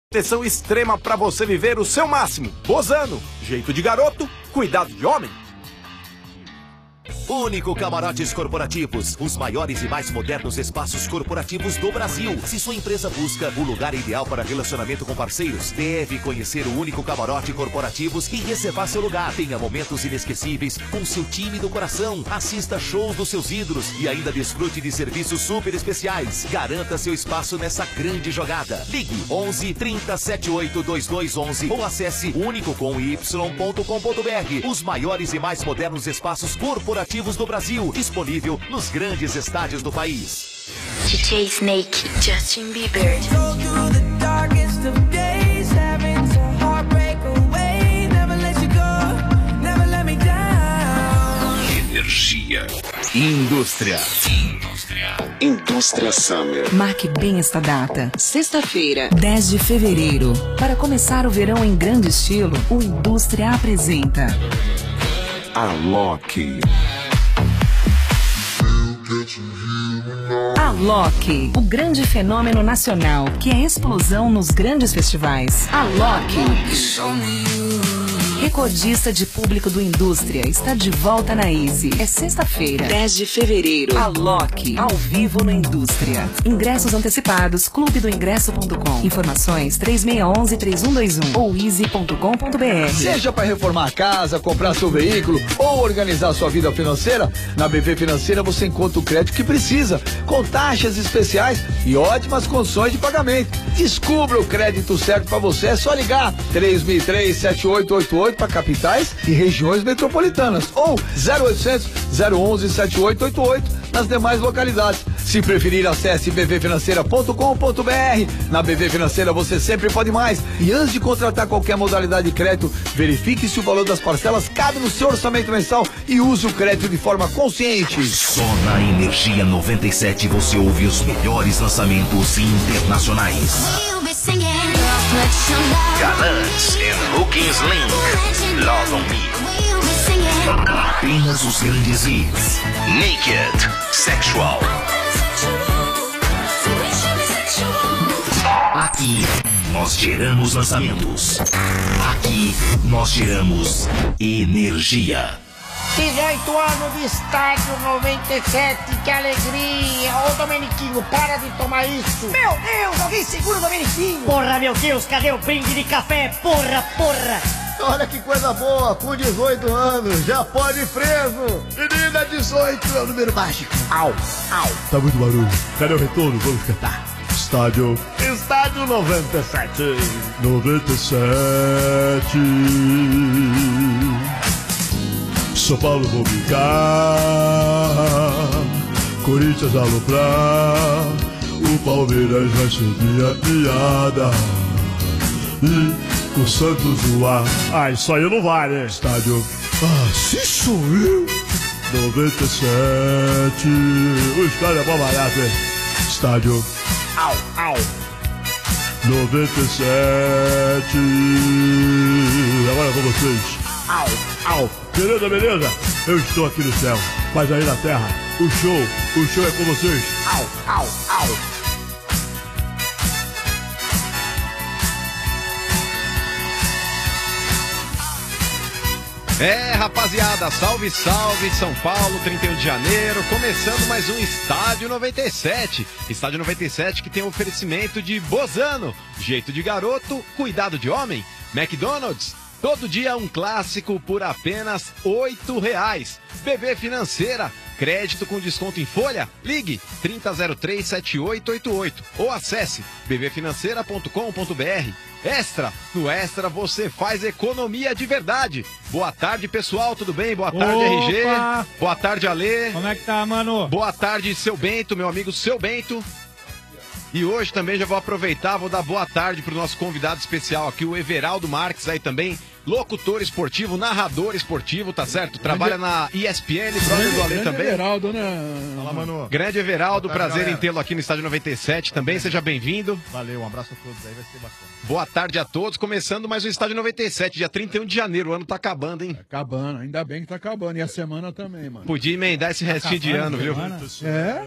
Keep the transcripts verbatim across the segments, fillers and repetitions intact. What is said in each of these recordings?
Proteção extrema para você viver o seu máximo. Bozano, jeito de garoto, cuidado de homem. Único Camarotes Corporativos, os maiores e mais modernos espaços corporativos do Brasil. Se sua empresa busca o lugar ideal para relacionamento com parceiros, deve conhecer o Único Camarote Corporativos e reservar seu lugar. Tenha momentos inesquecíveis com seu time do coração. Assista shows dos seus ídolos e ainda desfrute de serviços super especiais. Garanta seu espaço nessa grande jogada. Ligue onze, trinta, setenta e oito, vinte e dois onze ou acesse único com y ponto com ponto br. Os maiores e mais modernos espaços corporativos do Brasil, disponível nos grandes estádios do país. D J Snake, Justin Bieber. Energia. Indústria. Indústria. Indústria Summer. Marque bem esta data. Sexta-feira, dez de fevereiro. Para começar o verão em grande estilo, o Indústria apresenta Alok. Alok, o grande fenômeno nacional que é explosão nos grandes festivais. Alok, recordista de público do Indústria, está de volta na Easy. É sexta-feira, dez de fevereiro. Alok, ao vivo no Indústria. Ingressos antecipados, clube do ingresso ponto com. Informações três seis um um, três um dois um ou easy ponto com ponto br. Seja para reformar a casa, comprar seu veículo ou organizar sua vida financeira, na B V Financeira você encontra o crédito que precisa, com taxas especiais e ótimas condições de pagamento. Descubra o crédito certo para você, é só ligar três seis três, sete oito oito oito para capitais e regiões metropolitanas ou zero oitocentos, zero onze, setenta e oito oitenta e oito nas demais localidades. Se preferir, acesse b v financeira ponto com ponto br. Na B V Financeira você sempre pode mais. E antes de contratar qualquer modalidade de crédito, verifique se o valor das parcelas cabe no seu orçamento mensal e use o crédito de forma consciente. Só na Energia noventa e sete você ouve os melhores lançamentos internacionais. Galãs and Looking Slim, Love on Me. Apenas os grandes hits. Naked, Sexual. Aqui nós geramos lançamentos. Aqui nós geramos energia. dezoito anos de estádio noventa e sete, que alegria! Ô Domeniquinho, para de tomar isso! Meu Deus, alguém segura o Domeniquinho! Porra, meu Deus, cadê o brinde de café? Porra, porra! Olha que coisa boa, com dezoito anos, já pode ir preso! Menina, dezoito é o número mágico! Au, au! Tá muito barulho, cadê o retorno? Vamos cantar! Estádio... Estádio noventa e sete. noventa e sete. São Paulo vou brincar, Corinthians aloprar, o Palmeiras vai subir a piada e o Santos voar. Ah, isso aí não vale. Estádio, ah, se sou eu, noventa e sete. O estádio é bom barato, hein? Estádio, au, au, noventa e sete. Agora com vocês. au, au. Beleza, beleza? Eu estou aqui no céu, mas aí na terra, o show, o show é com vocês. Au, au, au. É, rapaziada, salve, salve, São Paulo, trinta e um de janeiro, começando mais um Estádio noventa e sete. Estádio noventa e sete que tem um oferecimento de Bozano, jeito de garoto, cuidado de homem, McDonald's, todo dia um clássico por apenas oito reais. B V Financeira, crédito com desconto em folha? Ligue trinta zero três, setenta e oito oitenta e oito ou acesse b v financeira ponto com ponto br. Extra, no Extra você faz economia de verdade. Boa tarde, pessoal, tudo bem? Boa tarde, Opa! R G. Boa tarde, Alê. Como é que tá, mano? Boa tarde, seu Bento, meu amigo seu Bento. E hoje também já vou aproveitar, vou dar boa tarde pro nosso convidado especial aqui, o Everaldo Marques, aí também, locutor esportivo, narrador esportivo, tá certo? Trabalha na E S P N, brother do Alê também. Everaldo, né? Fala, mano. Grande Everaldo, Boa tarde, prazer galera. em tê-lo aqui no Estádio noventa e sete também, seja bem-vindo. Valeu, um abraço a todos aí, vai ser bacana. Boa tarde a todos, começando mais um Estádio noventa e sete, dia trinta e um de janeiro, o ano tá acabando, hein? Acabando, ainda bem que tá acabando, e a semana também, mano. Podia emendar esse restinho de ano, viu? É,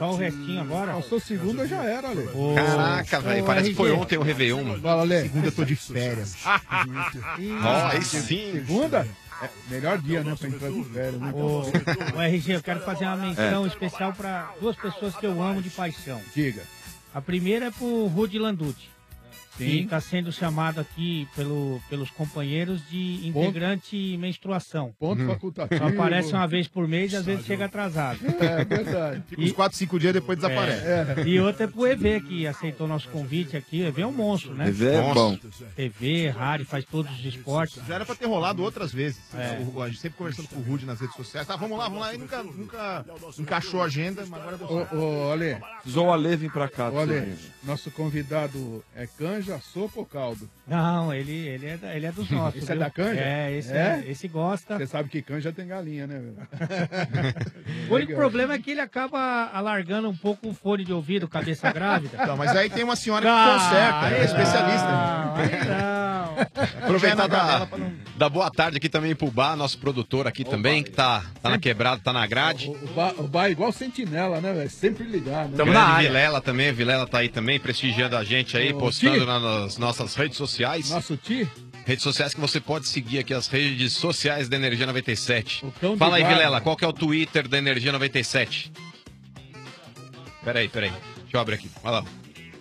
Só o restinho agora. Passou segunda, já era, Ale. Ô, Caraca, velho, ô, parece que foi R G. ontem o Réveillon, mano. Fala, Ale. Segunda eu tô de férias. Ó, aí sim. Segunda? É, melhor dia, né, pra entrar de férias. Né? Ô, ô, R G, eu quero fazer uma menção especial para duas pessoas que eu amo de paixão. Diga. A primeira é pro Rudy Landucci. Sim. Que está sendo chamado aqui pelo, pelos companheiros de integrante em menstruação. Ponto Hum. facultativo. Só aparece uma vez por mês e às vezes chega atrasado. É verdade. Fica uns quatro, cinco dias depois desaparece. É. E outra é pro E V, que aceitou nosso convite aqui. O E V é um monstro, né? E V é bom. E V, rádio, faz todos os esportes. Já era pra ter rolado outras vezes. É. O- a gente sempre conversando com o Rude nas redes sociais. Tá, vamos lá, vamos lá. E nunca, nunca encaixou a agenda, mas agora deu certo. Ô, ô, Ale. Precisou o Ale vir pra cá. Ô, pra você Ale, ver. nosso convidado é canja, sopa ou caldo? Não, ele, ele, é, da- ele é dos nossos. Esse é viu? da canja? É, esse, é? esse gosta. Você sabe que canja tem galinha, né, velho? O único problema é que ele acaba alargando um pouco o fone de ouvido, cabeça grávida. Não, mas aí tem uma senhora que Ah, conserta, aí é especialista. não, aí não. Aproveitar da, da boa tarde aqui também pro Bar, nosso produtor aqui também, que tá, tá na quebrada, tá na grade. O bar, o bar é igual sentinela, né, velho? Sempre ligado. Né? Tamo na área. Vilela também, Vilela tá aí também, prestigiando a gente aí, Ô, postando Ti. nas nossas redes sociais. Nosso Ti? Redes sociais que você pode seguir aqui, as redes sociais da Energia noventa e sete. cão de Fala aí, guarda. Vilela, qual que é o Twitter da Energia noventa e sete? Peraí, peraí. Deixa eu abrir aqui. Vai lá.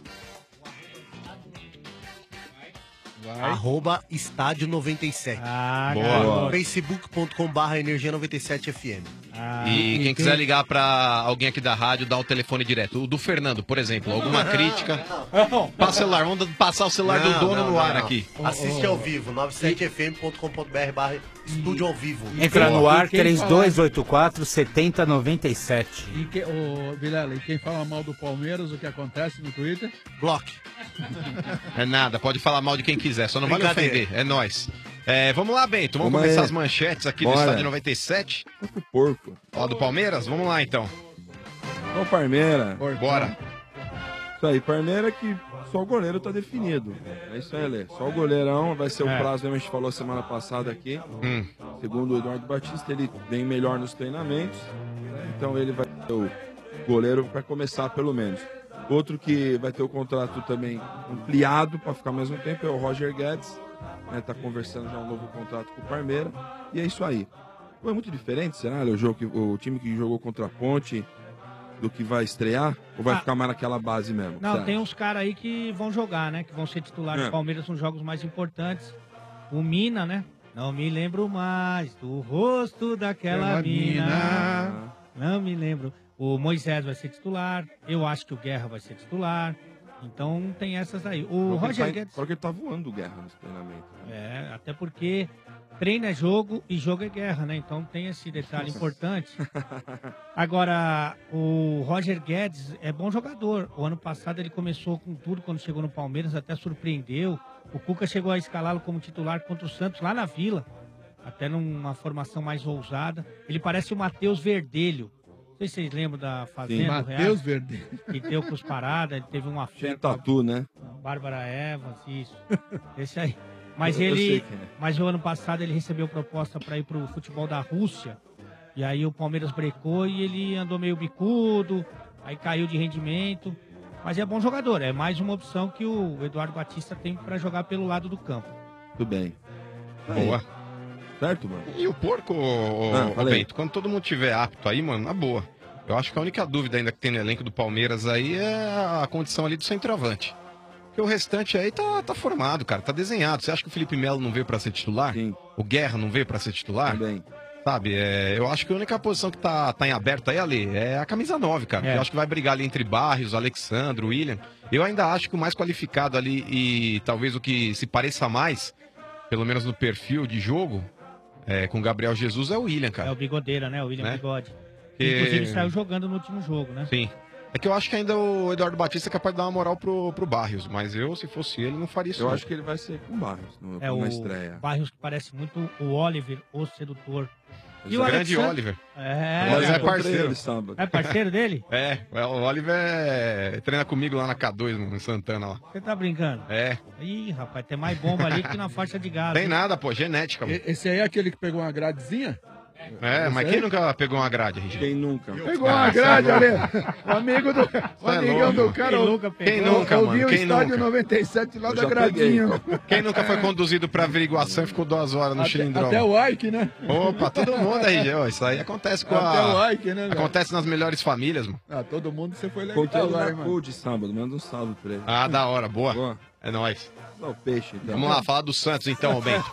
Arroba Estádio noventa e sete. Ah, Boa. garoto. facebook ponto com barra Energia noventa e sete F M. Ah, E quem quiser ligar pra alguém aqui da rádio, dá o telefone direto. O do Fernando, por exemplo, alguma crítica. Passa o celular, vamos passar o celular do Não, dono não, no não, ar não. aqui. Assiste ao vivo, noventa e sete f m ponto com ponto b r barra estúdio ao vivo. Entra no ar, E quem três dois oito quatro, sete zero nove sete. E que, ô, Vilela, e quem fala mal do Palmeiras, o que acontece no Twitter? Block. É nada, pode falar mal de quem quiser, só não vale Brincadeira. ofender. É nóis. É, vamos lá, Bento. Vamos Vamos começar aí. as manchetes aqui do Bora. Estádio noventa e sete. Quanto porco. Ó, do Palmeiras? Vamos lá, então. Ó o Parmeira. Bora. Isso aí, Parmeira que só o goleiro tá definido. É isso aí, Lê. Só o goleirão vai ser o É. prazo, mesmo a gente falou semana passada aqui. Hum. Segundo o Eduardo Batista, ele vem melhor nos treinamentos. Então ele vai ser o goleiro para começar, pelo menos. Outro que vai ter o contrato também ampliado para ficar mais um tempo é o Roger Guedes. Né, tá conversando já um novo contrato com o Parmeira. E é isso aí. Pô, é muito diferente, será, Lê, o, jogo que, o time que jogou contra a Ponte do que vai estrear? Ou vai Ah. ficar mais naquela base mesmo? Não, Você tem acha? uns caras aí que vão jogar, né? Que vão ser titulares É. do Palmeiras nos jogos mais importantes. O Mina, né? Não me lembro mais do rosto daquela Aquela mina. mina. Não me lembro. O Moisés vai ser titular. Eu acho que o Guerra vai ser titular. Então tem essas aí. O Falou que ele Roger tá- Guedes. falou que ele tá voando o Guerra nesse treinamento. É, até porque treino é jogo e jogo é guerra, né? Então tem esse detalhe importante. Agora, o Roger Guedes é bom jogador. O ano passado ele começou com tudo quando chegou no Palmeiras, até surpreendeu. O Cuca chegou a escalá-lo como titular contra o Santos lá na Vila, até numa formação mais ousada. Ele parece o Matheus Verdelho. Não sei se vocês lembram da Fazenda do Real. Matheus Verdelho. Que deu com os paradas, ele teve uma Cheio fé de tatu, né? Bárbara Evans, isso. Esse aí. Mas Eu- eu sei ele. quem é. Mas o ano passado ele recebeu proposta para ir pro futebol da Rússia. E aí o Palmeiras brecou e ele andou meio bicudo, aí caiu de rendimento. Mas é bom jogador, é mais uma opção que o Eduardo Batista tem para jogar pelo lado do campo. Tudo bem. Aí. Boa. Certo, mano? E o porco, ô, Ah, ô, fala aí. Bento, quando todo mundo tiver apto aí, mano, na boa. Eu acho que a única dúvida ainda que tem no elenco do Palmeiras aí é a condição ali do centroavante. Porque o restante aí tá, tá formado, cara, tá desenhado. Você acha que o Felipe Melo não veio pra ser titular? Sim. O Guerra não veio pra ser titular? Também. Sabe, é, eu acho que a única posição que tá, tá em aberto aí, Ali, é a camisa nove, cara. É. Eu acho que vai brigar ali entre Barrios, Alexandre, William. Eu ainda acho que o mais qualificado ali e talvez o que se pareça mais, pelo menos no perfil de jogo, é, com o Gabriel Jesus, é o William, cara. É o Bigodeira, né? O William Né? Bigode. Que- Inclusive saiu jogando no último jogo, né? Sim. É que eu acho que ainda o Eduardo Batista é capaz de dar uma moral pro, pro Barrios, mas eu, se fosse ele, não faria isso. Eu não. acho que ele vai ser com o Barrios no, É na o estreia. Barrios que parece muito o Oliver, o sedutor. O grande Oliver. É, Mas é é, parceiro. Ele sábado. é parceiro dele? É, o Oliver é... treina comigo lá na K dois, no- em Santana lá. Você tá brincando? É. Ih, rapaz, tem mais bomba ali que na faixa de gás. Tem hein? nada, pô, genética, mano. E- Esse aí é aquele que pegou uma gradezinha? É, mas quem nunca pegou uma grade, R G? Quem nunca? Pegou uma grade, olha. O amigo do. O é amigão louco. do cara. Quem nunca pegou? Quem nunca, eu, mano? Eu vi o Quem estádio nunca? noventa e sete lá Eu da já gradinha. Quem nunca foi conduzido pra averiguação e ficou duas horas no Até, cilindrão? até o Ike, né? Opa, todo mundo aí, ó, isso aí acontece com Até a... o Ike, né, velho? Acontece nas melhores famílias, mano. Ah, todo mundo você foi legal. Encontrei ele lá, na hein, mano. Cold sábado, manda um salve pra ele. Ah, da hora, boa. É nóis. Dá o peixe, então. Vamos lá, falar do Santos então, Bento.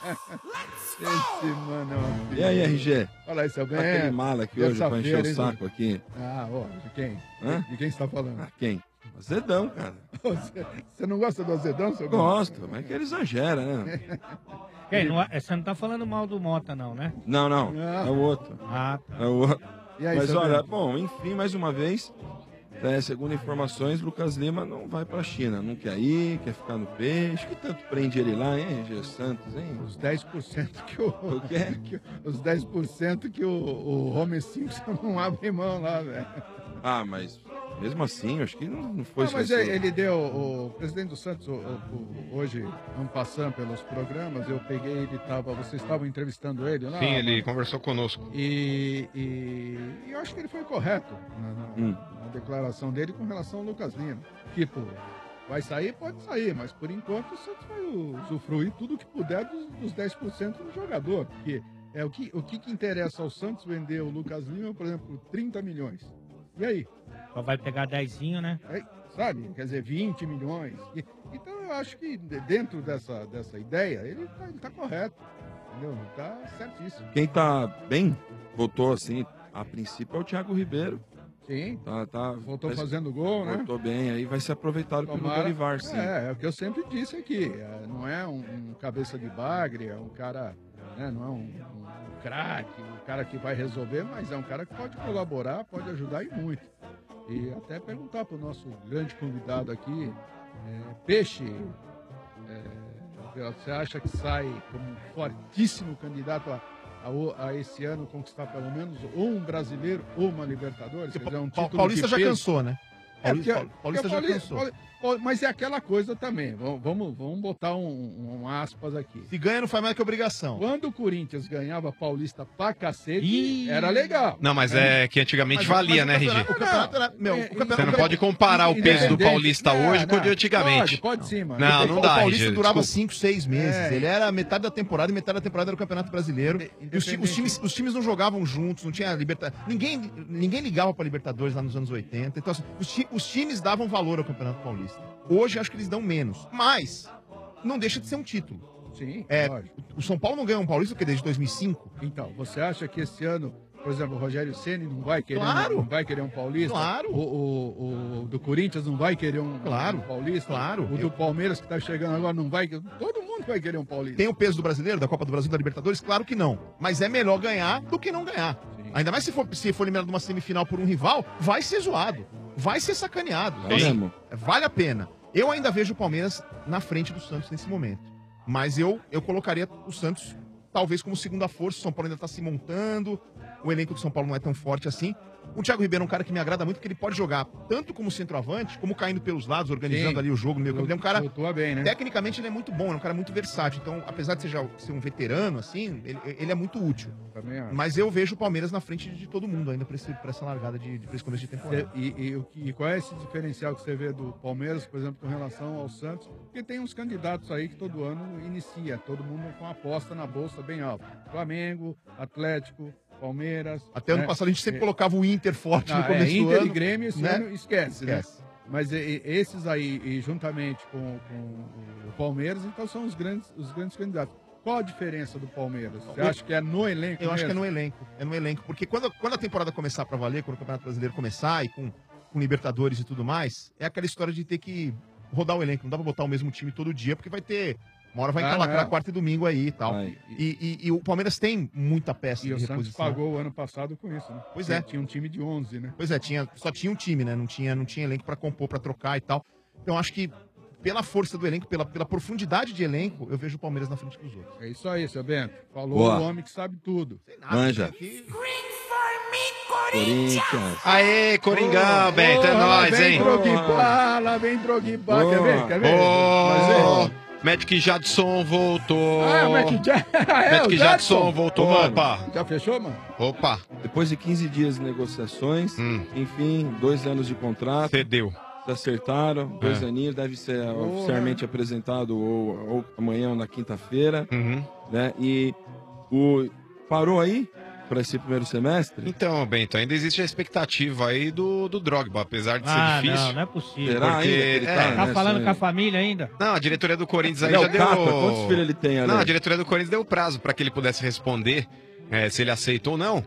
Esse, mano, é uma E aí, R G? Fala aí, seu Tá aquele mala aqui hoje pra encher o saco aqui. Ah, ó, de quem? Hã? De quem você tá falando? Ah, quem? Azedão, cara. Você, você não gosta do azedão, seu Gosto, mas é que ele exagera, né? Quem? Não, é- você não tá falando mal do Mota, não, né? Não, não, é o outro. Ah, tá. É o outro. E aí, Mas seu olha, Bento? bom, enfim, mais uma vez, é, segundo informações, Lucas Lima não vai pra China. Não quer ir, quer ficar no peixe. Que tanto prende ele lá, hein, R G Santos, hein? Os dez por cento que o. O quê? que os dez por cento que o, o Homer Simpson não abre mão lá, velho. Ah, mas mesmo assim, eu acho que não, não foi Não, mas só ele, isso. ele deu, o presidente do Santos, o- o- o- hoje, vamos passando pelos programas, eu peguei, ele tava, vocês estavam entrevistando ele lá? Sim, ele mano? conversou conosco. E, e, e eu acho que ele foi correto na, na- Hum. na declaração dele com relação ao Lucas Lima. Tipo, vai sair, pode sair, mas por enquanto o Santos vai usufruir tudo que puder dos, dos dez por cento do jogador. Porque é o que, o que, que interessa ao Santos vender o Lucas Lima, por exemplo, por trinta milhões. E aí? Só vai pegar dezinho, né? Aí, sabe? Quer dizer, vinte milhões. E- então eu acho que de- dentro dessa, dessa ideia, ele tá, ele tá correto. Entendeu? Ele tá certíssimo. Quem tá bem, voltou assim, a princípio é o Thiago Ribeiro. Sim. Tá, tá, Voltou vai- fazendo gol, né? Voltou bem, aí vai ser aproveitado pelo Tomara- Bolivar, sim. É, é o que eu sempre disse aqui. é, não é um, um cabeça de bagre, é um cara, né, não é um, um- um craque, um cara que vai resolver, mas é um cara que pode colaborar, pode ajudar e muito. E até perguntar para o nosso grande convidado aqui, é, Peixe, é, você acha que sai como um fortíssimo candidato a, a o- a esse ano conquistar pelo menos ou um brasileiro ou uma Libertadores? Quer dizer, um Pa- título Paulista de já peso. cansou, né? É, porque- Paulista, Paulista porque já Pauli- cansou. Pauli- Pauli- Mas é aquela coisa também. Vamos, vamos, vamos botar um, um aspas aqui. Se ganha, não faz mais que obrigação. Quando o Corinthians ganhava Paulista pra cacete, era legal. Não, mas é que antigamente Mas- valia, mas né, o R G? campeonato- o campeonato era- meu, o campeonato- Você não pode comparar o peso do Paulista É, hoje com o não, de antigamente. Pode, pode sim, mano. Não, O- não o dá, Paulista R G. durava desculpa. cinco, seis meses. É. Ele era metade da temporada e metade da temporada era o Campeonato Brasileiro. E os, ti- os times, os times não jogavam juntos, não tinha Libertadores. Ninguém, ninguém ligava pra Libertadores lá nos anos oitenta. Então, assim, os, ti- os times davam valor ao Campeonato Paulista. Hoje, acho que eles dão menos. Mas, não deixa de ser um título. Sim, É, lógico. o São Paulo não ganhou um Paulista porque desde dois mil e cinco. Então, você acha que esse ano, por exemplo, o Rogério Ceni não vai querer, Claro. não vai querer um Paulista? Claro. O, o, o do Corinthians não vai querer um, Claro. um Paulista? Claro. O do Palmeiras que tá chegando agora não vai. Todo mundo vai querer um Paulista. Tem o peso do brasileiro, da Copa do Brasil, da Libertadores? Claro que não. Mas é melhor ganhar do que não ganhar. Ainda mais se for, se for eliminado numa semifinal por um rival, vai ser zoado. Vai ser sacaneado. Então, Sim. assim, vale a pena. Eu ainda vejo o Palmeiras na frente do Santos nesse momento. Mas eu, eu colocaria o Santos talvez como segunda força. O São Paulo ainda está se montando. O elenco do São Paulo não é tão forte assim. O Thiago Ribeiro é um cara que me agrada muito, porque ele pode jogar tanto como centroavante, como caindo pelos lados, organizando Sim. ali o jogo no meio campo. Ele é um cara. Flutua bem, né? Tecnicamente ele é muito bom, ele é um cara muito versátil. Então, apesar de seja, ser um veterano, assim, ele, ele é muito útil. Também acho. Mas eu vejo o Palmeiras na frente de todo mundo ainda pra, esse, pra essa largada de, de pra esse começo de temporada. E, e, o que- e qual é esse diferencial que você vê do Palmeiras, por exemplo, com relação ao Santos? Porque tem uns candidatos aí que todo ano inicia, todo mundo com aposta na bolsa bem alta. Flamengo, Atlético, Palmeiras. Até ano né? passado a gente sempre É. colocava o Inter forte no Ah, começo é, do Inter ano. e Grêmio esse né? ano esquece, Esquece. né? Mas e- e- esses aí, e juntamente com, com o Palmeiras, então são os grandes, os grandes candidatos. Qual a diferença do Palmeiras? Você acha que é no elenco Eu acho que é mesmo? no elenco. É no elenco. Porque quando, quando a temporada começar pra valer, quando o Campeonato Brasileiro começar e com, com Libertadores e tudo mais, é aquela história de ter que rodar o elenco. Não dá pra botar o mesmo time todo dia, porque vai ter. Uma hora vai Ah, encalacrar não. quarta e domingo aí e tal. Vai. E, e- e o Palmeiras tem muita peça E de o Santos reposição. pagou o ano passado com isso, né? Pois Tinha- é. Tinha um time de onze, né? Pois é, tinha, só tinha um time, né? Não tinha, não tinha elenco pra compor, pra trocar e tal. Então acho que pela força do elenco, pela, pela profundidade de elenco, eu vejo o Palmeiras na frente dos outros. É isso aí, seu Bento. Falou Boa. o homem que sabe tudo. Manja. Corinthians. Aê, Coringão, Bento, é Porra, lá nóis, vem hein? Drogba, lá vem Drogba. Quer ver? Quer ver? Ô, Mas, é, Magic Jadson voltou. Ah, o Magic Ja- é, Magic o Jadson Jadson. voltou. Ô, mano. Opa. Já fechou, mano? Opa. Depois de quinze dias de negociações, enfim, dois anos de contrato. Cedeu. Se acertaram, dois É. aninhos, deve ser oficialmente apresentado ou, ou amanhã ou na quinta-feira. Né? E o parou aí para esse primeiro semestre? Então, Bento, ainda existe a expectativa aí do, do Drogba, apesar de Ah, ser difícil. não, não é possível. Será Porque, ainda que ele tá, é, Tá né, falando sonho? com a família ainda? Não, a diretoria do Corinthians aí Não, já o deu... Capa, quantos filhos ele tem, Ale? Não, a diretoria do Corinthians deu prazo para que ele pudesse responder é, se ele aceita ou não.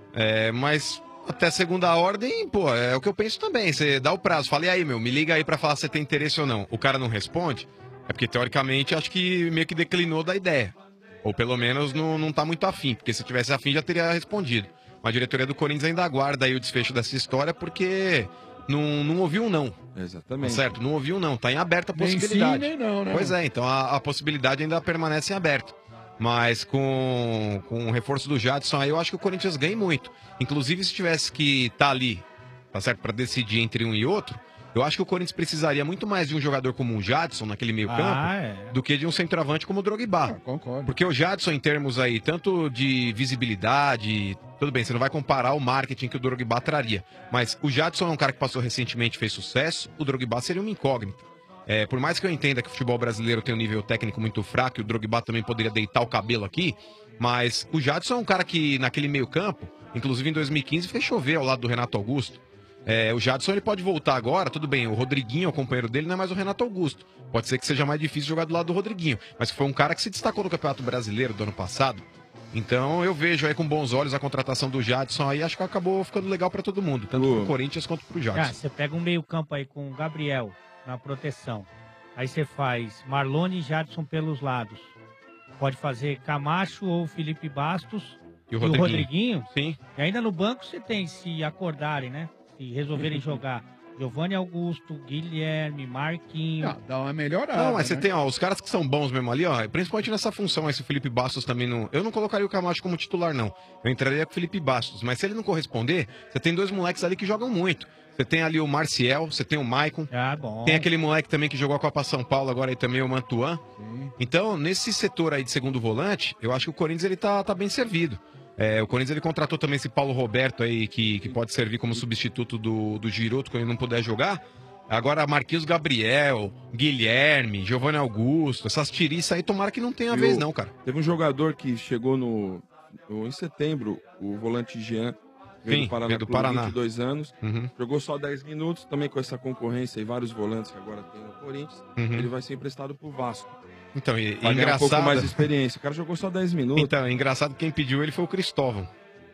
É, mas até segunda ordem, pô, é o que eu penso também. Você dá o prazo, fala, e aí, meu, me liga aí para falar se você tem interesse ou não. O cara não responde, é porque teoricamente acho que meio que declinou da ideia. Ou pelo menos não, não tá muito afim, porque se tivesse afim já teria respondido. Mas a diretoria do Corinthians ainda aguarda aí o desfecho dessa história, porque não, não ouviu um não. Exatamente. Certo? Não ouviu um não. Tá em aberta a Nem possibilidade. sim, nem não, né? Pois é, então a, a possibilidade ainda permanece em aberto. Mas com, com o reforço do Jadson aí, eu acho que o Corinthians ganha muito. Inclusive, se tivesse que estar ali, tá certo, para decidir entre um e outro, eu acho que o Corinthians precisaria muito mais de um jogador como o Jadson naquele meio campo Ah, é. do que de um centroavante como o Drogba. Concordo. Porque o Jadson, em termos aí, tanto de visibilidade, tudo bem, você não vai comparar o marketing que o Drogba traria. Mas o Jadson é um cara que passou recentemente e fez sucesso, o Drogba seria uma incógnita. É, por mais que eu entenda que o futebol brasileiro tem um nível técnico muito fraco, e o Drogba também poderia deitar o cabelo aqui, mas o Jadson é um cara que, naquele meio campo, inclusive em dois mil e quinze, fez chover ao lado do Renato Augusto. É, o Jadson ele pode voltar agora, tudo bem, o Rodriguinho, o companheiro dele, não é mais o Renato Augusto. Pode ser que seja mais difícil jogar do lado do Rodriguinho, mas foi um cara que se destacou no Campeonato Brasileiro do ano passado. Então eu vejo aí com bons olhos a contratação do Jadson aí, acho que acabou ficando legal pra todo mundo, tanto pro Corinthians quanto pro Cara, Jadson. você pega um meio campo aí com o Gabriel na proteção. Aí você faz Marlone e Jadson pelos lados. Pode fazer Camacho ou Felipe Bastos E o e o Rodriguinho. Rodriguinho. Sim. E ainda no banco você tem, se acordarem, né? Se resolverem jogar Giovanni Augusto, Guilherme, Marquinhos. Ah, dá uma melhorada. Não, mas você né? tem, ó, os caras que são bons mesmo ali, ó, principalmente nessa função, esse Felipe Bastos também não. Eu não colocaria o Camacho como titular, não. Eu entraria com o Felipe Bastos, mas se ele não corresponder, você tem dois moleques ali que jogam muito. Você tem ali o Marcial, você tem o Maicon. Ah, bom. Tem aquele moleque também que jogou a Copa São Paulo, agora aí também o Mantuan. Então, nesse setor aí de segundo volante, eu acho que o Corinthians ele tá, tá bem servido. É, o Corinthians ele contratou também esse Paulo Roberto aí, que, que pode servir como substituto do, do Giroto quando ele não puder jogar. Agora, Marquinhos Gabriel, Guilherme, Giovanni Augusto, essas tiriças aí, tomara que não tenha E vez o- não, cara. Teve um jogador que chegou no, no- em setembro, o volante Jean, veio Sim, do Paraná, veio do com Paraná. vinte e dois anos, Uhum. jogou só dez minutos, também com essa concorrência e vários volantes que agora tem no Corinthians, Uhum. ele vai ser emprestado pro Vasco. Então, e, Vai ganhar engraçado... um pouco mais de experiência. O cara jogou só dez minutos. Então, é engraçado que quem pediu ele foi o Cristóvão.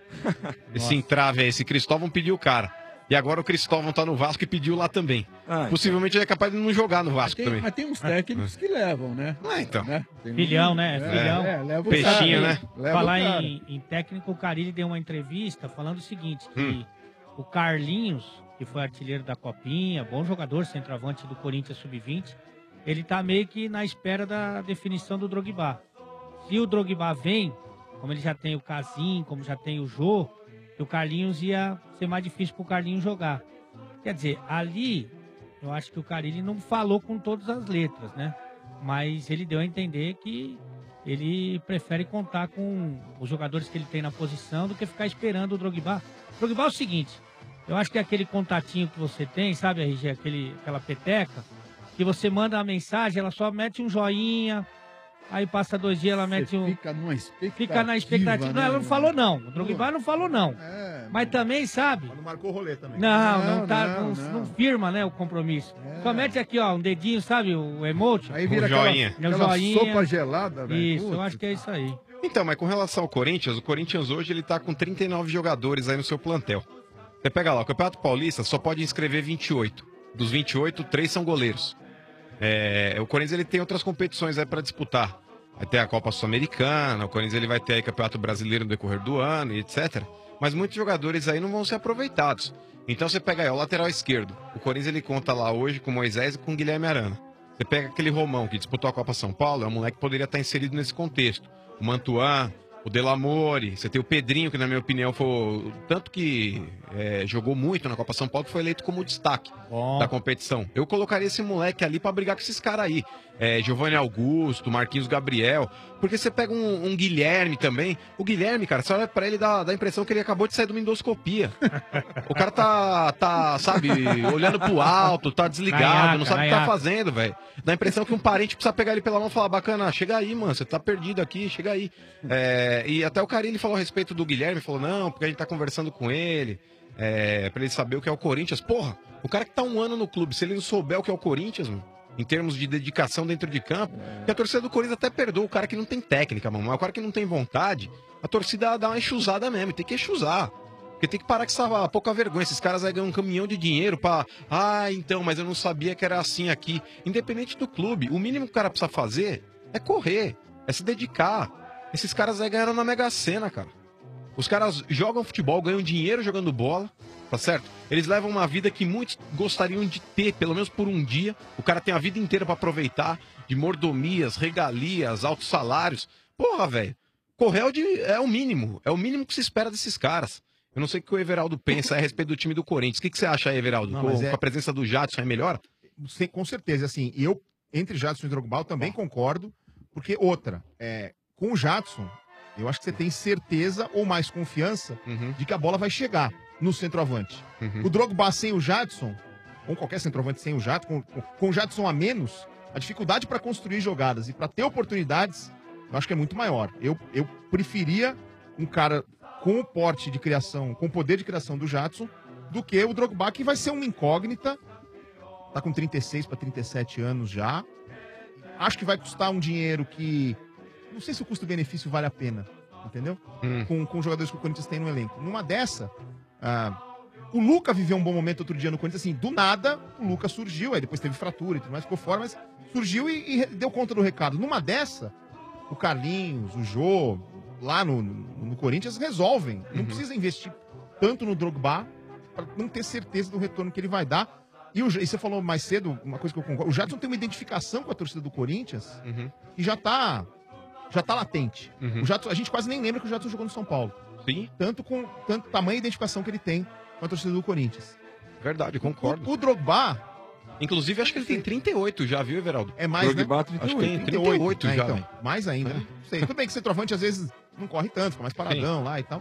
Esse entrave aí, esse Cristóvão pediu o cara. E agora o Cristóvão tá no Vasco e pediu lá também. Ah, Possivelmente ele é capaz de não jogar no Vasco Tem- também. mas tem uns técnicos que levam, né? Ah, então. Né? Tem um- Filhão, né? É, Filhão. é, leva o Peixinho, cara, né? Leva Falar o cara. em, em técnico, o Carille deu uma entrevista falando o seguinte, que Hum. o Carlinhos, que foi artilheiro da Copinha, bom jogador, centroavante do Corinthians sub vinte, ele tá meio que na espera da definição do Drogba. Se o Drogba vem, como ele já tem o Casim, como já tem o Jô, o Carlinhos ia ser mais difícil pro Carlinhos jogar. Quer dizer, ali, eu acho que o Carille não falou com todas as letras, né? Mas ele deu a entender que ele prefere contar com os jogadores que ele tem na posição do que ficar esperando o Drogba. O Drogba é o seguinte, eu acho que é aquele contatinho que você tem, sabe, R G, aquele, aquela peteca, que você manda uma mensagem, ela só mete um joinha, aí passa dois dias, ela mete um... Fica numa expectativa. Fica na expectativa. Não, né, ela não mano? falou não. O Drogba não falou não. Mas também, sabe... Não marcou rolê também. Não, não, Não, tá, não, não, não. não firma, né, o compromisso. Só mete aqui, ó, um dedinho, sabe, o emoji. Aí vira Um aquela, joinha. É o aquela joinha. sopa gelada, velho. Isso, eu Putz. acho que é isso aí. Então, mas com relação ao Corinthians, o Corinthians hoje ele tá com trinta e nove jogadores aí no seu plantel. Você pega lá, o Campeonato Paulista só pode inscrever vinte e oito. Dos vinte e oito, três são goleiros. É, o Corinthians ele tem outras competições aí para disputar. Vai ter a Copa Sul-Americana, o Corinthians ele vai ter aí Campeonato Brasileiro no decorrer do ano e etcétera. Mas muitos jogadores aí não vão ser aproveitados. Então você pega aí o lateral esquerdo. O Corinthians ele conta lá hoje com o Moisés e com o Guilherme Arana. Você pega aquele Romão que disputou a Copa São Paulo, é um moleque que poderia estar inserido nesse contexto. O Mantuan, o Delamore, você tem o Pedrinho, que na minha opinião foi o tanto que é, jogou muito na Copa São Paulo, que foi eleito como destaque Bom. da competição. Eu colocaria esse moleque ali pra brigar com esses caras aí. É, Giovanni Augusto, Marquinhos Gabriel, porque você pega um, um Guilherme também. O Guilherme, cara, você olha pra ele, dá, dá a impressão que ele acabou de sair de uma endoscopia. O cara tá, tá, sabe, olhando pro alto, tá desligado, Naiaca, não sabe o que tá naiaca. fazendo, velho. Dá a impressão que um parente precisa pegar ele pela mão e falar, bacana, chega aí, mano, você tá perdido aqui, chega aí. É, e até o Carilli falou a respeito do Guilherme, falou, não, porque a gente tá conversando com ele, é, pra ele saber o que é o Corinthians. Porra, o cara que tá um ano no clube, se ele não souber o que é o Corinthians, mano, em termos de dedicação dentro de campo, que a torcida do Corinthians até perdoa o cara que não tem técnica, mano, mas o cara que não tem vontade, a torcida dá uma enxusada mesmo, tem que enxusar. Porque tem que parar com essa pouca vergonha. Esses caras aí ganham um caminhão de dinheiro pra... Ah, então, mas eu não sabia que era assim aqui. Independente do clube, o mínimo que o cara precisa fazer é correr, é se dedicar. Esses caras aí ganharam na Mega Sena, cara. Os caras jogam futebol, ganham dinheiro jogando bola, tá certo? Eles levam uma vida que muitos gostariam de ter, pelo menos por um dia. O cara tem a vida inteira pra aproveitar, de mordomias, regalias, altos salários. Porra, velho, correr é o, de- é o mínimo, é o mínimo que se espera desses caras. Eu não sei o que o Everaldo pensa a respeito do time do Corinthians. O que, que você acha aí, Everaldo? Não, com, mas é- com a presença do Jadson é melhor? Sem- com certeza, assim, eu, entre Jadson e Drogba, eu também concordo, porque outra, é, com o Jadson, eu acho que você tem certeza ou mais confiança de que a bola vai chegar no centroavante. O Drogba sem o Jadson, ou qualquer centroavante sem o Jadson, com, com, com o Jadson a menos, a dificuldade para construir jogadas e para ter oportunidades, eu acho que é muito maior. Eu, eu preferia um cara com o porte de criação, com o poder de criação do Jadson, do que o Drogba, que vai ser uma incógnita. Tá com trinta e seis para trinta e sete anos já. Acho que vai custar um dinheiro que... Não sei se o custo-benefício vale a pena, entendeu? Hum. Com, com os jogadores que o Corinthians tem no elenco. Numa dessa, ah, o Luca viveu um bom momento outro dia no Corinthians, assim, do nada o Luca surgiu, aí depois teve fratura e tudo mais, ficou fora, mas surgiu e, e deu conta do recado. Numa dessa, o Carlinhos, o Jô, lá no, no, no Corinthians, resolvem. Não precisa investir tanto no Drogba para não ter certeza do retorno que ele vai dar. E, o, e você falou mais cedo, uma coisa que eu concordo, o Jadson tem uma identificação com a torcida do Corinthians e já tá, já tá latente. O Jadson, a gente quase nem lembra que o Jadson jogou no São Paulo. Sim. Tanto com tanto tamanho e identificação que ele tem com a torcida do Corinthians. Verdade, concordo. O, o Drogba... Inclusive, acho que ele tem trinta e oito já, viu, Everaldo? É mais, Drogba, né? trinta e oito. Acho que tem trinta e oito né, já, então, velho. mais ainda. Não sei. Tudo bem que centroavante às vezes não corre tanto, fica mais paradão lá e tal.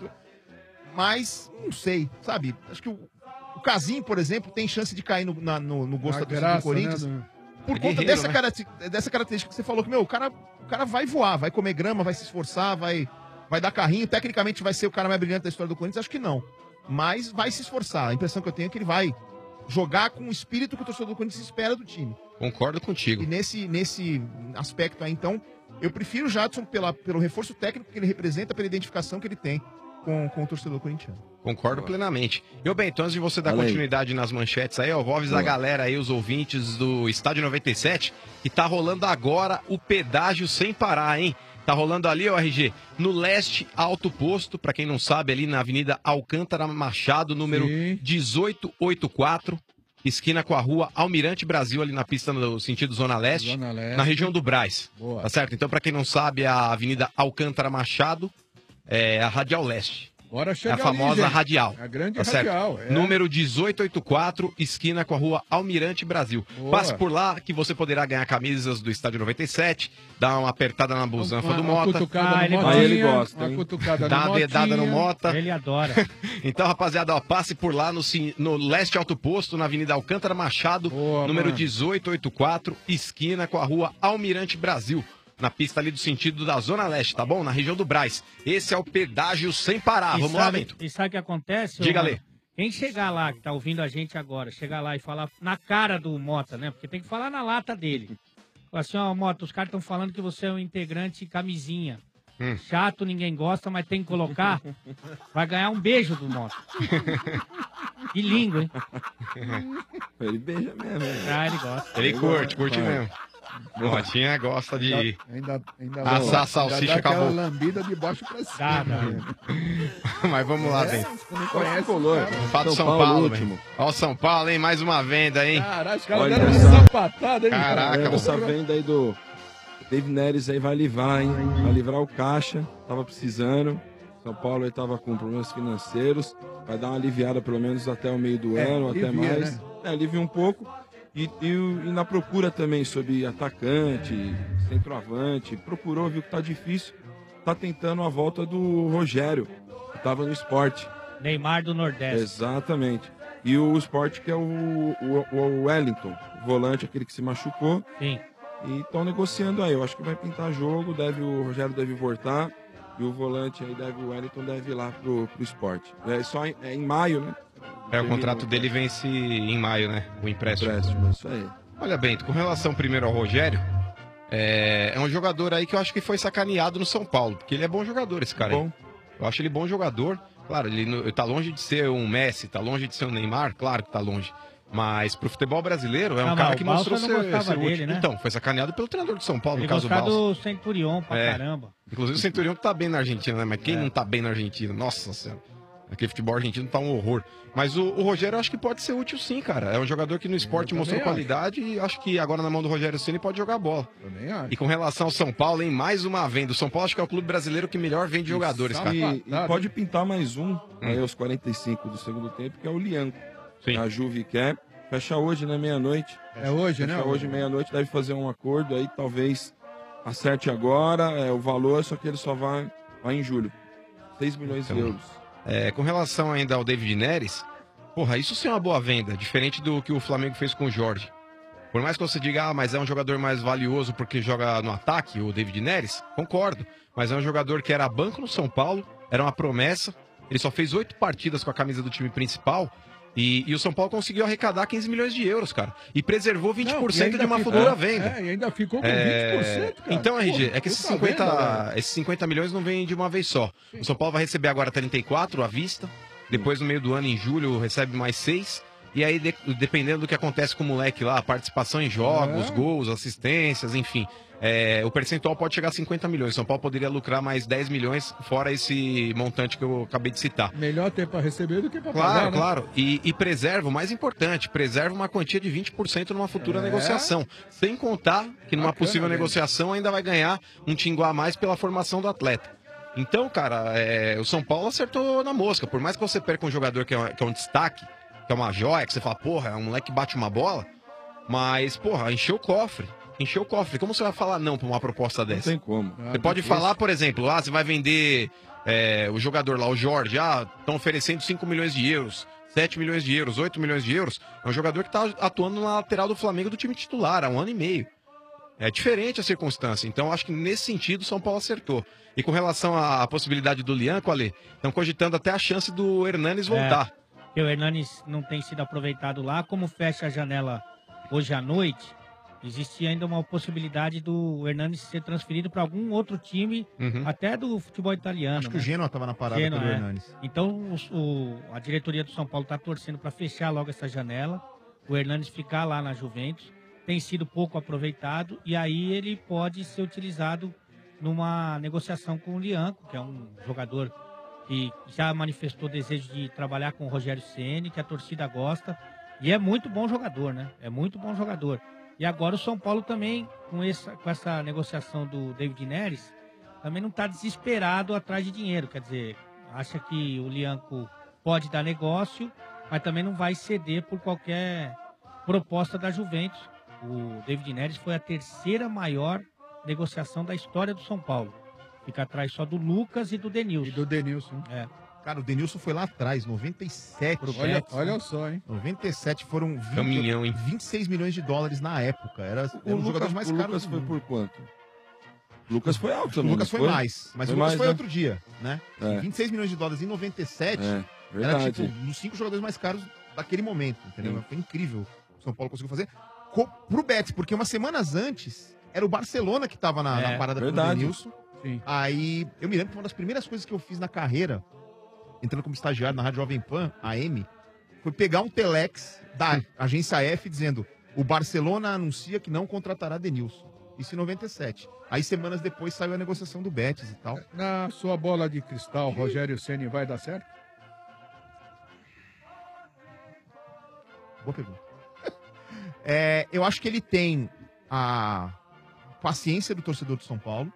Mas, não sei, sabe? Acho que o, o Casim, por exemplo, tem chance de cair no, na- no, no gosto A da torcida graça, do Corinthians. né, Por É conta guerreiro, dessa, né? caracti- dessa característica que você falou, que, meu, o cara, o cara vai voar, vai comer grama, vai se esforçar, vai, vai dar carrinho. Tecnicamente vai ser o cara mais brilhante da história do Corinthians? Acho que não. Mas vai se esforçar. A impressão que eu tenho é que ele vai jogar com o espírito que o torcedor do Corinthians espera do time. Concordo contigo. E nesse, nesse aspecto aí, então, eu prefiro o Jadson pela, pelo reforço técnico que ele representa, pela identificação que ele tem com, com o torcedor corintiano. Concordo plenamente. E, ô Bento, antes de você dar Fala aí. continuidade nas manchetes aí, ó, vou avisar a Boa. galera aí, os ouvintes do Estádio noventa e sete, que tá rolando agora o pedágio sem parar, hein? Tá rolando ali, ó, R G, no leste Alto Posto, pra quem não sabe, ali na Avenida Alcântara Machado, número dezoito oitenta e quatro, esquina com a rua Almirante Brasil, ali na pista no sentido Zona Leste, Zona Leste. na região do Brás. Boa. Tá certo? Então, pra quem não sabe, a Avenida Alcântara Machado é a Radial Leste. Bora É chegar a famosa ali, gente. Radial. A grande tá certo? Radial, é. Número dezoito oitenta e quatro, esquina com a rua Almirante Brasil. Boa. Passe por lá que você poderá ganhar camisas do Estádio noventa e sete, dar uma apertada na busanfa do uma Mota. cutucada Ah, no ele Motinha, gosta. Ele gosta, uma hein? cutucada Dá no uma dedada no Motinha. Mota. Ele adora. Então, rapaziada, ó, passe por lá no, ci- no Leste Alto Posto, na Avenida Alcântara Machado, número mano. dezoito oitenta e quatro, esquina com a rua Almirante Brasil. Na pista ali do sentido da Zona Leste, tá bom? Na região do Brás. Esse é o pedágio sem parar. E Vamos lá, sabe- Bento. E sabe o que acontece? Diga, ô, Lê. mano? Quem chegar lá, que tá ouvindo a gente agora, chegar lá e falar na cara do Mota, né? Porque tem que falar na lata dele. Fala assim, ó, Mota, os caras estão falando que você é um integrante camisinha. Hum. Chato, ninguém gosta, mas tem que colocar. Vai ganhar um beijo do Mota. Que língua, hein? Ele beija mesmo. hein? Ah, ele gosta. Ele curte, curte Vai. mesmo. Motinha gosta de Ainda, ainda, ainda assar ainda a salsicha dá aquela acabou. lambida de baixo pra cima. Dá, dá. né? Mas vamos lá, É, Bento. você não conhece Color. os caras. Fato São, São Paulo, Paulo, último. último. Ó o São Paulo, hein? Mais uma venda, hein? Caralho, os caras Olha deram uma essa- sapatada, hein? Caraca, cara? Essa venda aí do David Neres aí vai livrar, hein? Vai livrar o caixa, tava precisando. São Paulo aí tava com problemas financeiros, vai dar uma aliviada pelo menos até o meio do É, ano, até alivia, mais. né? É, alivia um pouco. E, e, e na procura também sobre atacante, centroavante, procurou, viu que tá difícil. Tá tentando a volta do Rogério, que tava no Sport. Neymar do Nordeste. Exatamente. E o Sport que é o, o, o Wellington, o volante, aquele que se machucou. Sim. E estão negociando aí. Eu acho que vai pintar jogo, deve, o Rogério deve voltar. E o volante aí, deve, o Wellington, deve ir lá pro, pro Sport. É só em, é em maio, né? É, o contrato dele vence em maio, né? O empréstimo. Empréstimo, isso aí. Olha, Bento, com relação primeiro ao Rogério, é, é um jogador aí que eu acho que foi sacaneado no São Paulo, porque ele é bom jogador, esse cara Bom. aí. Eu acho ele bom jogador. Claro, ele no- tá longe de ser um Messi, tá longe de ser um Neymar, claro que tá longe. Mas pro futebol brasileiro é um Não, cara mas que o Balsa mostrou não ser, gostava ser útil. dele, né? Então, foi sacaneado pelo treinador de São Paulo, Ele no caso do gostava Balsa. do Centurion pra É. caramba. Inclusive o Centurião que tá bem na Argentina, né? Mas quem É. não tá bem na Argentina? Nossa Senhora. Aquele futebol argentino tá um horror. Mas o, o Rogério eu acho que pode ser útil sim, cara. É um jogador que no esporte também mostrou acho. qualidade e acho que agora na mão do Rogério Ceni pode jogar bola. Também acho. E com relação ao São Paulo, hein? Mais uma venda. O São Paulo acho que é o clube brasileiro que melhor vende jogadores, cara. E, e pode pintar mais um, aí aos quarenta e cinco do segundo tempo, que é o Lianco. Sim. A Juve quer. Fecha hoje, né? Meia-noite. É hoje, Fecha né? hoje, meia-noite, deve fazer um acordo aí, talvez acerte agora é, o valor, só que ele só vai, vai em julho. seis milhões de Então, euros. É, com relação ainda ao David Neres, porra, isso sim é uma boa venda, diferente do que o Flamengo fez com o Jorge. Por mais que você diga, ah, mas é um jogador mais valioso porque joga no ataque, o David Neres, concordo. Mas é um jogador que era banco no São Paulo, era uma promessa, ele só fez oito partidas com a camisa do time principal. E, e o São Paulo conseguiu arrecadar quinze milhões de euros, cara. E preservou vinte por cento Não, e de uma ainda futura ficou- venda. É, e ainda ficou com É, vinte por cento, cara. Então, R G, Pô, é que esses puta cinquenta, venda, velho. esses cinquenta milhões não vêm de uma vez só. O São Paulo vai receber agora trinta e quatro à vista. Depois, no meio do ano, em julho, recebe mais seis. E aí, de- dependendo do que acontece com o moleque lá, participação em jogos, É. gols, assistências, enfim. é, o percentual pode chegar a cinquenta milhões. São Paulo poderia lucrar mais dez milhões, fora esse montante que eu acabei de citar. Melhor ter pra receber do que pra Claro, pagar, né? claro. E, e preserva, o mais importante, preserva uma quantia de vinte por cento numa futura É. negociação. Sem contar que numa Bacana, possível velho. negociação ainda vai ganhar um tinguá a mais pela formação do atleta. Então, cara, é, o São Paulo acertou na mosca. Por mais que você perca um jogador que é, que é um destaque, que é uma joia, que você fala, porra, é um moleque que bate uma bola, mas, porra, encheu o cofre. Encheu o cofre. Como você vai falar não pra uma proposta Não dessa? tem como. Você pode falar, por exemplo, ah, você vai vender é, o jogador lá, o Jorge, ah, estão oferecendo cinco milhões de euros, sete milhões de euros, oito milhões de euros. É um jogador que está atuando na lateral do Flamengo do time titular há um ano e meio. É diferente a circunstância. Então, acho que nesse sentido, o São Paulo acertou. E com relação à, à possibilidade do Lianco, Ale, estão cogitando até a chance do Hernanes voltar. É, porque o Hernanes não tem sido aproveitado lá. Como fecha a janela hoje à noite, existe ainda uma possibilidade do Hernanes ser transferido para algum outro time, Uhum. até do futebol italiano. Acho que né? o Genoa estava na parada Genoa, pelo é. Hernanes. Então os- o- a diretoria do São Paulo está torcendo para fechar logo essa janela, o Hernanes ficar lá na Juventus. Tem sido pouco aproveitado e aí ele pode ser utilizado numa negociação com o Lianco, que é um jogador que já manifestou desejo de trabalhar com o Rogério Ceni, que a torcida gosta. E é muito bom jogador, né? É muito bom jogador. E agora o São Paulo também, com essa, com essa negociação do David Neres, também não está desesperado atrás de dinheiro. Quer dizer, acha que o Lianco pode dar negócio, mas também não vai ceder por qualquer proposta da Juventus. O David Neres foi a terceira maior negociação da história do São Paulo. Fica atrás só do Lucas e do Denilson. E do Denilson. É. Cara, o Denilson foi lá atrás, noventa e sete. Olha- Jets, olha né? só, hein? noventa e sete foram vinte, Caminhão, hein? vinte e seis milhões de dólares na época. Era, era O um dos Lucas, jogadores mais o caros. Lucas do foi mundo. por quanto? O Lucas foi alto O também. Lucas não foi mais, mas Foi o Lucas mais, foi né? outro dia, né? É. vinte e seis milhões de dólares em noventa e sete É, era verdade. tipo um dos cinco jogadores mais caros daquele momento, entendeu? Sim. Foi incrível o São Paulo conseguiu fazer. Co pro Betis, porque umas semanas antes era o Barcelona que estava na, É, na parada verdade. do Denilson. Aí eu me lembro que uma das primeiras coisas que eu fiz na carreira, entrando como estagiário na Rádio Jovem Pan, A M, foi pegar um telex da agência F dizendo: o Barcelona anuncia que não contratará Denilson. Isso em noventa e sete. Aí semanas depois saiu a negociação do Betis e tal. Na sua bola de cristal, Rogério Ceni vai dar certo? Boa pergunta. É, eu acho que ele tem a paciência do torcedor do São Paulo,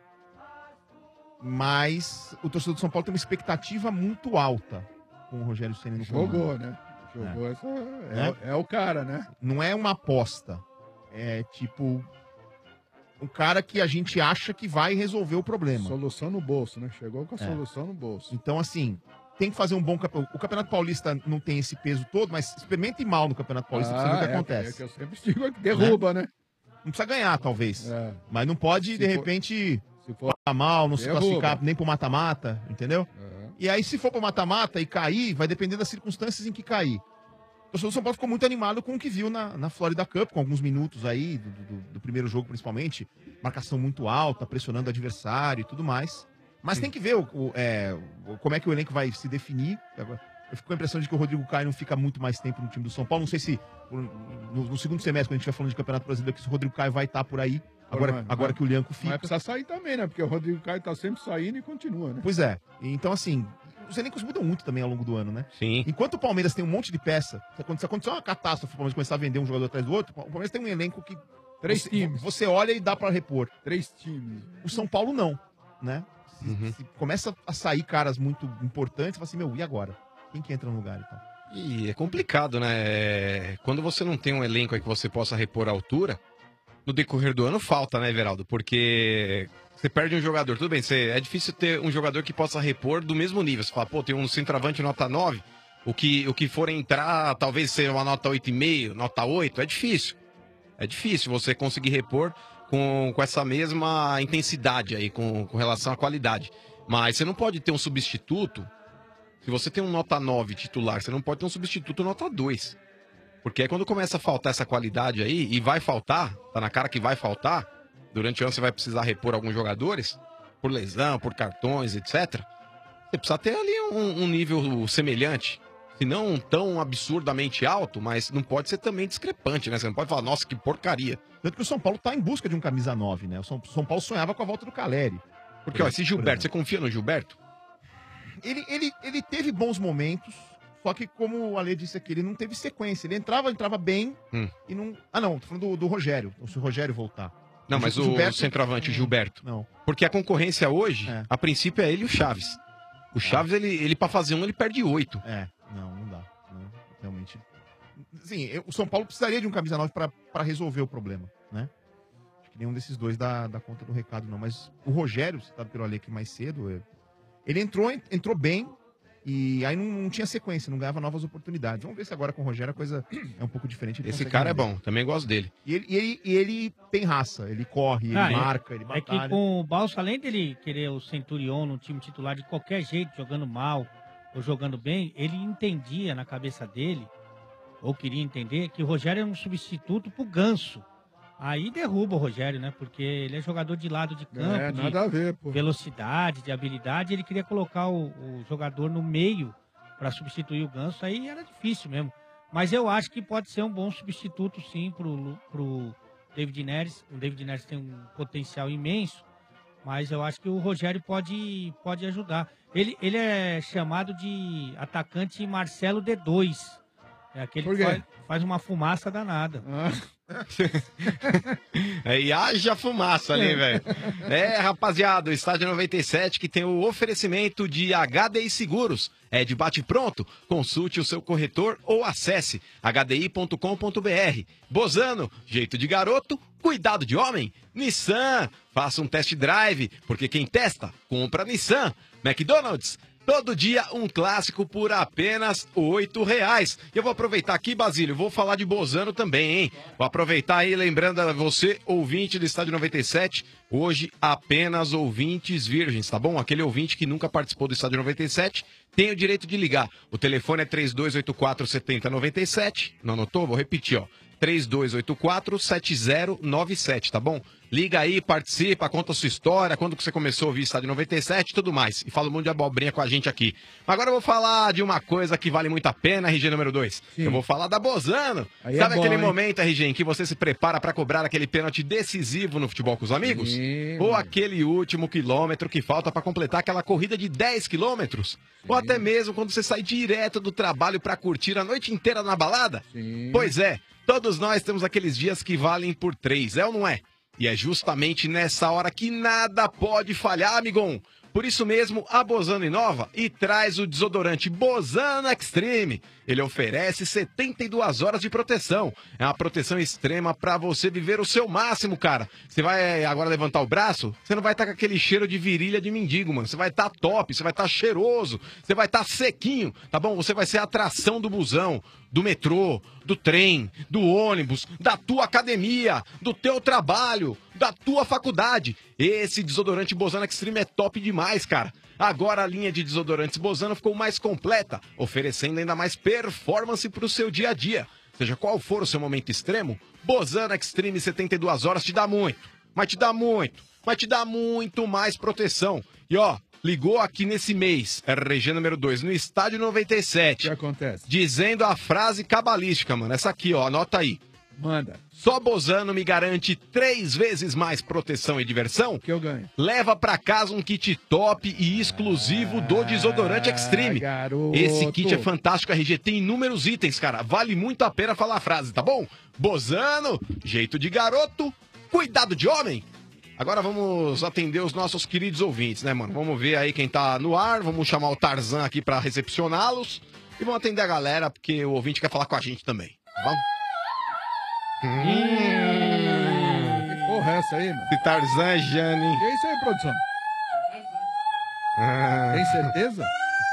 mas o torcedor do São Paulo tem uma expectativa muito alta com o Rogério Ceni no comando. Jogou, né? Jogou É. essa. É, é o cara, né? Não é uma aposta. É tipo um cara que a gente acha que vai resolver o problema. Solução no bolso, né? Chegou com a É. solução no bolso. Então, assim, tem que fazer um bom campeonato. O Campeonato Paulista não tem esse peso todo, mas experimente mal no Campeonato Paulista pra você ver o que é, acontece. É que eu sempre digo é que derruba, né? Não precisa ganhar, talvez. É. Mas não pode, Se de for- repente, se for- passar mal, não se Derruba. classificar nem pro mata-mata, entendeu? É. E aí, se for pro mata-mata e cair, vai depender das circunstâncias em que cair. O torcedor do São Paulo ficou muito animado com o que viu na, na Florida Cup, com alguns minutos aí, do, do- do primeiro jogo principalmente. Marcação muito alta, pressionando o adversário e tudo mais. Mas tem que ver o, o- é, o- como é que o elenco vai se definir. Agora, eu fico com a impressão de que o Rodrigo Caio não fica muito mais tempo no time do São Paulo. Não sei se no, no segundo semestre, quando a gente estiver falando de Campeonato Brasileiro, que se o Rodrigo Caio vai estar por aí, agora, Mas- agora mas- que o Lianco Mas fica. precisa sair também, né? Porque o Rodrigo Caio tá sempre saindo e continua, né? Pois é. Então, assim, os elencos mudam muito também ao longo do ano, né? Sim. Enquanto o Palmeiras tem um monte de peça, se acontecer, se acontecer uma catástrofe, o Palmeiras começar a vender um jogador atrás do outro, o Palmeiras tem um elenco que. Três você, times. Você olha e dá pra repor. Três times. O São Paulo não, né? Se, Uhum. se começa a sair caras muito importantes, você fala assim, meu, e agora? Quem que entra no lugar então? E é complicado, né? É, Quando você não tem um elenco aí que você possa repor a altura, no decorrer do ano falta, né, Everaldo? Porque você perde um jogador. Tudo bem, você... é difícil ter um jogador que possa repor do mesmo nível. Você fala, pô, tem um centroavante nota nove, o que, o que for entrar talvez seja uma nota oito vírgula cinco, nota oito, é difícil. É difícil você conseguir repor com, com essa mesma intensidade aí, com, com relação à qualidade. Mas você não pode ter um substituto. Se você tem um nota nove titular, você não pode ter um substituto nota dois. Porque aí quando começa a faltar essa qualidade aí, e vai faltar, tá na cara que vai faltar, durante o ano você vai precisar repor alguns jogadores, por lesão, por cartões, etcétera. Você precisa ter ali um, um nível semelhante. Se não tão absurdamente alto, mas não pode ser também discrepante, né? Você não pode falar, nossa, que porcaria. Tanto que o São Paulo tá em busca de um camisa nove, né? O São, São Paulo sonhava com a volta do Caleri. Porque, ó, esse Gilberto, você confia no Gilberto? Ele, ele, ele teve bons momentos, só que, como o Ale disse aqui, ele não teve sequência. Ele entrava, entrava bem Hum. e não. Ah, não, tô falando do, do Rogério. Se o Rogério voltar. Não, mas o, Gilberto- centroavante Gilberto. Não. Porque a concorrência hoje, a princípio, é ele e o Chaves. O Chaves, ele, ele pra fazer um, ele perde oito. É, não, não dá. Não, realmente. Sim, eu- o São Paulo precisaria de um camisa nove pra, pra resolver o problema, né? Acho que nenhum desses dois dá, dá conta do recado, não. Mas o Rogério, citado pelo Ale aqui mais cedo, é- ele entrou, entrou bem e aí não, não tinha sequência, não ganhava novas oportunidades. Vamos ver se agora com o Rogério a coisa é um pouco diferente. ele Esse consegue cara é render. bom, também gosto dele. E ele, e ele, e ele tem raça, ele corre, ele Ah, é- marca, ele É batalha. que com o Balsa, além dele querer o Centurion no time titular de qualquer jeito, jogando mal ou jogando bem, ele entendia na cabeça dele, ou queria entender, que o Rogério era um substituto pro Ganso. Aí derruba o Rogério, né? Porque ele é jogador de lado de campo, É, de nada a ver, pô. velocidade, de habilidade. Ele queria colocar o, o jogador no meio para substituir o Ganso. Aí era difícil mesmo. Mas eu acho que pode ser um bom substituto, sim, pro, Lu- pro David Neres. O David Neres tem um potencial imenso, mas eu acho que o Rogério pode, pode ajudar. Ele, ele é chamado de atacante Marcelo D dois. É aquele Por que quê? faz, faz uma fumaça danada. É, e haja fumaça ali, velho. É, rapaziada, o Estádio noventa e sete que tem o oferecimento de H D I Seguros. É de bate pronto? Consulte o seu corretor ou acesse h d i ponto com ponto b r. Bozano, jeito de garoto, cuidado de homem. Nissan, faça um test drive, porque quem testa, compra Nissan. McDonald's, todo dia um clássico por apenas oito reais. E eu vou aproveitar aqui, Basílio, vou falar de Bozano também, hein? Vou aproveitar aí, lembrando a você, ouvinte do Estádio noventa e sete, hoje apenas ouvintes virgens, tá bom? Aquele ouvinte que nunca participou do Estádio noventa e sete tem o direito de ligar. O telefone é três dois oito quatro, sete zero nove sete. Não anotou? Vou repetir, ó. três dois oito quatro, sete zero nove sete, tá bom? Liga aí, participa, conta a sua história, quando que você começou a ouvir Estádio noventa e sete e tudo mais. E fala um monte de abobrinha com a gente aqui. Agora eu vou falar de uma coisa que vale muito a pena, R G número dois. Eu vou falar da Bozano. Aí é Sabe bom, aquele hein? momento, R G, em que você se prepara pra cobrar aquele pênalti decisivo no futebol com os amigos? Sim, Ou mano. aquele último quilômetro que falta pra completar aquela corrida de dez quilômetros? Ou até mesmo quando você sai direto do trabalho pra curtir a noite inteira na balada? Sim. Pois é, todos nós temos aqueles dias que valem por três, é ou não é? E é justamente nessa hora que nada pode falhar, amigão. Por isso mesmo, a Bozano inova e traz o desodorante Bozano Extreme. Ele oferece setenta e duas horas de proteção. É uma proteção extrema pra você viver o seu máximo, cara. Você vai agora levantar o braço, você não vai estar com aquele cheiro de virilha de mendigo, mano. Você vai estar top, você vai estar cheiroso, você vai estar sequinho, tá bom? Você vai ser a atração do busão, do metrô, do trem, do ônibus, da tua academia, do teu trabalho, da tua faculdade. Esse desodorante Bozano Extreme é top demais, cara. Agora a linha de desodorantes Bozano ficou mais completa, oferecendo ainda mais performance para o seu dia a dia. Seja qual for o seu momento extremo, Bozano Extreme setenta e duas horas te dá muito, mas te dá muito, mas te dá muito mais proteção. E ó, ligou aqui nesse mês, R G número dois, no Estádio noventa e sete. O que acontece? Dizendo a frase cabalística, mano. Essa aqui, ó, anota aí. Manda. Só Bozano me garante três vezes mais proteção e diversão. Que eu ganho. Leva pra casa um kit top e exclusivo ah, do Desodorante Extreme. Garoto. Esse kit é fantástico, R G. Tem inúmeros itens, cara. Vale muito a pena falar a frase, tá bom? Bozano, jeito de garoto, cuidado de homem. Agora vamos atender os nossos queridos ouvintes, né, mano? Vamos ver aí quem tá no ar. Vamos chamar o Tarzan aqui pra recepcioná-los. E vamos atender a galera, porque o ouvinte quer falar com a gente também. Tá bom? Hum. Que porra é essa aí, mano? Esse Tarzan, Jane. Que é isso aí, produção? Ah. Tem certeza?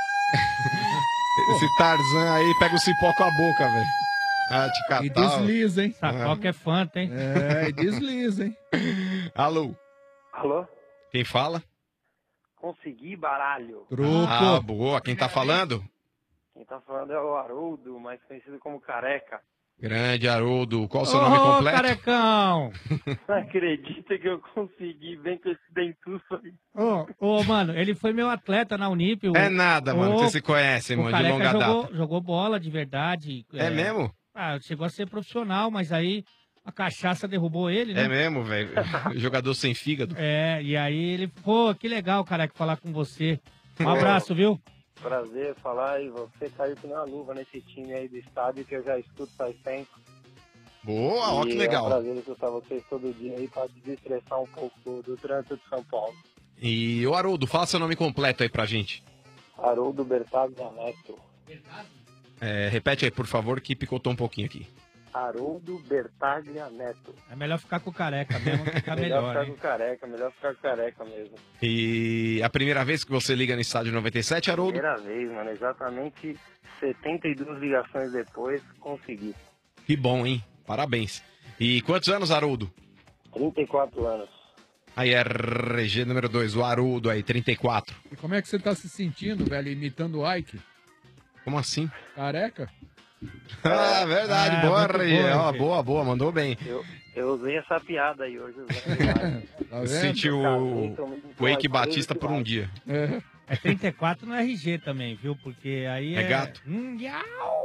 Esse Tarzan aí pega o cipó com a boca, velho. Ah, te catar. E desliza, hein? Sacoca é fanta, hein? É, e desliza, hein? Alô? Alô? Quem fala? Consegui baralho. Truco. Ah, boa. Quem tá falando? Quem tá falando é o Haroldo, mais conhecido como Careca. Grande Haroldo. Qual o seu Ô, nome completo? Carecão! Não acredita que eu consegui bem com esse dentuço aí. Ô, ô, mano, ele foi meu atleta na Unip. O, É nada, mano. o, Vocês se conhecem, o mano, de Careca longa jogou, data. jogou bola de verdade. É mesmo? Ah, chegou a ser profissional, mas aí a cachaça derrubou ele, né? É mesmo, velho. Jogador sem fígado. É, e aí ele... Pô, que legal, Careca, falar com você. Um abraço, viu? Prazer falar, e você caiu que nem uma luva nesse time aí do estádio que eu já escuto faz tempo. Boa, ó, que legal. É um prazer escutar vocês todo dia aí pra desestressar um pouco do trânsito de São Paulo. E, ô Haroldo, fala seu nome completo aí pra gente. Haroldo Bertaglia Neto. É, repete aí, por favor, que picotou um pouquinho aqui. Haroldo Bertaglia Neto. É melhor ficar com o Careca mesmo, ficar melhor, Melhor ficar hein? com careca, melhor ficar com careca mesmo. E a primeira vez que você liga no Estádio noventa e sete, Haroldo? Primeira vez, mano, exatamente setenta e duas ligações depois, consegui. Que bom, hein? Parabéns. E quantos anos, Haroldo? trinta e quatro anos. Aí, R G número dois, o Haroldo aí, trinta e quatro. E como é que você tá se sentindo, velho, imitando o Ike? Como assim? Careca? Ah, verdade, Ah, boa, muito R G. bom, Ó, hein? boa, boa, mandou bem. Eu, eu usei essa piada aí hoje. Tá vendo? Sentiu o, o Eike Batista por um dia. É. É trinta e quatro no R G também, viu? Porque aí é... É gato. Hum, iau!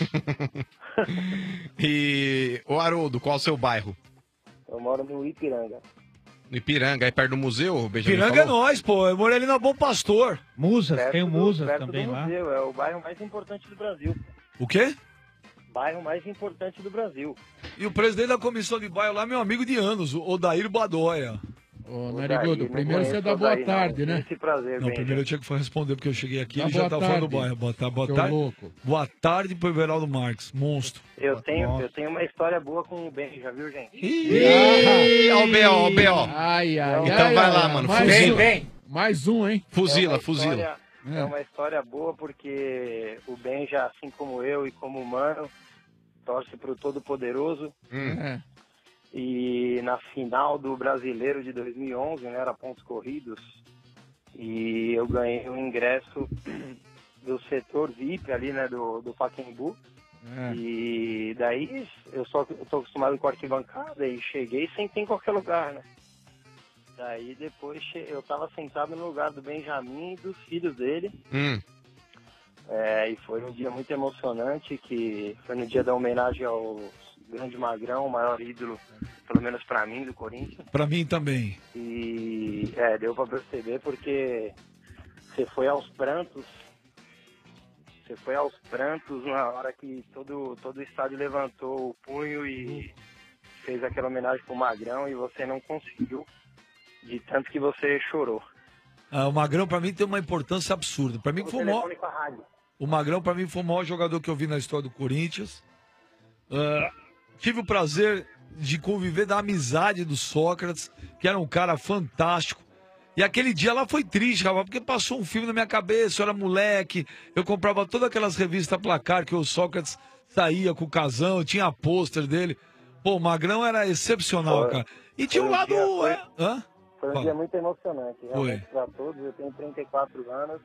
E, ô Haroldo, qual o seu bairro? Eu moro no Ipiranga. No Ipiranga, aí perto do museu, o Benjamin Piranga é falou? nós, pô. Eu morei ali na Bom Pastor. Musas, Perto tem o do- Musas perto também do lá. museu, é o bairro mais importante do Brasil. O quê? Bairro mais importante do Brasil. E o presidente da comissão de bairro lá, meu amigo de anos, o Odair Badoia. Ô, Odair, Narigudo, não primeiro você conheço dá boa Odair, não. tarde, né? Esse prazer, Não, Benja. primeiro eu tinha que responder, porque eu cheguei aqui e Dá ele já boa tá falando do tarde, bairro. Boa tarde, boa seu tarde. louco. Boa tarde pro Everaldo Marques, monstro. Eu tenho, eu tenho uma história boa com o Benja, viu, gente? Ih, ó o B O, ó o B O. Ai, ai, Então ai, vai ai, lá, ai. mano, Mais fuzila. um, mais um, hein? Fuzila, É uma fuzila. história- É uma história boa porque o Benja, assim como eu e como o Mano, torce pro Todo-Poderoso. Hum. É. E na final do Brasileiro de dois mil e onze, né, era pontos corridos, e eu ganhei o ingresso do setor V I P ali, né, do, do Pacaembu. É. E daí eu só eu tô acostumado com arquibancada e cheguei e sentei em qualquer lugar, né. Daí depois che- eu tava sentado no lugar do Benjamin e dos filhos dele. Hum. É, e foi um dia muito emocionante, que foi no dia da homenagem ao grande Magrão, o maior ídolo, pelo menos pra mim, do Corinthians. Pra mim também. E é, deu pra perceber porque você foi aos prantos, você foi aos prantos na hora que todo, todo o estádio levantou o punho e fez aquela homenagem pro Magrão e você não conseguiu, de tanto que você chorou. Ah, o Magrão, pra mim, tem uma importância absurda. Pra mim, O foi o maior... telefone com a rádio. O Magrão, pra mim, foi o maior jogador que eu vi na história do Corinthians. Ah, tive o prazer de conviver da amizade do Sócrates, que era um cara fantástico. E aquele dia lá foi triste, rapaz, porque passou um filme na minha cabeça, eu era moleque, eu comprava todas aquelas revistas Placar que o Sócrates saía com o Casão, tinha pôster dele. Pô, o Magrão era excepcional, Foi. cara. E tinha um Foi um lado... dia- foi- é, hã? Foi um Fala. dia muito emocionante, realmente, Foi. para todos. Eu tenho trinta e quatro anos,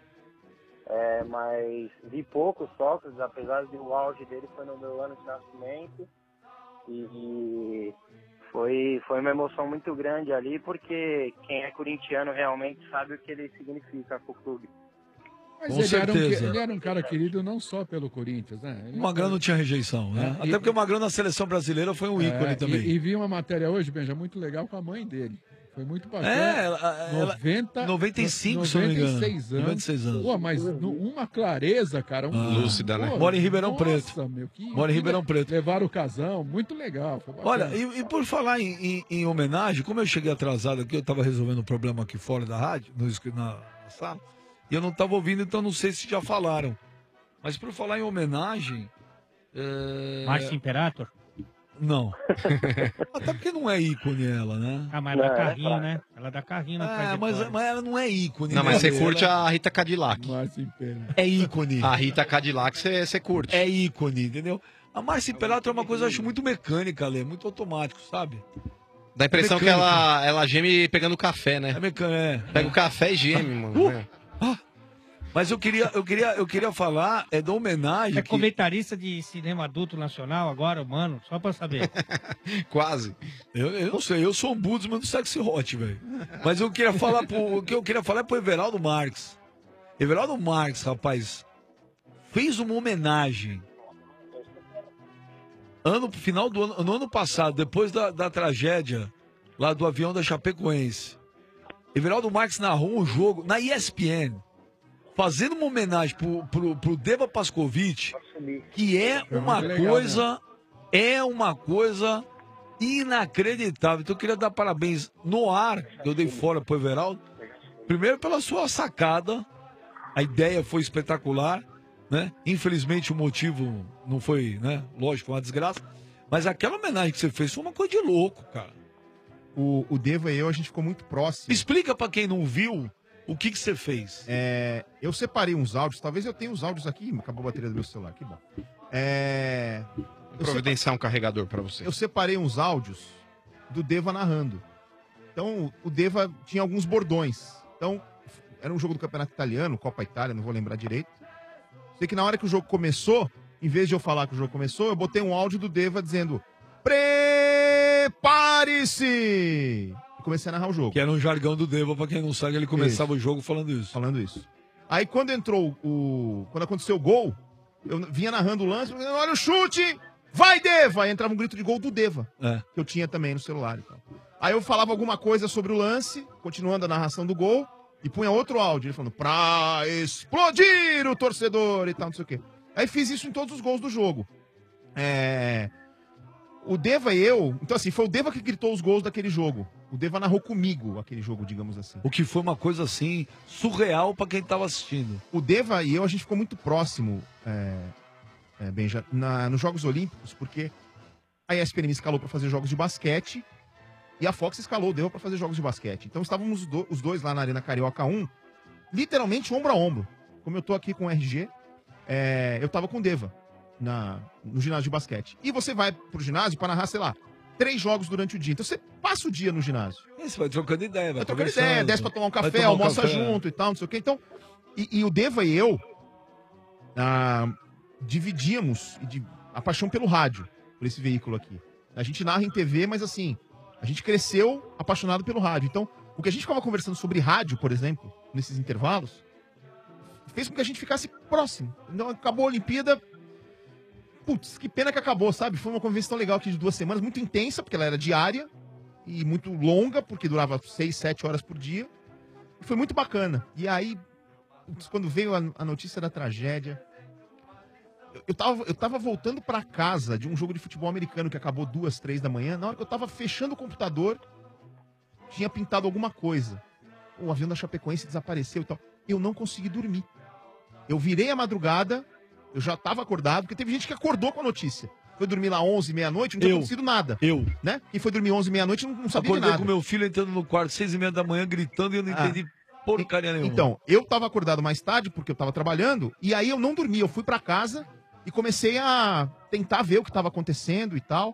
é, mas vi pouco Sócrates, apesar de o auge dele foi no meu ano de nascimento. E, e foi, foi uma emoção muito grande ali, porque quem é corintiano realmente sabe o que ele significa pro clube. Mas Com ele era, um, certeza. ele era um cara querido não só pelo Corinthians, né? Ele O Magrão não tinha rejeição, né? É, Até e- porque o Magrão na seleção brasileira foi um ícone É, também. E, e vi uma matéria hoje, Benja, muito legal com a mãe dele. Foi muito bacana. É, ela- ela- noventa, noventa e cinco, se eu não me engano. noventa e seis anos. noventa e seis anos. Pô, mas nu- uma clareza, cara. Um, Ah. Lúcida, né? Pô, Mora em Ribeirão nossa, Preto. Meu, que, Mora em que Ribeirão le- Preto. Levaram o casão, muito legal. Foi bacana. Olha, e, e por falar em, em- em homenagem, como eu cheguei atrasado aqui, eu estava resolvendo um problema aqui fora da rádio, no, escri- na, na sala, e eu não estava ouvindo, então não sei se já falaram. Mas por falar em homenagem... É... Márcio Imperator? Não. Até porque não é ícone ela, né? Ah, mas ela dá carrinho, né? Ela dá carrinho na É, trajetória. mas, mas ela não é ícone. Não, né? mas você Ela- curte a Rita Cadillac. É ícone. A Rita Cadillac você você curte. É ícone, entendeu? A Márcia Imperator é uma coisa, eu acho, muito mecânica, Lê, muito automático, sabe? Dá a impressão que Mecânica. ela, ela geme pegando café, né? É mecânica. Pega o café e geme, mano. Uh! né? Mas eu queria, eu queria, eu queria falar é da homenagem. É que- comentarista de cinema adulto nacional agora, mano, só pra saber. Quase. Eu, eu não sei, eu sou um Budsman do Sexy Hot, velho. Mas eu queria falar pro, o que eu queria falar é pro Everaldo Marques. Everaldo Marques, rapaz, fez uma homenagem. Ano, final do ano, no ano passado, depois da, da tragédia lá do avião da Chapecoense. Everaldo Marques narrou um jogo na E S P N, fazendo uma homenagem pro, pro, pro Deva Pascovitch, que é Foi uma muito legal, coisa, é uma coisa inacreditável. Então eu queria dar parabéns no ar, que eu dei fora pro Everaldo. Primeiro pela sua sacada, a ideia foi espetacular, né? Infelizmente o motivo não foi, né? Lógico, foi uma desgraça. Mas aquela homenagem que você fez foi uma coisa de louco, cara. O, o Deva e eu, a gente ficou muito próximo. Explica pra quem não viu o que que você fez. É, eu separei uns áudios, talvez eu tenha os áudios aqui, acabou a bateria do meu celular, que bom. É, eu, Providenciar um carregador pra você. eu separei uns áudios do Deva narrando. Então, o Deva tinha alguns bordões. Então, era um jogo do Campeonato Italiano, Copa Itália, não vou lembrar direito. Sei que na hora que o jogo começou, em vez de eu falar que o jogo começou, eu botei um áudio do Deva dizendo: prepare-se! E comecei a narrar o jogo. Que era um jargão do Deva, pra quem não sabe, ele começava o jogo falando isso. Falando isso. Aí quando entrou o. Quando aconteceu o gol, eu vinha narrando o lance, olha o chute! Vai, Deva! Aí entrava um grito de gol do Deva, É. que eu tinha também no celular e tal. Aí eu falava alguma coisa sobre o lance, continuando a narração do gol, e punha outro áudio, ele falando, pra explodir o torcedor e tal, não sei o quê. Aí fiz isso em todos os gols do jogo. É. O Deva e eu. Então, assim, foi o Deva que gritou os gols daquele jogo. O Deva narrou comigo aquele jogo, digamos assim. O que foi uma coisa assim, surreal pra quem tava assistindo. O Deva e eu, a gente ficou muito próximo, é, é, Benja, na, nos Jogos Olímpicos, porque a E S P N me escalou pra fazer jogos de basquete e a Fox escalou o Deva pra fazer jogos de basquete. Então estávamos os, do- os dois lá na Arena Carioca um, literalmente ombro a ombro. Como eu tô aqui com o R G, é, eu tava com o Deva na, no ginásio de basquete. E você vai pro ginásio pra narrar, sei lá, três jogos durante o dia. Então você passa o dia no ginásio. E você vai trocando ideia, vai Vai trocando conversando. ideia, desce pra tomar um Vai café, tomar um almoça café. junto e tal, não sei o quê. Então, e, e o Deva e eu ah, dividíamos de- a paixão pelo rádio, por esse veículo aqui. A gente narra em T V, mas assim, a gente cresceu apaixonado pelo rádio. Então, o que a gente ficava conversando sobre rádio, por exemplo, nesses intervalos, fez com que a gente ficasse próximo. Então, acabou a Olimpíada. Putz, que pena que acabou, sabe? Foi uma convivência tão legal aqui de duas semanas, muito intensa, porque ela era diária, e muito longa, porque durava seis, sete horas por dia. E foi muito bacana. E aí, putz, quando veio a, a notícia da tragédia, Eu, eu, tava, eu tava voltando pra casa de um jogo de futebol americano que acabou duas, três da manhã. Na hora que eu tava fechando o computador, tinha pintado alguma coisa. O avião da Chapecoense desapareceu e tal. Eu não consegui dormir. Eu virei a madrugada, eu já tava acordado, porque teve gente que acordou com a notícia. Foi dormir lá onze, meia-noite, não tinha Eu. acontecido nada. Eu. Né? Quem foi dormir onze, meia-noite não, não sabia de Acordei nada. com meu filho entrando no quarto, seis e meia da manhã, gritando e eu não Ah. entendi porcaria nenhuma. Então, eu tava acordado mais tarde, porque eu tava trabalhando, e aí eu não dormi, eu fui pra casa e comecei a tentar ver o que tava acontecendo e tal.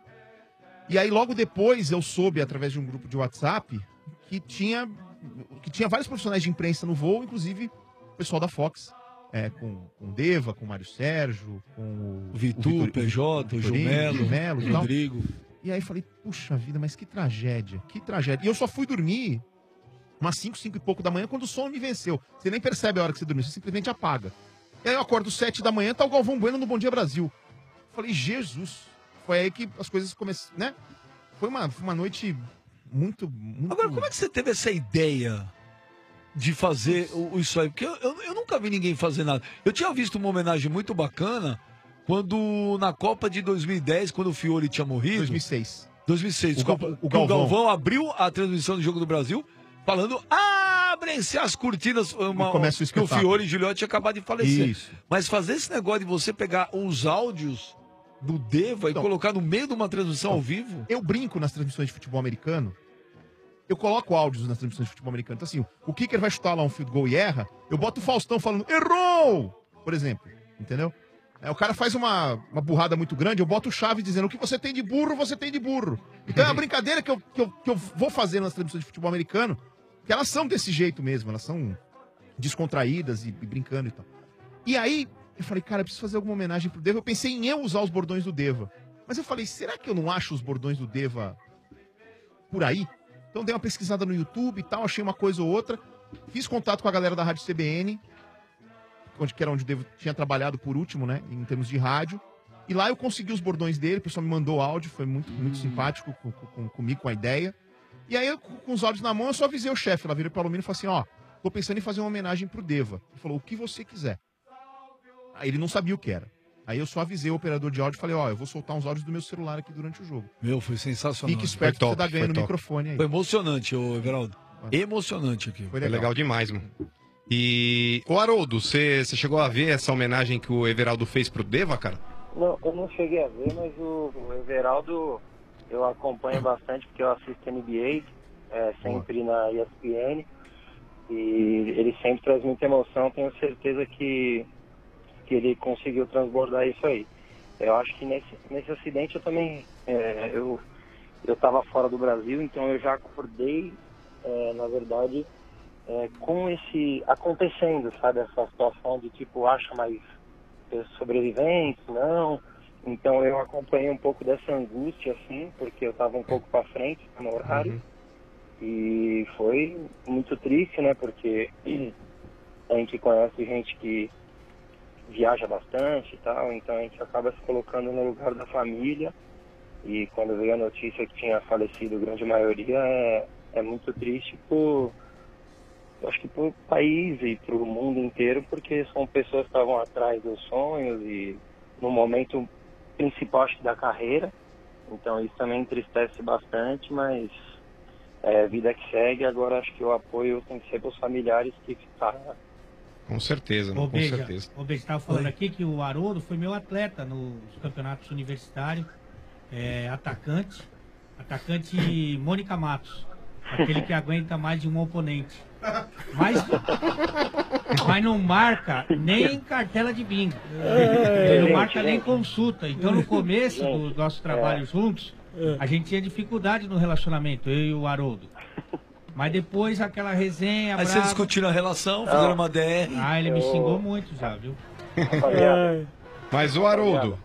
E aí logo depois eu soube, através de um grupo de WhatsApp, que tinha, que tinha vários profissionais de imprensa no voo, inclusive o pessoal da Fox. É, com, com o Deva, com o Mário Sérgio, com o... Vitu, o Vitor- P J, o Vitorinho, Gilmelo, Gilmelo e tal. Rodrigo. E aí falei, puxa vida, mas que tragédia, que tragédia. E eu só fui dormir umas cinco, cinco e pouco da manhã, quando o sono me venceu. Você nem percebe a hora que você dormiu, você simplesmente apaga. E aí eu acordo sete da manhã, tá o Galvão Bueno no Bom Dia Brasil. Falei, Jesus. Foi aí que as coisas começaram, né? Foi uma, foi uma noite muito, muito... Agora, como é que você teve essa ideia de fazer o, o isso aí? Porque eu, eu, eu nunca vi ninguém fazer nada. Eu tinha visto uma homenagem muito bacana quando, na Copa de dois mil e dez, quando o Fiori tinha morrido... dois mil e seis. dois mil e seis, O desculpa. Gal- o que o Galvão. Galvão abriu a transmissão do Jogo do Brasil falando, abrem-se as cortinas. Uma, E começa o que o espetáculo. Fiori e Gigliotti tinha acabado de falecer. Isso. Mas fazer esse negócio de você pegar os áudios do Deva Então, e colocar no meio de uma transmissão ao vivo... Eu brinco nas transmissões de futebol americano. Eu coloco áudios nas transmissões de futebol americano. Então, assim, o kicker vai chutar lá um field goal e erra, eu boto o Faustão falando, errou! Por exemplo, entendeu? É, o cara faz uma, uma burrada muito grande, eu boto o Chaves dizendo, o que você tem de burro, você tem de burro. Então é uma brincadeira que eu, que eu, que eu vou fazer nas transmissões de futebol americano, que elas são desse jeito mesmo, elas são descontraídas e, e brincando e tal. E aí, eu falei, cara, eu preciso fazer alguma homenagem pro Deva. Eu pensei em eu usar os bordões do Deva. Mas eu falei, será que eu não acho os bordões do Deva por aí? Então dei uma pesquisada no YouTube e tal, achei uma coisa ou outra. Fiz contato com a galera da Rádio C B N, onde, que era onde o Deva tinha trabalhado por último, né, em termos de rádio. E lá eu consegui os bordões dele, o pessoal me mandou áudio, foi muito, muito simpático com, com- comigo, com a ideia. E aí, eu, com com os áudios na mão, eu só avisei o chefe, ela virou para o Alumínio e falou assim, ó, tô pensando em fazer uma homenagem pro Deva. Ele falou, o que você quiser. Aí ele não sabia o que era. Aí eu só avisei o operador de áudio e falei, ó, eu vou soltar uns áudios do meu celular aqui durante o jogo. Meu, foi sensacional. Fique esperto que você tá ganhando microfone aí. Foi emocionante, ô Everaldo. Emocionante aqui. Foi Foi legal demais, mano. E, ô Haroldo, você você chegou a ver essa homenagem que o Everaldo fez pro Deva, cara? Não, eu não cheguei a ver, mas o, o Everaldo eu acompanho bastante porque eu assisto N B A, é, sempre na E S P N, e ele sempre traz muita emoção, tenho certeza que, que ele conseguiu transbordar isso aí. Eu acho que nesse, nesse acidente eu também, é, eu eu estava fora do Brasil, então eu já acordei, é, na verdade, é, com esse acontecendo, sabe, essa situação de tipo, acha mais sobreviventes, não. Então eu acompanhei um pouco dessa angústia, assim, porque eu estava um pouco para frente no horário. E foi muito triste, né, porque a gente conhece gente que viaja bastante e tal, então a gente acaba se colocando no lugar da família. E quando veio a notícia que tinha falecido a grande maioria, é, é muito triste por, eu acho que pro país e pro mundo inteiro, porque são pessoas que estavam atrás dos sonhos e no momento principal, acho que, da carreira. Então isso também entristece bastante, mas é vida que segue. Agora acho que o apoio tem que ser para os familiares que ficaram. Com certeza, Ô, mano, com Beija, certeza. o Beija estava falando aqui que o Haroldo foi meu atleta nos campeonatos universitários, é, atacante, atacante Mônica Matos, aquele que aguenta mais de um oponente. Mas, mas não marca nem cartela de bingo. Ele não marca nem consulta. Então no começo do nosso trabalho juntos, a gente tinha dificuldade no relacionamento, eu e o Haroldo. Mas depois aquela resenha. Aí vocês discutiram a relação, fizeram uma D R. Ah, ele me xingou muito já, viu? Mas o Haroldo,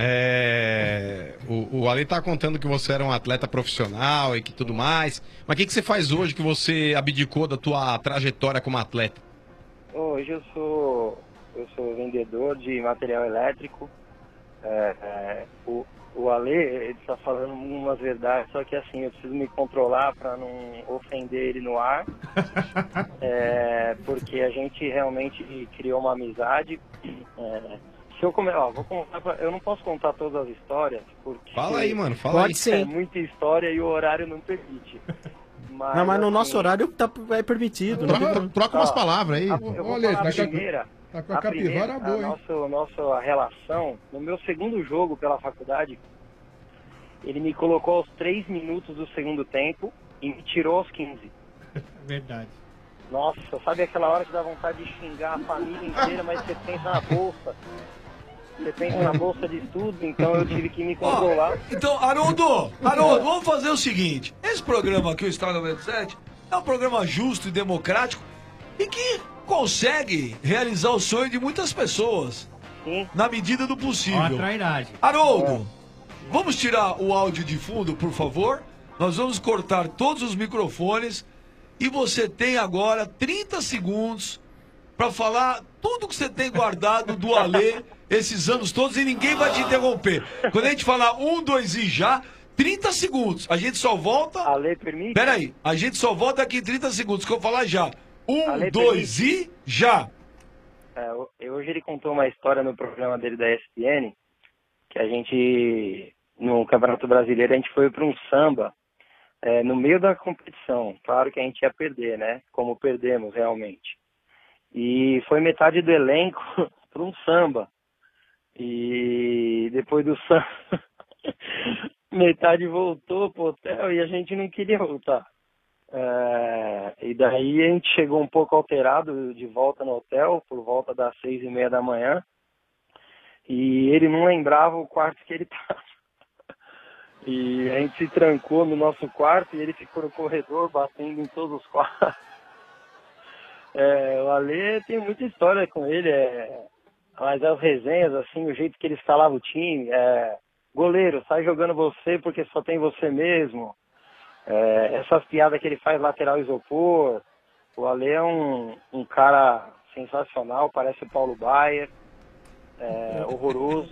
é, o, o Ale tá contando que você era um atleta profissional e que tudo mais. Mas o que, que você faz hoje que você abdicou da tua trajetória como atleta? Hoje eu sou, eu sou vendedor de material elétrico. É, é, o, o Ale, ele está falando umas verdades, só que assim, eu preciso me controlar para não ofender ele no ar. É, porque a gente realmente criou uma amizade. É, Se eu come... Ó, vou contar pra... Eu não posso contar todas as histórias, porque... Fala aí, mano, fala Pode aí. sim. É muita história e o horário não permite. Mas, Não, mas no assim, nosso horário tá, é permitido. Troca, não tem- troca umas Ó, palavras aí. a- eu vou Olha, falar tá a com a- primeira. tá com a primeira, capivara boa, a hein? nossa, nossa relação, no meu segundo jogo pela faculdade, ele me colocou aos três minutos do segundo tempo e me tirou aos quinze. Verdade. Nossa, sabe aquela hora que dá vontade de xingar a família inteira, mas você pensa na bolsa. Você pensa na bolsa de estudo, então eu tive que me controlar. Então, Haroldo, Haroldo, vamos fazer o seguinte. Esse programa aqui, o Estado noventa e sete, é um programa justo e democrático e que consegue realizar o sonho de muitas pessoas. Sim. Na medida do possível. Ó a trairagem. Haroldo, vamos tirar o áudio de fundo, por favor? Nós vamos cortar todos os microfones e você tem agora trinta segundos para falar tudo que você tem guardado do Alê esses anos todos e ninguém vai te interromper. Quando a gente falar um, dois e já, trinta segundos. A gente só volta... Alê, permite? Peraí, a gente só volta aqui em trinta segundos, que eu vou falar já. Um, Alê, dois permite? e já. É, eu- hoje ele contou uma história no programa dele da E S P N, que a gente, no Campeonato Brasileiro, a gente foi para um samba é, no meio da competição. Claro que a gente ia perder, né? Como perdemos realmente. E foi metade do elenco para um samba. E depois do samba, metade voltou pro hotel e a gente não queria voltar. É, e daí a gente chegou um pouco alterado de volta no hotel, por volta das seis e meia da manhã. E ele não lembrava o quarto que ele estava. E a gente se trancou no nosso quarto e ele ficou no corredor batendo em todos os quartos. É, o Alê tem muita história com ele, é, mas as resenhas, assim, o jeito que ele escalava o time, é, goleiro, sai jogando você porque só tem você mesmo. É, essas piadas que ele faz lateral isopor. O Alê é um, um cara sensacional, parece o Paulo Baier, é, horroroso,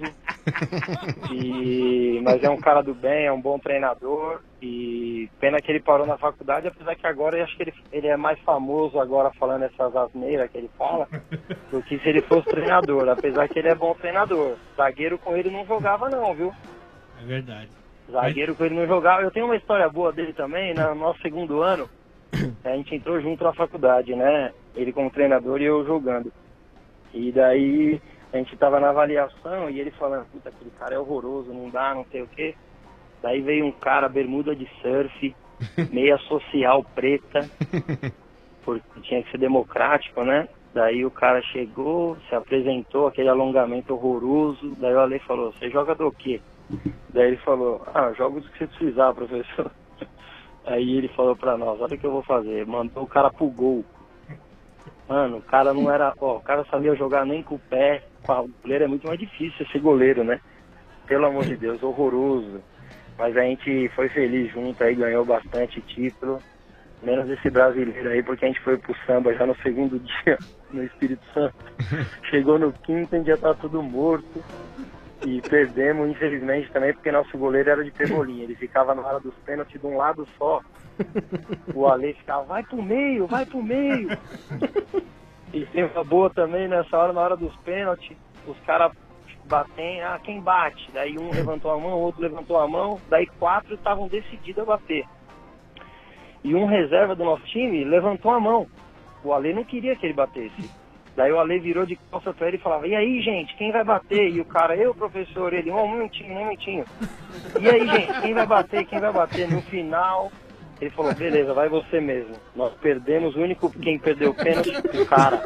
e, mas é um cara do bem, é um bom treinador, e pena que ele parou na faculdade, apesar que agora eu acho que ele, ele é mais famoso agora falando essas asneiras que ele fala, do que se ele fosse treinador, apesar que ele é bom treinador. Zagueiro com ele não jogava não, viu? É verdade. Zagueiro com ele não jogava. Eu tenho uma história boa dele também, né? No nosso segundo ano, a gente entrou junto na faculdade, né? Ele como treinador e eu jogando. E daí a gente tava na avaliação e ele falando, puta, aquele cara é horroroso, não dá, não sei o quê. Daí veio um cara, bermuda de surf, meia social preta, porque tinha que ser democrático, né? Daí o cara chegou, se apresentou, aquele alongamento horroroso. Daí o Ale falou, você joga do quê? Daí ele falou, ah, jogo do que você precisar, professor. Aí ele falou pra nós, olha o que eu vou fazer. Mandou o cara pro gol. Mano, o cara não era... Ó, o cara sabia jogar nem com o pé. Com a goleiro é muito mais difícil ser goleiro, né? Pelo amor de Deus, horroroso. Mas a gente foi feliz junto aí, ganhou bastante título. Menos esse brasileiro aí, porque a gente foi pro samba já no segundo dia, no Espírito Santo. Chegou no quinto, a gente já tá tudo morto. E perdemos, infelizmente, também, porque nosso goleiro era de pebolinha. Ele ficava na hora dos pênaltis de um lado só. O Ale ficava, vai pro meio, vai pro meio. E tem uma boa também, nessa hora, na hora dos pênaltis, os caras batem, ah, quem bate? Daí um levantou a mão, o outro levantou a mão, daí quatro estavam decididos a bater. E um reserva do nosso time levantou a mão. O Ale não queria que ele batesse. Daí o Ale virou de costas pra ele e falava, e aí, gente, quem vai bater? E o cara, eu, professor, ele, um minutinho, um minutinho. E aí, gente, quem vai bater? Quem vai bater? No final, ele falou, beleza, vai você mesmo. Nós perdemos, o único quem perdeu o pênalti, o cara.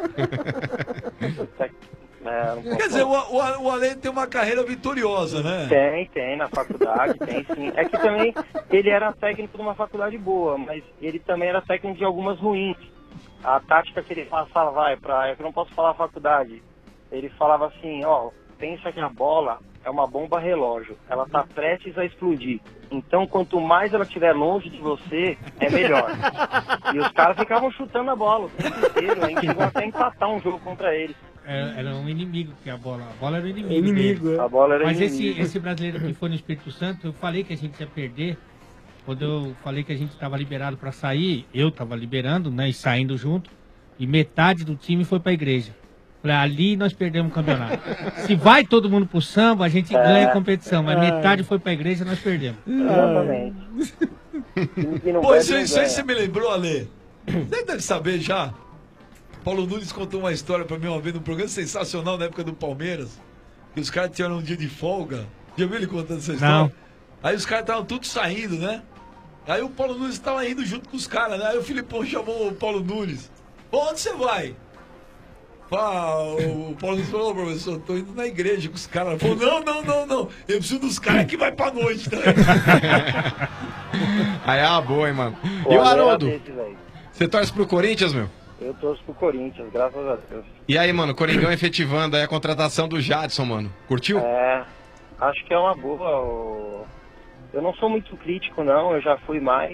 É, não Quer dizer, o, o, o Ale tem uma carreira vitoriosa, né? Tem, tem, na faculdade, tem sim. É que também ele era técnico de uma faculdade boa, mas ele também era técnico de algumas ruins. A tática que ele passava, vai, pra, eu não posso falar faculdade, ele falava assim, ó, pensa que a bola é uma bomba relógio, ela tá prestes a explodir. Então, quanto mais ela estiver longe de você, é melhor. E os caras ficavam chutando a bola o tempo inteiro, a gente chegou até a empatar um jogo contra eles. Era, era um inimigo, que a bola, a bola era o inimigo. Inimigo, dele. é. A bola era Mas inimigo. esse, esse brasileiro que foi no Espírito Santo, eu falei que a gente ia perder. Quando eu falei que a gente estava liberado para sair, eu estava liberando, né, e saindo junto, e metade do time foi para a igreja. Falei, ali nós perdemos o campeonato. Se vai todo mundo pro samba, a gente É. ganha a competição, mas É. metade foi pra igreja, nós perdemos. Exatamente. Pô, isso, aí- isso aí você me lembrou, Ale? Você deve saber já. Paulo Nunes contou uma história pra mim uma vez num programa sensacional na época do Palmeiras. Que os caras tinham um dia de folga. Já viu ele contando essa história? Não. Aí os caras estavam todos saindo, né? Aí o Paulo Nunes tava indo junto com os caras, né? Aí o Filipão chamou o Paulo Nunes. Pô, onde você vai? Pá, o Paulo Nunes falou, ô, professor, tô indo na igreja com os caras. Ele falou, não, não, não, não. Eu preciso dos caras que vai pra noite também. Aí é uma boa, hein, mano. Pô, E o Ale era Haroldo? desse, velho. Você torce pro Corinthians, meu? Eu torço pro Corinthians, graças a Deus. E aí, mano, Coringão efetivando aí a contratação do Jadson, mano. Curtiu? É, acho que é uma boa. o- Eu não sou muito crítico, não, eu já fui mais.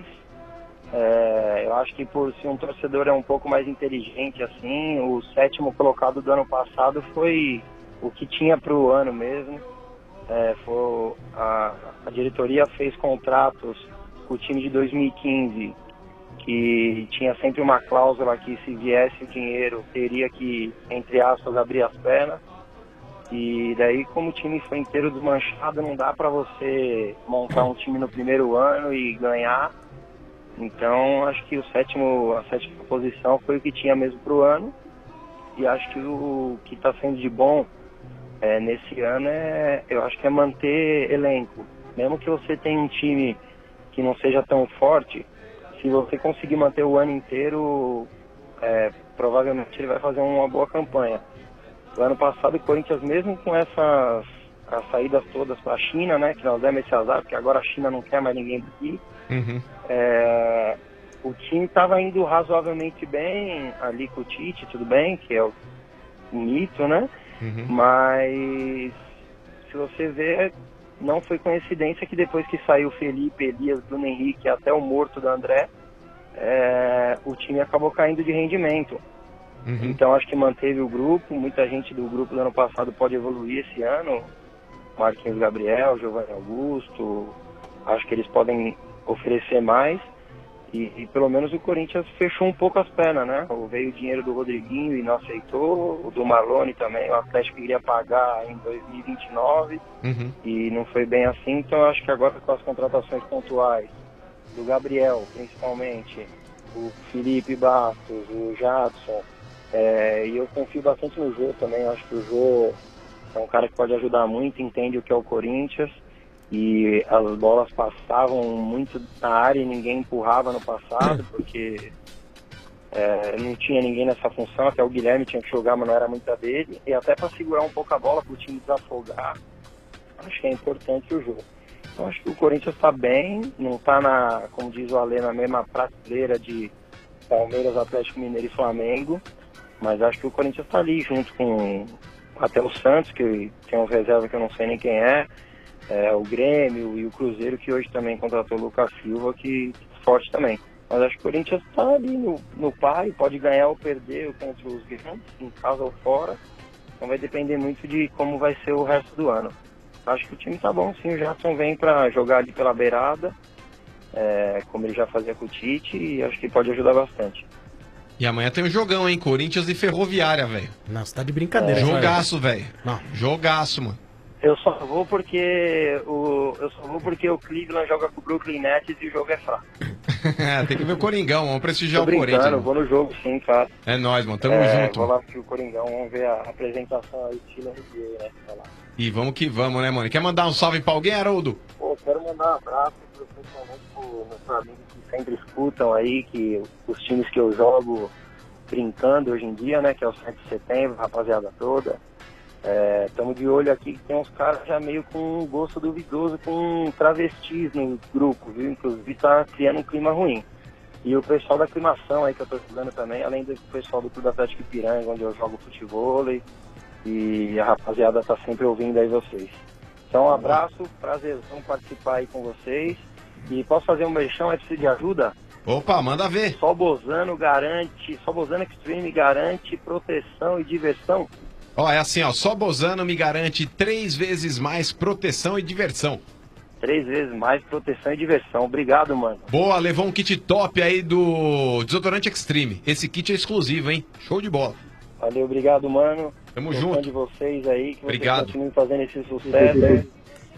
É, eu acho que por se um torcedor é um pouco mais inteligente assim, o sétimo colocado do ano passado foi o que tinha pro ano mesmo. É, foi, a, a diretoria fez contratos com o time de dois mil e quinze, que tinha sempre uma cláusula que se viesse o dinheiro teria que, entre aspas, abrir as pernas. E daí, como o time foi inteiro desmanchado, não dá pra você montar um time no primeiro ano e ganhar. Então, acho que o sétimo, a sétima posição foi o que tinha mesmo pro ano. E acho que o que está sendo de bom é, nesse ano é, eu acho que é manter elenco. Mesmo que você tenha um time que não seja tão forte, se você conseguir manter o ano inteiro, é, provavelmente ele vai fazer uma boa campanha. O ano passado o Corinthians, mesmo com essas as saídas todas para a China, né, que nós demos esse azar, porque agora a China não quer mais ninguém daqui, Uhum. é, o time estava indo razoavelmente bem ali com o Tite, tudo bem, que é o mito, né? Uhum. Mas se você ver, não foi coincidência que depois que saiu Felipe, Elias, Bruno Henrique, até o morto do André, é, o time acabou caindo de rendimento. Uhum. Então acho que manteve o grupo, muita gente do grupo do ano passado pode evoluir esse ano, Marquinhos Gabriel, Giovanni Augusto, acho que eles podem oferecer mais. E, e pelo menos o Corinthians fechou um pouco as pernas, né? Veio o dinheiro do Rodriguinho e não aceitou, o do Marlone também, o Atlético queria pagar em dois mil e vinte e nove Uhum. e não foi bem assim, então eu acho que agora com as contratações pontuais do Gabriel, principalmente, o Felipe Bastos, o Jadson, é, e eu confio bastante no Jô também, eu acho que o Jô é um cara que pode ajudar muito, entende o que é o Corinthians, e as bolas passavam muito na área e ninguém empurrava no passado, porque é, não tinha ninguém nessa função, até o Guilherme tinha que jogar, mas não era muita dele, e até para segurar um pouco a bola para o time desafogar, acho que é importante o jogo. Então acho que o Corinthians está bem, não está, na, como diz o Alê, na mesma prateleira de Palmeiras, Atlético Mineiro e Flamengo, mas acho que o Corinthians está ali junto com até o Santos, que tem um reserva que eu não sei nem quem é, É, o Grêmio e o Cruzeiro, que hoje também contratou o Lucas Silva, que é forte também. Mas acho que o Corinthians está ali no, no pai, pode ganhar ou perder contra os grandes, em casa ou fora. Então vai depender muito de como vai ser o resto do ano. Acho que o time tá bom, sim. O Jadson vem para jogar ali pela beirada, é, como ele já fazia com o Tite, e acho que pode ajudar bastante. E amanhã tem um jogão, hein? Corinthians e Ferroviária, velho. Não, você tá de brincadeira. Jogaço, velho. Não. Jogaço, mano. Eu só vou porque o eu só vou porque o Cleveland joga com o Brooklyn Nets e o jogo é fraco. Tem que ver o Coringão, vamos prestigiar Tô o Corinthians. brincando, vou no jogo sim, claro. É nóis, mano, tamo É, junto. Vou lá pro Coringão, vamos ver a apresentação aí, estilo N B A, né? Vai lá. E vamos que vamos, né, mano? Quer mandar um salve pra alguém, Haroldo? Pô, quero mandar um abraço principalmente pro meus amigos que sempre escutam aí, que os times que eu jogo brincando hoje em dia, né, que é o sete de setembro, a rapaziada toda. Estamos de olho aqui que tem uns caras já meio com um gosto duvidoso com travestis no grupo, viu? Inclusive tá criando um clima ruim. E o pessoal da aclimação aí que eu tô jogando também, além do pessoal do Clube Atlético Ipiranga, onde eu jogo futebol, e a rapaziada tá sempre ouvindo aí vocês. Então um abraço, prazerzão participar aí com vocês. E posso fazer um merchan, é preciso de ajuda? Opa, manda ver. Só Bozano garante, só Bozano Extreme garante proteção e diversão. Ó, é assim, ó, só Bozano me garante três vezes mais proteção e diversão. Três vezes mais proteção e diversão. Obrigado, mano. Boa, levou um kit top aí do Desodorante Extreme. Esse kit é exclusivo, hein? Show de bola. Valeu, obrigado, mano. Tamo Sou junto. fã de vocês aí, que Obrigado. vocês continuem fazendo esse sucesso.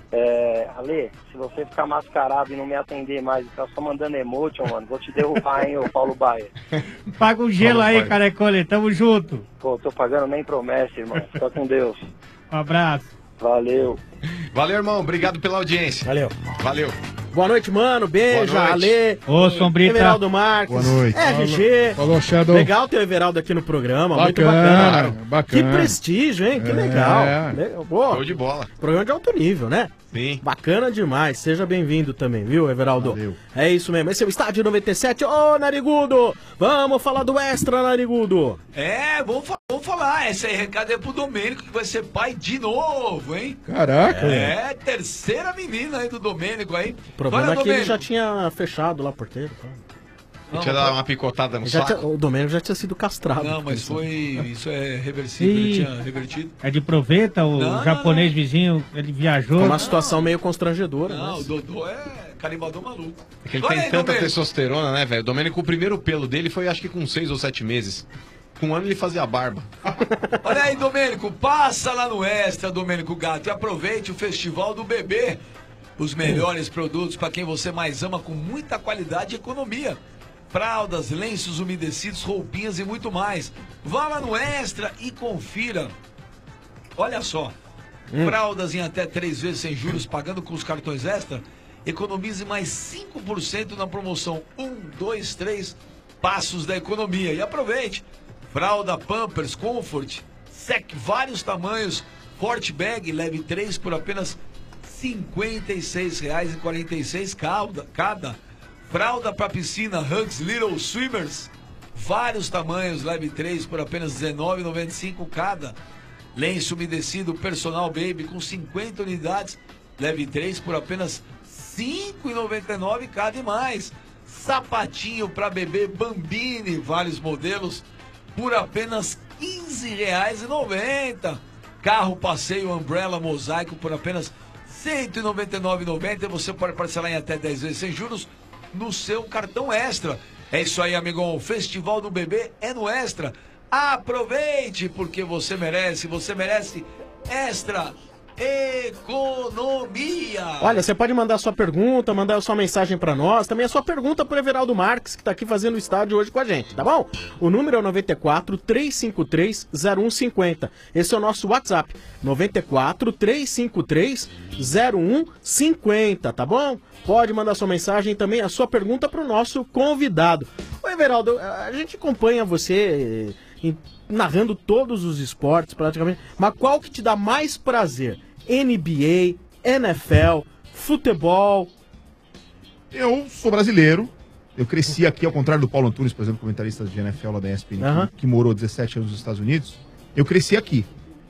É, Ale, se você ficar mascarado e não me atender mais e ficar só mandando emotion, mano, vou te derrubar, hein, ô Paulo Baia. Paga o gelo Vamos, aí, pai. Carecolha. Tamo junto. Pô, tô pagando nem promessa, irmão. Fica com Deus. Um abraço. Valeu. Valeu, irmão. Obrigado pela audiência. Valeu. Valeu. Boa noite, mano. Beijo, Boa noite. Ale. Ô, Sombrita. Everaldo Marques. Boa noite. R G. Falou, Shadow. Legal ter o Everaldo aqui no programa. Muito Bacana, bacana. bacana. Que prestígio, hein? Que É. legal. Le- Boa. Show de bola. Programa de alto nível, né? Sim. Bacana demais. Seja bem-vindo também, viu, Everaldo? Valeu. É isso mesmo. Esse é o Estádio noventa e sete. Ô, Narigudo! Vamos falar do Extra, Narigudo. É, vamos, fa- vamos falar. Esse aí recado é pro Domênico, que vai ser pai de novo, hein? Caraca. É, terceira menina aí do Domênico aí. O problema Olha, é que ele Domênico. já tinha fechado lá a porteira. Tá? Ele tinha dado uma picotada no Já saco. tinha- o Domênico já tinha sido castrado. Não, mas foi. Isso é reversível, ele Ih. tinha revertido. É de proveta, o Não, japonês vizinho, ele viajou. Foi uma situação meio constrangedora. Não, mas- o Dodô é carimbador maluco. É que ele Olha tem aí, tanta Domênico. testosterona, né, velho? O Domênico, o primeiro pelo dele foi acho que com seis ou sete meses. Com um ano ele fazia barba. Olha aí, Domênico, passa lá no Extra, Domênico Gato, e aproveite o Festival do Bebê. Os melhores produtos para quem você mais ama, com muita qualidade e economia. Fraldas, lenços umedecidos, roupinhas e muito mais. Vá lá no Extra e confira. Olha só, fraldas em até três vezes sem juros, pagando com os cartões Extra. Economize mais cinco por cento na promoção um, dois, três Passos da Economia. E aproveite. Fralda Pampers Comfort, Sec, vários tamanhos, Forte Bag, leve três por apenas cinquenta e seis reais e quarenta e seis cada. cada. Fralda para piscina Hugs Little Swimmers, vários tamanhos, leve três por apenas dezenove reais e noventa e cinco cada. Lenço umedecido Personal Baby com cinquenta unidades, leve três por apenas cinco reais e noventa e nove cada e mais. Sapatinho para bebê Bambini, vários modelos, por apenas quinze reais e noventa centavos. Carro passeio Umbrella Mosaico por apenas cento e noventa e nove reais e noventa centavos. Você pode parcelar em até dez vezes sem juros no seu cartão Extra. É isso aí, amigão. O Festival do Bebê é no Extra. Aproveite, porque você merece. Você merece Extra Economia. Olha, você pode mandar sua pergunta, mandar a sua mensagem pra nós, também a sua pergunta pro Everaldo Marques, que tá aqui fazendo o estádio hoje com a gente, tá bom? O número é o noventa e quatro, três cinco três, zero um cinco zero. Esse é o nosso WhatsApp, noventa e quatro, três cinco três, zero um cinco zero, tá bom? Pode mandar sua mensagem e também a sua pergunta pro nosso convidado. Ô Everaldo, a gente acompanha você em- narrando todos os esportes praticamente, mas qual que te dá mais prazer? N B A, N F L, futebol? Eu sou brasileiro. Eu cresci aqui, ao contrário do Paulo Antunes, por exemplo, comentarista de N F L lá da E S P N, Aham. que, que morou dezessete anos nos Estados Unidos. Eu cresci aqui.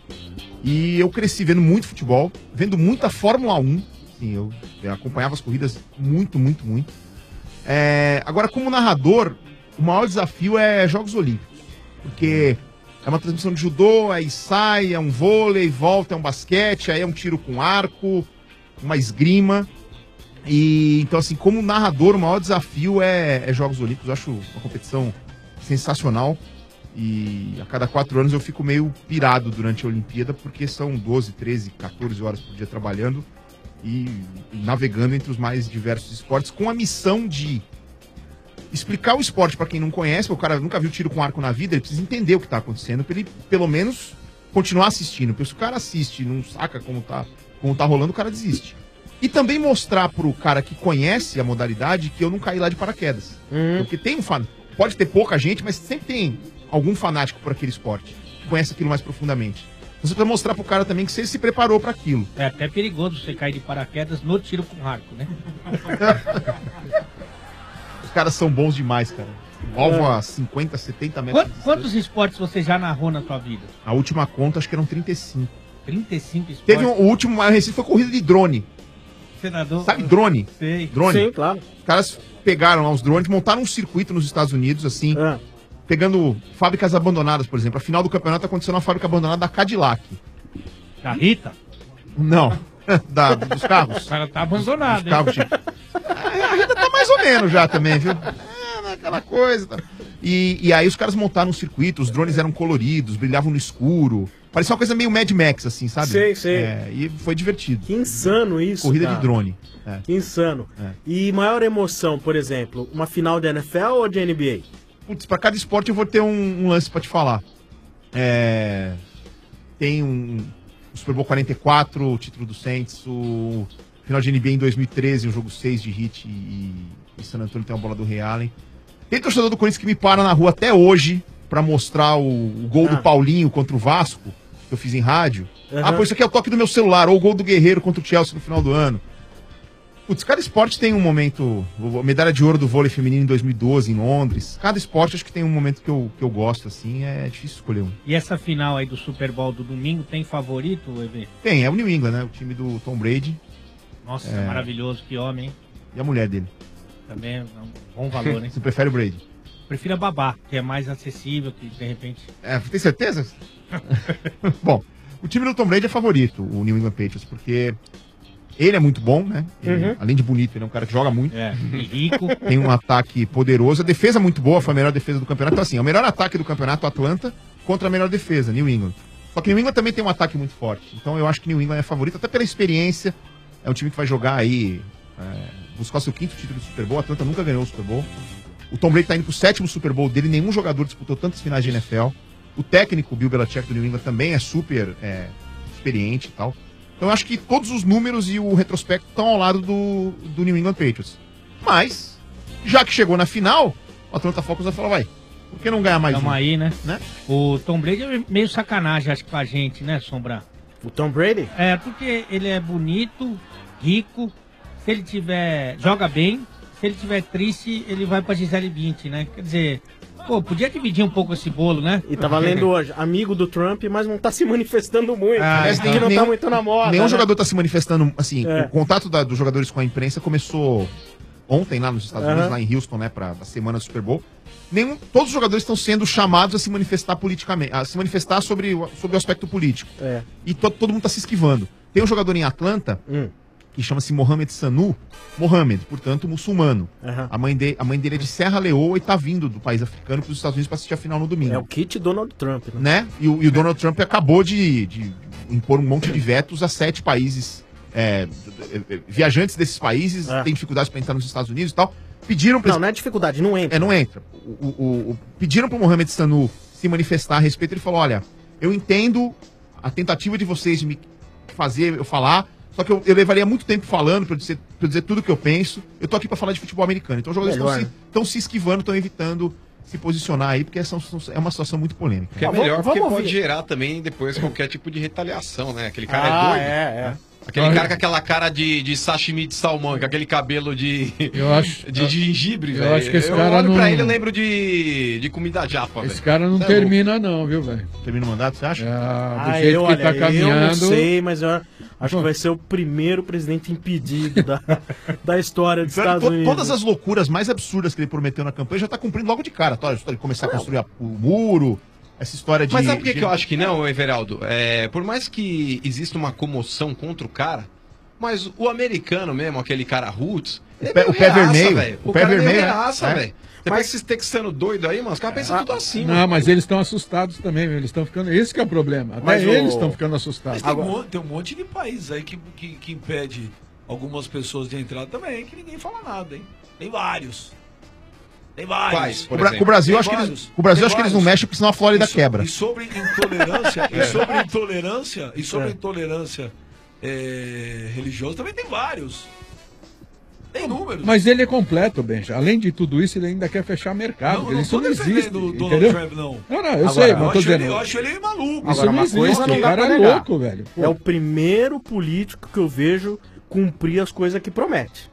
E eu cresci vendo muito futebol, vendo muita Fórmula um. Sim, eu, eu acompanhava as corridas muito, muito, muito. É, agora, como narrador, o maior desafio é Jogos Olímpicos. Porque é uma transmissão de judô, aí sai, é um vôlei, volta, é um basquete, aí é um tiro com arco, uma esgrima. E então, assim, como narrador, o maior desafio é, é Jogos Olímpicos. Eu acho uma competição sensacional. E a cada quatro anos eu fico meio pirado durante a Olimpíada, porque são doze, treze, quatorze horas por dia trabalhando e, e navegando entre os mais diversos esportes, com a missão de explicar o esporte para quem não conhece. O cara nunca viu tiro com arco na vida, ele precisa entender o que está acontecendo para ele, pelo menos, continuar assistindo. Porque se o cara assiste e não saca como tá, como tá rolando, o cara desiste. E também mostrar pro cara que conhece a modalidade que eu não caí lá de paraquedas. Porque tem um fan... Pode ter pouca gente, mas sempre tem algum fanático por aquele esporte, que conhece aquilo mais profundamente. Então você precisa mostrar pro cara também que você se preparou para aquilo. É até perigoso você cair de paraquedas no tiro com arco, né? Os caras são bons demais, cara. Alvo a cinquenta, setenta metros. Quantos, quantos esportes você já narrou na sua vida? A última conta, acho que eram trinta e cinco. trinta e cinco esportes? Teve um, o último maior recente foi corrida de drone. Senador... Sabe drone? Sei. Drone. Sim, claro. Os caras pegaram lá os drones, montaram um circuito nos Estados Unidos, assim, pegando fábricas abandonadas, por exemplo. A final do campeonato aconteceu na fábrica abandonada da Cadillac. Da Rita? Não, da, dos carros. O cara tá abandonado, Dos carros, hein? tipo. A Rita tá mais ou menos já também, viu? É, aquela coisa. Tá. E, e aí os caras montaram um circuito, os drones eram coloridos, brilhavam no escuro. Parecia uma coisa meio Mad Max, assim, sabe? Sei, sei. É, e foi divertido. Que insano isso, Corrida cara. de drone. É. Que insano. É. E maior emoção, por exemplo, uma final de N F L ou de N B A? Putz, pra cada esporte eu vou ter um, um lance pra te falar. É, tem um, o Super Bowl quarenta e quatro, o título do Saints, o final de N B A em dois mil e treze, o jogo seis de Heat e, e San Antonio tem a bola do Ray Allen. Tem torcedor do Corinthians que me para na rua até hoje pra mostrar o, o gol Ah. do Paulinho contra o Vasco, que eu fiz em rádio. Uhum. Ah, pô, isso aqui é o toque do meu celular, ou o gol do Guerreiro contra o Chelsea no final do ano. Putz, cada esporte tem um momento. A medalha de ouro do vôlei feminino em dois mil e doze, em Londres. Cada esporte acho que tem um momento que eu, que eu gosto, assim. É difícil escolher um. E essa final aí do Super Bowl do domingo tem favorito, E V? Tem, é o New England, né? O time do Tom Brady. Nossa, É. maravilhoso, que homem, hein? E a mulher dele. Também é um bom valor, hein? Você prefere o Brady? Prefiro a Babá, que é mais acessível, que de repente... É, tem certeza? Bom, o time do Tom Brady é favorito, o New England Patriots, porque ele é muito bom, né? Ele, Uhum. além de bonito, ele é um cara que joga muito. É, e rico. Tem um ataque poderoso. A defesa é muito boa, foi a melhor defesa do campeonato. Então, assim, é o melhor ataque do campeonato, Atlanta, contra a melhor defesa, New England. Só que New England também tem um ataque muito forte. Então eu acho que New England é favorito, até pela experiência. É um time que vai jogar aí, é, buscar o seu quinto título de Super Bowl. A Atlanta nunca ganhou o Super Bowl. O Tom Brady tá indo pro sétimo Super Bowl dele, nenhum jogador disputou tantas finais de N F L. O técnico, Bill Belichick, do New England, também é super é, experiente e tal. Então eu acho que todos os números e o retrospecto estão ao lado do, do New England Patriots. Mas, já que chegou na final, o Atlanta Falcons vai falar, vai, por que não ganhar mais Tamo um? aí, né? né? O Tom Brady é meio sacanagem, acho que com a gente, né, Sombra? O Tom Brady? É, porque ele é bonito, rico, se ele tiver... joga bem, se ele tiver triste, ele vai pra Gisele Bündchen, né? Quer dizer, pô, podia dividir um pouco esse bolo, né? E tava lendo hoje, amigo do Trump, mas não tá se manifestando muito. Ah, Parece então, que não nenhum- tá muito na moda. Nenhum né? jogador tá se manifestando, assim, É. o contato da- dos jogadores com a imprensa começou ontem lá nos Estados Unidos, Aham. lá em Houston, né, pra, da semana do Super Bowl. Nenhum, todos os jogadores estão sendo chamados a se manifestar politicamente, a se manifestar sobre, o- sobre o aspecto político. É. E to- todo mundo tá se esquivando. Tem um jogador em Atlanta, Hum. que chama-se Mohamed Sanu, Mohamed, portanto, muçulmano. Aham. A, mãe de, a mãe dele é de Serra Leoa e tá vindo do país africano para os Estados Unidos para assistir a final no domingo. É o kit Donald Trump, né? Né? E, o, e o Donald Trump acabou de, de impor um monte de vetos a sete países. é, viajantes desses países É. têm dificuldades para entrar nos Estados Unidos e tal. Pediram pra Não, não é dificuldade, não entra. É, não entra. O, o, o- pediram pro Mohamed Sanu se manifestar a respeito. Ele falou: olha, eu entendo a tentativa de vocês de me fazer eu falar, só que eu, eu levaria muito tempo falando pra eu, dizer, pra eu dizer tudo que eu penso. Eu tô aqui pra falar de futebol americano. Então os jogadores estão Melhor, se, tão se esquivando, estão evitando se posicionar aí, porque são- são- é uma situação muito polêmica. Que é melhor porque pode gerar também depois qualquer tipo de retaliação, né? Aquele cara Ah, é doido. é, é. Aquele Olha. cara com aquela cara de, de sashimi de salmão, com aquele cabelo de, Eu acho- de gengibre, eu velho. acho que esse eu cara olho não- pra ele e lembro de, de comida japa, velho. Esse cara não Cê é termina não, viu, velho? Termina o mandato, você acha? Ah, do Ah, jeito eu, que ele tá olha, caminhando... eu não sei, mas eu acho que vai ser o primeiro presidente impedido da, da história dos Então, Estados to- Unidos. Todas as loucuras mais absurdas que ele prometeu na campanha já tá cumprindo logo de cara. Tá? A história de começar a construir a- o muro, essa história de. Mas sabe por que, de- que eu acho que não, Everaldo? É, por mais que exista uma comoção contra o cara, mas o americano mesmo, aquele cara roots, ele é O pé- meio o pé reaça, vermelho, velho. o O pé cara é meio vermelho, né? reaça, É. velho. Depois esses texanos doidos aí, mano, os caras pensam tudo assim, Não, mano. mas eles estão assustados também, viu? Eles estão ficando... Esse que é o problema. Até Mas o- eles estão ficando assustados. Mas tem, um, mon- tem um monte de países aí que, que, que impede algumas pessoas de entrar também, que ninguém fala nada, hein? Tem vários. Tem vários. Quais, O, Bra- o Brasil, Tem acho que eles, vários. o Brasil Tem acho que eles não vários. mexem, porque senão a Flórida quebra. E sobre intolerância, e sobre intolerância, e sobre intolerância é, religiosa também tem vários. Tem números. Mas ele é completo, Benja. Além de tudo isso, ele ainda quer fechar mercado. Não, não isso tô não defendendo existe. o Donald Entendeu? Trump, não. Não, não, eu Agora, sei, eu, mas tô acho dizendo. ele, eu acho ele maluco. Isso Agora, não uma existe. coisa não O dá cara pra é negar. louco, velho. Pô. É o primeiro político que eu vejo cumprir as coisas que promete.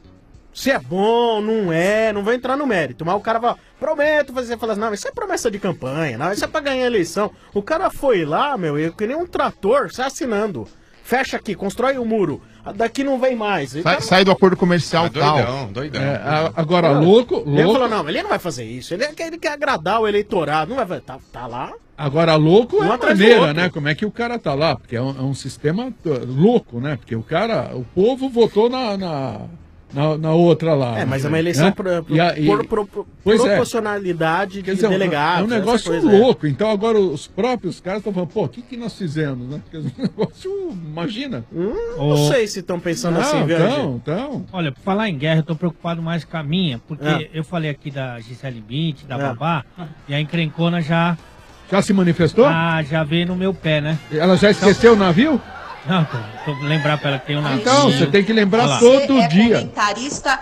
Se é bom, não é, não vai entrar no mérito. Mas o cara fala, prometo fazer, você fala assim, não, isso é promessa de campanha, não, isso é pra ganhar a eleição. O cara foi lá, meu, eu que nem um trator, sai assinando. Fecha aqui, constrói o muro. Daqui não vem mais. E o Sai, cara- sai do acordo comercial Ah, tal. doidão, doidão. É, a- agora, louco, Ele louco. falou, não, ele não vai fazer isso. Ele, quer- ele quer agradar o eleitorado. Não vai fazer. Tá, tá lá. Agora, louco Um é a atrás do maneira, outro. né? Como é que o cara tá lá? Porque é um, é um sistema t- louco, né? Porque o cara, o povo votou na, na, na, na outra lá. É, mas é uma eleição né? pro- pro- E a- e- por pro- pro- Pois é. proporcionalidade Quer de dizer, é um- delegados. É um essa negócio coisa, é. louco. Então agora os próprios caras estão falando, pô, o que, que nós fizemos, né? Porque o negócio, imagina. Não sei se estão pensando Não, assim, viu, então, G? então. Olha, por falar em guerra, eu tô preocupado mais com a minha, porque É. eu falei aqui da Gisele Bündchen, da É. Babá, e a encrencona já... Já se manifestou? Ah, já veio no meu pé, né? Ela já esqueceu o navio? Não, tô, tô lembrar pra ela que tem um navio. Então, você tem que lembrar Olha lá. todo é dia. Comentarista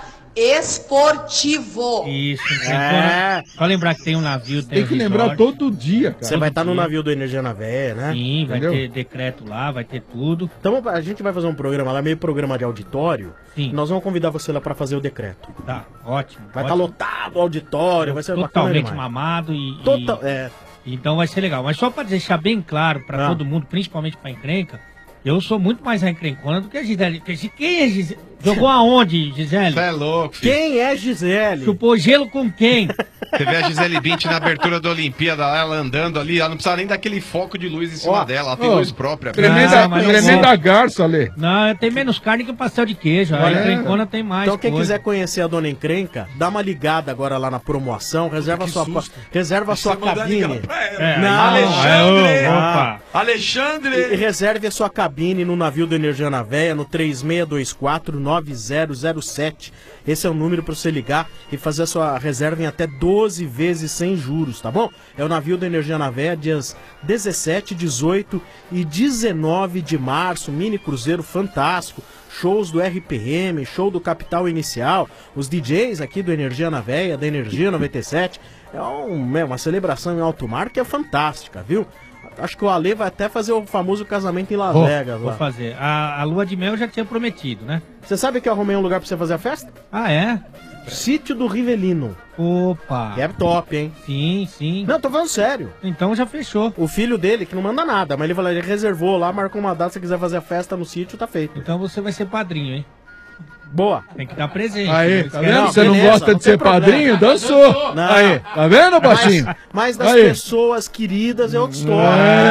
esportivo. Isso, É. encrencona. Só lembrar que tem um navio, tem, Tem um que lembrar resort. todo dia, cara. Você vai estar no dia. navio do Energia na Véia, né? Sim, vai Entendeu? ter decreto lá, vai ter tudo. Então a gente vai fazer um programa lá, meio programa de auditório. Sim. Nós vamos convidar você lá pra fazer o decreto. Tá, ótimo. Vai estar ótimo. lotado o auditório, vai ser bacana Totalmente demais. mamado e... Total- e- é. Então vai ser legal. Mas só pra deixar bem claro pra Ah. todo mundo, principalmente pra encrenca, eu sou muito mais a encrencona do que a Gisele. Porque quem é Gisele? Jogou aonde, Gisele? Você é louco, filho. Quem é Gisele? Chupou gelo com quem? Você vê a Gisele Bündchen na abertura da Olimpíada, ela andando ali, ela não precisa nem daquele foco de luz em cima Ó, dela, ela tem ó, luz própria. Tremenda, Não, mas não tremenda vou. garça, Ale. Não, tem menos carne que um pastel de queijo. A Olha, encrencona tem mais. Então quem coisa. quiser conhecer a Dona Encrenca, dá uma ligada agora lá na promoção, reserva a sua, reserva a sua cabine. É, Não, Alexandre! é, ô, Opa! Alexandre! E, e reserve a sua cabine no navio do Energia na Véia no três seis dois quatro nove zero zero sete. Esse é o número para você ligar e fazer a sua reserva em até doze vezes sem juros, tá bom? É o navio do Energia na Véia, dias dezessete, dezoito e dezenove de março, mini cruzeiro fantástico. Shows do R P M, show do Capital Inicial, os D Js aqui do Energia na Véia, da Energia noventa e sete. É um- é uma celebração em alto mar que é fantástica, viu? Acho que o Ale vai até fazer o famoso casamento em Las Vou, Vegas vou lá. fazer. A, a lua de mel eu já tinha prometido, né? Você sabe que eu arrumei um lugar pra você fazer a festa? Ah, é? Sítio do Rivelino. Opa! Que é top, hein? Sim, sim. Não, tô falando sério. Então já fechou. O filho dele, que não manda nada, mas ele, falou, ele reservou lá, marcou uma data, se você quiser fazer a festa no sítio, tá feito. Então você vai ser padrinho, hein? Boa. Tem que dar presente. Aí, Eles tá querem- vendo? Você não beleza, gosta não de ser tem problema. padrinho? Dançou. Não. Aí, tá vendo, baixinho? Mas, mas das Aí. pessoas queridas é outra história.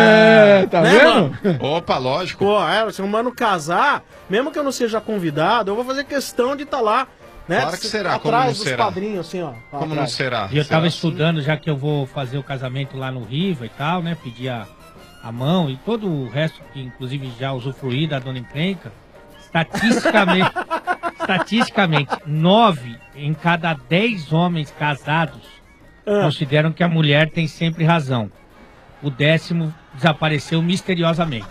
É, tá Né, vendo? mano? Opa, lógico. Pô, é, se um mano casar, mesmo que eu não seja convidado, eu vou fazer questão de estar lá. Né? Claro que será, Atrás como não dos será? padrinhos, assim, ó. Como não atrás. será? E eu Será tava assim? estudando, já que eu vou fazer o casamento lá no Riva e tal, né? Pedir a, a mão e todo o resto, que inclusive já usufruí da Dona Encrenca. Estatisticamente, estatisticamente, nove em cada dez homens casados Ah. consideram que a mulher tem sempre razão. O décimo desapareceu misteriosamente.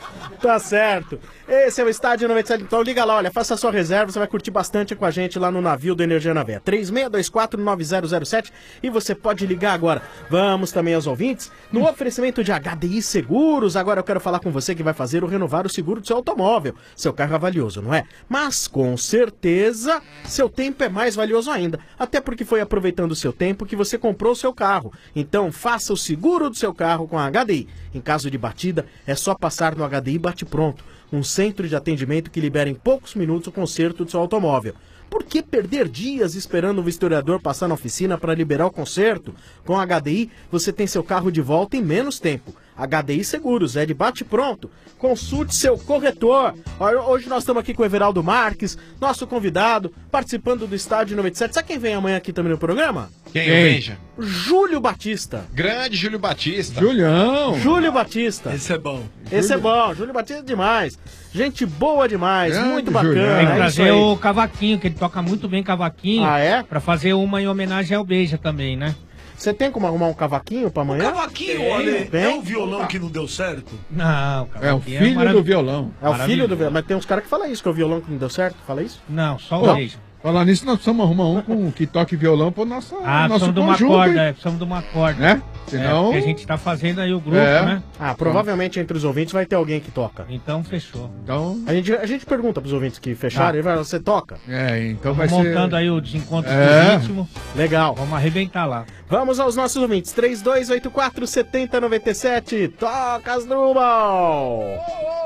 Tá certo. Esse é o Estádio noventa e sete. Então liga lá, olha, faça a sua reserva, você vai curtir bastante com a gente lá no navio do Energia na Véia. três seis dois quatro nove zero zero sete e você pode ligar agora. Vamos também aos ouvintes no oferecimento de H D I Seguros. Agora eu quero falar com você que vai fazer o renovar o seguro do seu automóvel. Seu carro é valioso, não é? Mas com certeza seu tempo é mais valioso ainda. Até porque foi aproveitando o seu tempo que você comprou o seu carro. Então faça o seguro do seu carro com a H D I. Em caso de batida, é só passar no H D I Bate Pronto, um centro de atendimento que libera em poucos minutos o conserto do seu automóvel. Por que perder dias esperando o vistoriador passar na oficina para liberar o conserto? Com a H D I, você tem seu carro de volta em menos tempo. H D I Seguros, é de bate pronto. Consulte seu corretor. Olha, hoje nós estamos aqui com o Everaldo Marques, nosso convidado, participando do Estádio noventa e sete. Sabe quem vem amanhã aqui também no programa? Quem? O Benja? Júlio Batista. Grande Júlio Batista. Julião. Júlio Batista. Esse é bom. Esse é bom, Júlio Batista é demais. Gente boa demais, Grande muito Julião. bacana. Tem que é isso trazer aí. o cavaquinho, que ele toca muito bem cavaquinho. Ah, é? Pra fazer uma em homenagem ao Beija também, né? Você tem como arrumar um cavaquinho pra amanhã? Cavaquinho, Ale, Tem? é o violão que não deu certo? Não, É o cavaquinho filho maravilhoso. do violão. É o filho do Maravilhoso. violão. Mas tem uns caras que falam isso, que é o violão que não deu certo. Fala isso? Não, só o Ó, Beija. falar nisso, nós precisamos arrumar um com, que toque violão pro nosso, Ah, nosso precisamos de uma conjunto, corda, hein? é, precisamos de uma corda. Né? É, Senão... porque a gente tá fazendo aí o grupo, É. né? Ah, provavelmente entre os ouvintes vai ter alguém que toca. Então fechou. Então, A gente, a gente pergunta pros ouvintes que fecharam, Tá. ele vai, você toca? é, então vai Vamos ser... montando aí o desencontro É. do ritmo. Legal. Vamos arrebentar lá. Vamos aos nossos ouvintes. três dois oito quatro sete zero nove sete. Toca as Drubal!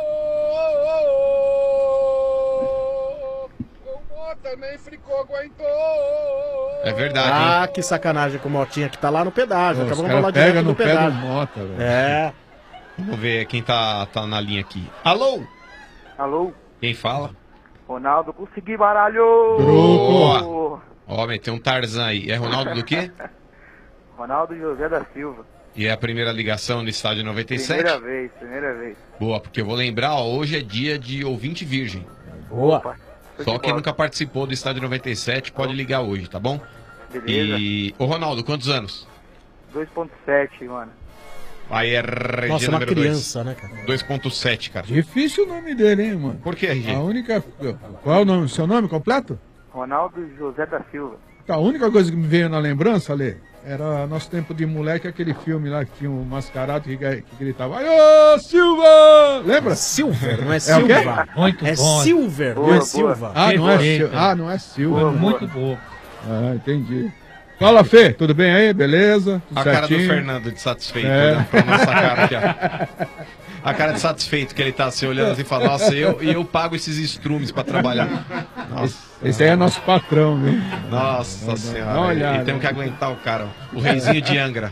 Nem fricou, aguentou. É verdade, Ah, hein? que sacanagem com o Motinha que tá lá no pedágio. Pô, os Acabamos de caras falar pegam direto no do pé do pedágio. Mota, velho. É. Vamos ver quem tá, tá na linha aqui. Alô? Alô? Quem fala? Ronaldo, consegui, baralho! Boa. Homem, tem um Tarzan aí. É Ronaldo do quê? Ronaldo José da Silva. E é a primeira ligação no estádio noventa e sete? Primeira vez, primeira vez. Boa, porque eu vou lembrar, ó, hoje é dia de ouvinte virgem. Boa. Opa, Só quem nunca participou do estádio noventa e sete pode ligar hoje, tá bom? Beleza. E. Ô Ronaldo, quantos anos? dois ponto sete, mano. Aí é R G Nossa, uma número criança, né, cara? dois ponto sete, cara. Difícil o nome dele, hein, mano? Por que, R G? A única. Qual é o nome? O seu nome completo? Ronaldo José da Silva. Tá, a única coisa que me veio na lembrança, Ale, era nosso tempo de moleque, aquele filme lá que tinha um mascarado que, que gritava: Aô, Silva! Lembra? Silver, não é É o Silva. quê? Muito É bom. Silver, não Boa, é boa. Silva. Ah, não é, Perfeito. Sil- ah, não é Silva. Boa, né? muito boa. Ah, entendi. Fala, Fê, tudo bem aí? Beleza? Tudo A cara do certinho? Fernando de satisfeito, É. olhando pra nossa cara aqui, ó. A cara de satisfeito que ele tá se olhando assim e fala, nossa, eu, e eu pago esses estrumes pra trabalhar. Nossa, Esse aí é nosso patrão, viu? nossa Dá uma senhora. olhada. E temos que aguentar o cara, ó. O reizinho de Angra.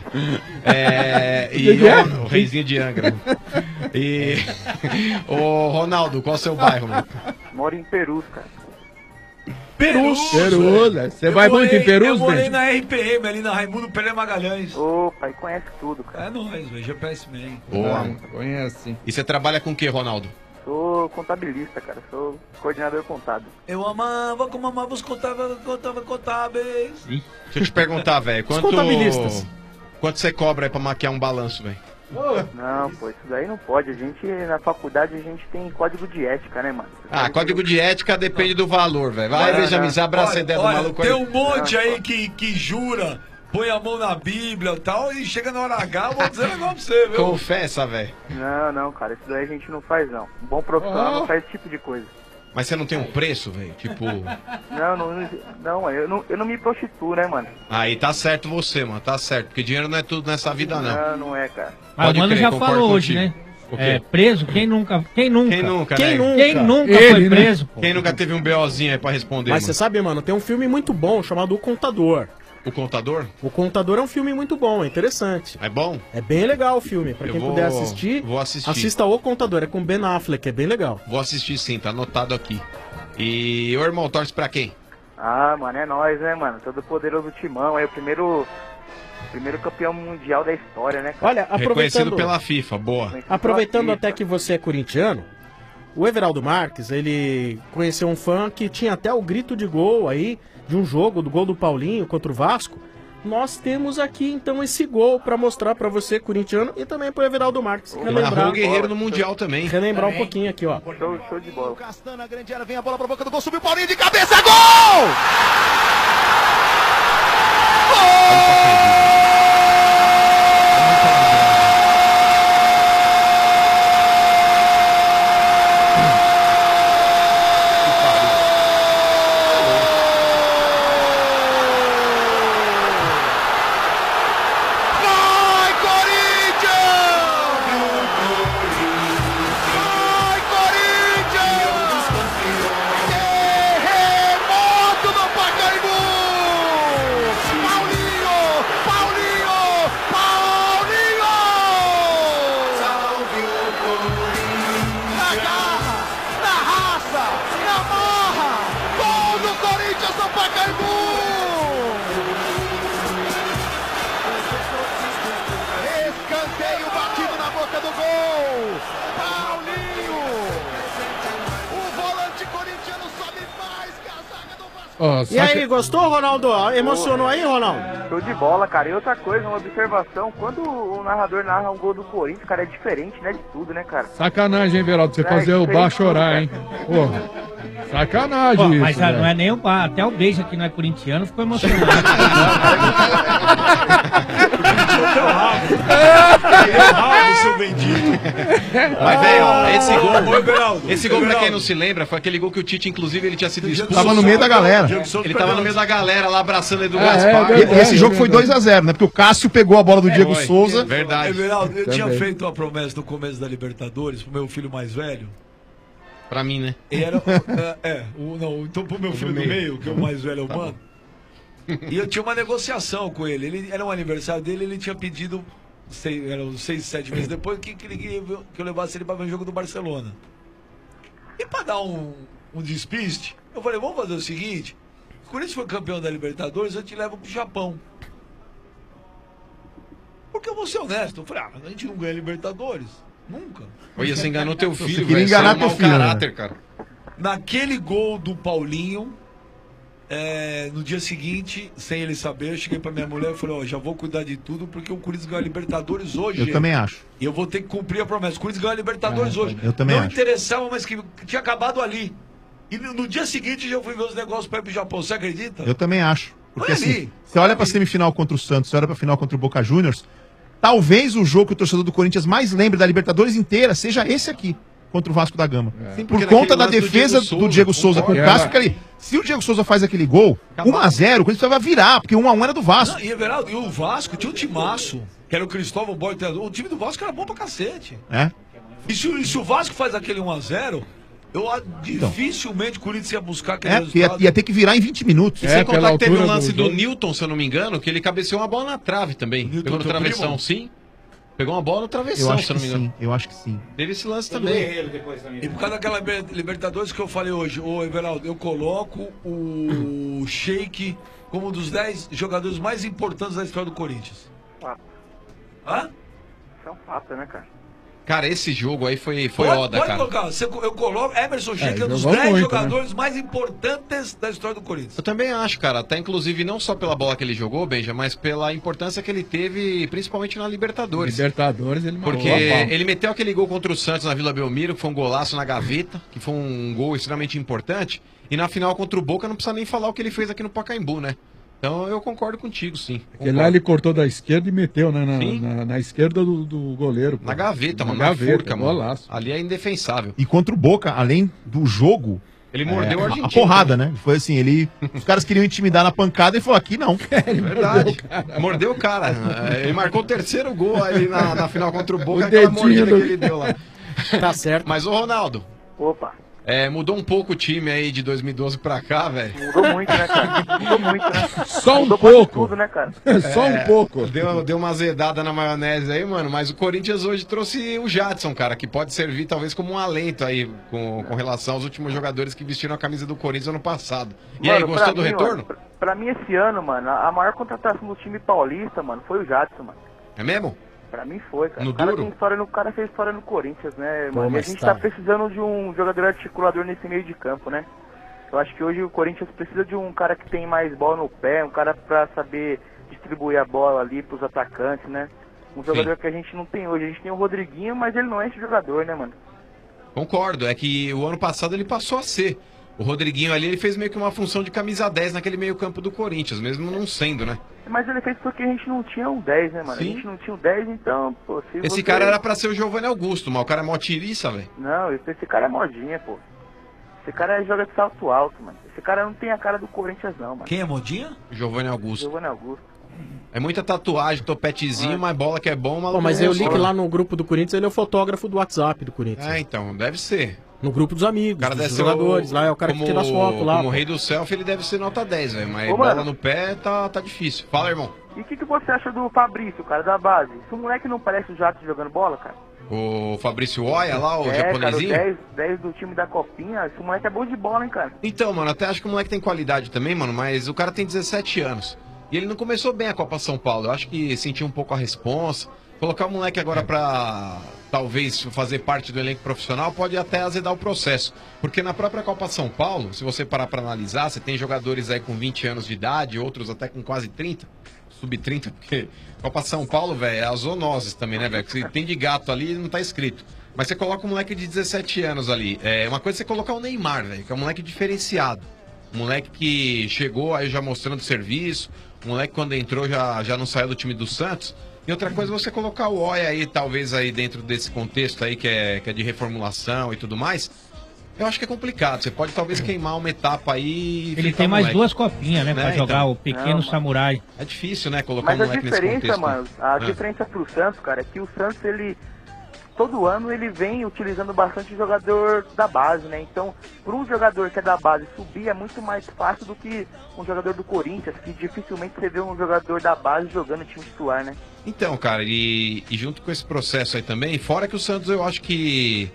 É, O e que que é? o, o reizinho de Angra. E. Ô, Ronaldo, qual é o seu bairro, meu? Moro em Perus, cara. Perus. Perus, né? Você vai muito em Perus, Eu morei Bento? na R P M, ali na Raimundo Pereira Magalhães. Opa, e conhece tudo, cara. É nóis, velho. G P S Man. Boa. Ah, conhece. E você trabalha com o que, Ronaldo? Sou contabilista, cara. Sou coordenador contábil. Eu amava como amava os contábeis, contábeis, contábeis. Deixa eu te perguntar, velho. Os Quanto. contabilistas. Quanto você cobra aí pra maquiar um balanço, velho? Não, pô, isso daí não pode. A gente, na faculdade, a gente tem código de ética, né, mano? Ah, código de ética depende do valor, velho. Vai, Não, Benjamin, não. você abraça a Olha, ideia do olha, maluco tem aí. um monte aí que, que jura, põe a mão na Bíblia e tal, e chega na hora H, eu vou dizer um negócio pra você, viu? Confessa, velho. Não, não, cara. Isso daí a gente não faz, não. Um bom profissional Oh. não faz esse tipo de coisa. Mas você não tem um preço, velho? Tipo. Não, não, não, eu não, eu não me prostituo, né, mano? Aí tá certo você, mano. Tá certo. Porque dinheiro não é tudo nessa vida, não. Não, não é, cara. Mas Pode o Mano crer, já concordo falou hoje, contigo. né? O quê? É, preso, quem nunca? Quem nunca? Quem nunca, Quem né? nunca? Quem nunca Ele, foi né? preso, pô? Quem nunca teve um BOzinho aí pra responder, Mas você mano? sabe, mano, tem um filme muito bom chamado O Contador. O contador? O Contador é um filme muito bom, é interessante. É bom? É bem legal o filme. Pra Eu quem vou- puder assistir, vou assistir. assista O Contador. É com Ben Affleck, é bem legal. Vou assistir sim, tá anotado aqui. E, ô irmão, torce pra quem? Ah, mano, é nóis, né, mano? Todo poderoso timão. É o primeiro, primeiro campeão mundial da história, né, cara? Olha, Reconhecido aproveitando, pela FIFA, boa. aproveitando até que você é corintiano, o Everaldo Marques, ele conheceu um fã que tinha até o grito de gol aí, de um jogo, do gol do Paulinho contra o Vasco. Nós temos aqui, então, esse gol pra mostrar pra você, corintiano, e também pro Everaldo Marques. Ele narrou o Guerreiro no Mundial também. Relembrar um pouquinho aqui, ó. Show, show de bola. Castana, grande área, vem a bola pra boca do gol, subiu o Paulinho de cabeça, gol! Vai, Corinthians! Vai, Corinthians! Terremoto no Pacaembu! Paulinho! Paulinho! Paulinho! Salve o Corinthians! Na garra, na raça, na marra! Gol do Corinthians no Pacaembu! Escanteio batido na boca do gol! Paulinho! O volante corintiano sobe mais que a zaga do Vasco! Ó, E saca- aí, gostou, Ronaldo? Emocionou aí, Ronaldo? Show de bola, cara. E outra coisa, uma observação. Quando o narrador narra um gol do Corinthians, cara, é diferente, né, de tudo, né, cara? Sacanagem, hein, Veraldo? Você É, fazer o diferente bar chorar, tudo, hein? Pô, sacanagem Ó, isso, mas ah, velho. não é nem o bar, até o beijo aqui não é corintiano, ficou emocionado. seu bendito. Mas, velho, ó, esse Ô, gol. Everaldo, Esse gol, pra quem Everaldo. não se lembra, foi aquele gol que o Tite, inclusive, ele tinha sido expulso. Tava no meio da galera. Ele tava no meio da galera lá abraçando ele do É, Gaspar. é, e- esse jogo foi dois a zero, né? Porque o Cássio pegou a bola do Diego Foi. Souza. Verdade. Everaldo, eu tinha Também. feito uma promessa no começo da Libertadores pro meu filho mais velho. Pra mim, né? E era, é, é, o, não, então pro meu filho do meio, que é o mais velho, é o mano. E eu tinha uma negociação com ele. Ele era um aniversário dele, ele tinha pedido, sei, eram seis, sete meses depois, que, que, ele queria ver- que eu levasse ele pra ver o jogo do Barcelona. E pra dar um, um despiste. Eu falei, vamos fazer o seguinte, o Corinthians foi campeão da Libertadores, eu te levo pro Japão. Porque eu vou ser honesto. Eu falei, ah, mas a gente não ganha Libertadores. Nunca. Olha, você enganou teu filho, Você velho. queria enganar Você é um teu mau filho, né? caráter, cara. Naquele gol do Paulinho, é, no dia seguinte, sem ele saber, eu cheguei pra minha mulher e falei, ó, já vou cuidar de tudo, porque o Corinthians ganhou a Libertadores hoje. Eu também acho. E eu vou ter que cumprir a promessa. O Corinthians ganhou a Libertadores É, hoje. eu também Não acho. interessava, mas que tinha acabado ali. E no, no dia seguinte já fui ver os negócios pra ir pro Japão. Você acredita? Eu também acho. Porque Olha assim, ali. você olha pra semifinal contra o Santos, você olha pra final contra o Boca Juniors, talvez o jogo que o torcedor do Corinthians mais lembre da Libertadores inteira seja esse aqui, contra o Vasco da Gama. Sim, Por porque conta naquele da lance do defesa Diego do Diego Souza, Souza, com o concordo. Cássio, porque ali, se o Diego Souza faz aquele gol, um a zero, o Corinthians vai virar, porque um a um era do Vasco. Não, e, Everaldo, e o Vasco tinha um timaço, que era o Cristóvão Borges. O time do Vasco era bom pra cacete. É? E se, o- e se o Vasco faz aquele um a zero, eu a- dificilmente o Corinthians ia buscar aquele É, porque ia, resultado. ia ter que virar em vinte minutos. E sem contar que teve um lance do, Newton, se eu não me engano, que ele cabeceou uma bola na trave também. Pegou no teu travessão, primo? sim. Pegou uma bola no Eu travessão, acho se eu que não me engano. sim, eu acho que sim. Teve esse lance Eu também. doei ele depois também. E por causa daquela Liber- Libertadores que eu falei hoje, ô Everaldo, eu coloco o Sheik como um dos dez jogadores mais importantes da história do Corinthians. Fato. Hã? Isso é um fato, né, cara? Cara, esse jogo aí foi, foi pode, Oda, pode cara. colocar, você- eu coloco Emerson Sheik, é, um dos jogou dez muito, jogadores mais importantes da história do Corinthians. Eu também acho, cara. Até inclusive não só pela bola que ele jogou, Benja, mas pela importância que ele teve, principalmente na Libertadores. Libertadores, ele matou Porque a pau. ele meteu aquele gol contra o Santos na Vila Belmiro, que foi um golaço na gaveta, que foi um gol extremamente importante. E na final contra o Boca não precisa nem falar o que ele fez aqui no Pacaembu, né? Então eu concordo contigo, sim. Porque lá ele cortou da esquerda e meteu, né? Na, Sim. na, na esquerda do, do goleiro. pô. Na gaveta, na mano. Na gaveta, furca, mano. golaço. Ali é indefensável. E contra o Boca, além do jogo. Ele mordeu o a- argentino A porrada, né? Foi assim, ele. Os caras queriam intimidar na pancada e falou: aqui não. É verdade. Mordeu o cara. Ele marcou o terceiro gol ali na, na final contra o Boca, O aquela dedinho mordida do- que ele deu lá. Tá certo. Mas, ô Ronaldo. Opa. É, mudou um pouco o time aí de dois mil e doze pra cá, velho. Mudou muito, né, cara? Mudou muito, né? Só um Mudou quase pouco. tudo, né, cara? Só um pouco. Deu, deu uma azedada na maionese aí, mano. Mas o Corinthians hoje trouxe o Jadson, cara, que pode servir talvez como um alento aí com, com relação aos últimos jogadores que vestiram a camisa do Corinthians ano passado. E aí, Mano, gostou pra do mim, retorno? mano, pra, pra mim, esse ano, mano, a a maior contratação do time paulista, mano, foi o Jadson, mano. É mesmo? Pra mim foi, cara. No o cara duro? tem história no o cara fez história no Corinthians, né, Pô, mano? E a mas gente tá. tá precisando de um jogador articulador nesse meio de campo, né? Eu acho que hoje o Corinthians precisa de um cara que tem mais bola no pé, um cara pra saber distribuir a bola ali pros atacantes, né? Um jogador que a gente não tem hoje. A gente tem o Rodriguinho, mas ele não é esse jogador, né, mano? Concordo, é que o ano passado ele passou a ser. O Rodriguinho ali, ele fez meio que uma função de camisa dez naquele meio campo do Corinthians, mesmo não sendo, né? Mas ele fez porque a gente não tinha um dez, né, mano? Sim. A gente não tinha um dez, então, pô, se Esse você- cara era pra ser o Giovanni Augusto, mas o cara é mó tiriça, velho. Não, esse, esse cara é modinha, pô. Esse cara joga de salto alto, mano. Esse cara não tem a cara do Corinthians, não, mano. Quem é modinha? Giovanni Augusto. Giovanni Augusto. É muita tatuagem, topetezinho, mas bola que é bom, maluco. Pô, mas eu li que resolve. lá no grupo do Corinthians ele é o fotógrafo do WhatsApp do Corinthians. É, então, deve ser. No grupo dos amigos, O cara dos deve ser jogadores. o- Lá é o cara como, que tira as fotos lá. Como o pô. rei do selfie, ele deve ser nota dez, velho. Mas Ô, bola mano. no pé tá, tá difícil. Fala, irmão. E o que, que você acha do Fabrício, cara, da base? Esse moleque não parece o Jato jogando bola, cara? O Fabrício Oia lá, o é, cara, o japonesinho. dez, dez do time da Copinha. Esse moleque é bom de bola, hein, cara? Então, mano, até acho que o moleque tem qualidade também, mano, mas o cara tem dezessete anos. E ele não começou bem a Copa São Paulo. Eu acho que sentiu um pouco a responsa. Colocar o moleque agora pra talvez fazer parte do elenco profissional pode até azedar o processo. Porque na própria Copa São Paulo, se você parar pra analisar, você tem jogadores aí com vinte anos de idade, outros até com quase trinta, sub trinta, porque Copa São Paulo, velho, é as zoonoses também, né, velho? Que se tem de gato ali, não tá escrito. Mas você coloca um moleque de dezessete anos ali. É uma coisa é você colocar o Neymar, velho, que é um moleque diferenciado. Um moleque que chegou aí já mostrando serviço. Um moleque quando entrou já, já não saiu do time do Santos. E outra coisa é você colocar o Oia aí, talvez aí dentro desse contexto aí que é, que é de reformulação e tudo mais. Eu acho que é complicado. Você pode talvez queimar uma etapa aí e Ele ficar tem mais moleque. duas copinhas, né, pra Né, jogar então. o pequeno Não, mano. samurai. É difícil, né, colocar Mas um a moleque nesse diferença, contexto. mano, a É. diferença pro Santos, cara, é que o Santos, ele... Todo ano ele vem utilizando bastante jogador da base, né? Então, para um jogador que é da base subir é muito mais fácil do que um jogador do Corinthians, que dificilmente você vê um jogador da base jogando time titular, né? Então, cara, e, e junto com esse processo aí também, fora que o Santos eu acho que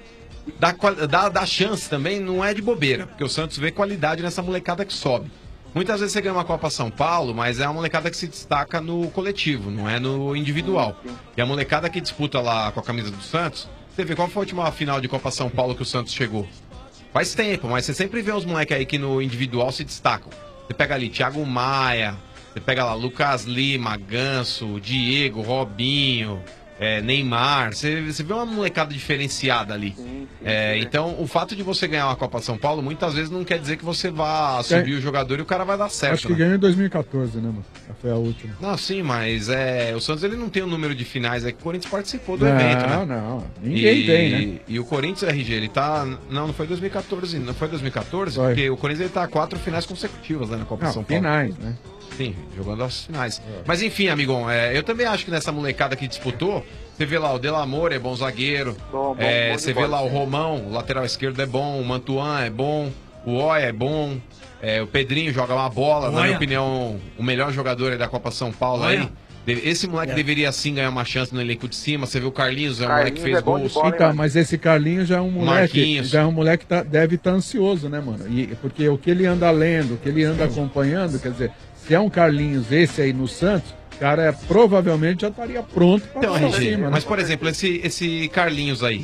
dá, qual- dá, dá chance também, não é de bobeira, porque o Santos vê qualidade nessa molecada que sobe. Muitas vezes você ganha uma Copa São Paulo, mas é uma molecada que se destaca no coletivo, não é no individual. E a molecada que disputa lá com a camisa do Santos, você vê qual foi a última final de Copa São Paulo que o Santos chegou? Faz tempo, mas você sempre vê os moleques aí que no individual se destacam. Você pega ali Thiago Maia, você pega lá Lucas Lima, Ganso, Diego, Robinho, é, Neymar. Você, você vê uma molecada diferenciada ali. É, então, o fato de você ganhar uma Copa São Paulo, muitas vezes não quer dizer que você vá subir o jogador e o cara vai dar certo. Acho que né? ganhou em dois mil e quatorze, né, mano? Foi a última. Não, sim, mas é, o Santos ele não tem o número de finais, é que o Corinthians participou do Não, evento, né? não. Ninguém e, tem, né? E o Corinthians, R G, ele tá... Não, não foi dois mil e quatorze, não foi dois mil e quatorze, Foi. porque o Corinthians ele tá a quatro finais consecutivas né, na Copa Não, São Paulo. finais, né? Sim, jogando as finais. Mas enfim, amigão, é, eu também acho que nessa molecada que disputou, você vê lá o Delamore é bom zagueiro, Bom, bom, é, bom de você vê bola, lá o sim. Romão, o lateral esquerdo é bom, o Mantuan é bom, o Oia é bom, é, o Pedrinho joga uma bola, na Oia. minha opinião, o melhor jogador aí da Copa São Paulo Oia. aí. De- Esse moleque É. deveria sim ganhar uma chance no elenco de cima. Você vê o Carlinhos, é um Carlinhos moleque que fez é bom de gols. bola, hein, Então, mano? mas esse Carlinhos já é um moleque, Marquinhos. já é um moleque que tá- deve estar ansioso, né, mano? E, porque o que ele anda lendo, o que ele anda acompanhando, quer dizer, se é um Carlinhos esse aí no Santos, o cara é, provavelmente já estaria pronto pra Então, pra R G, cima, né? mas por exemplo, esse, esse Carlinhos aí.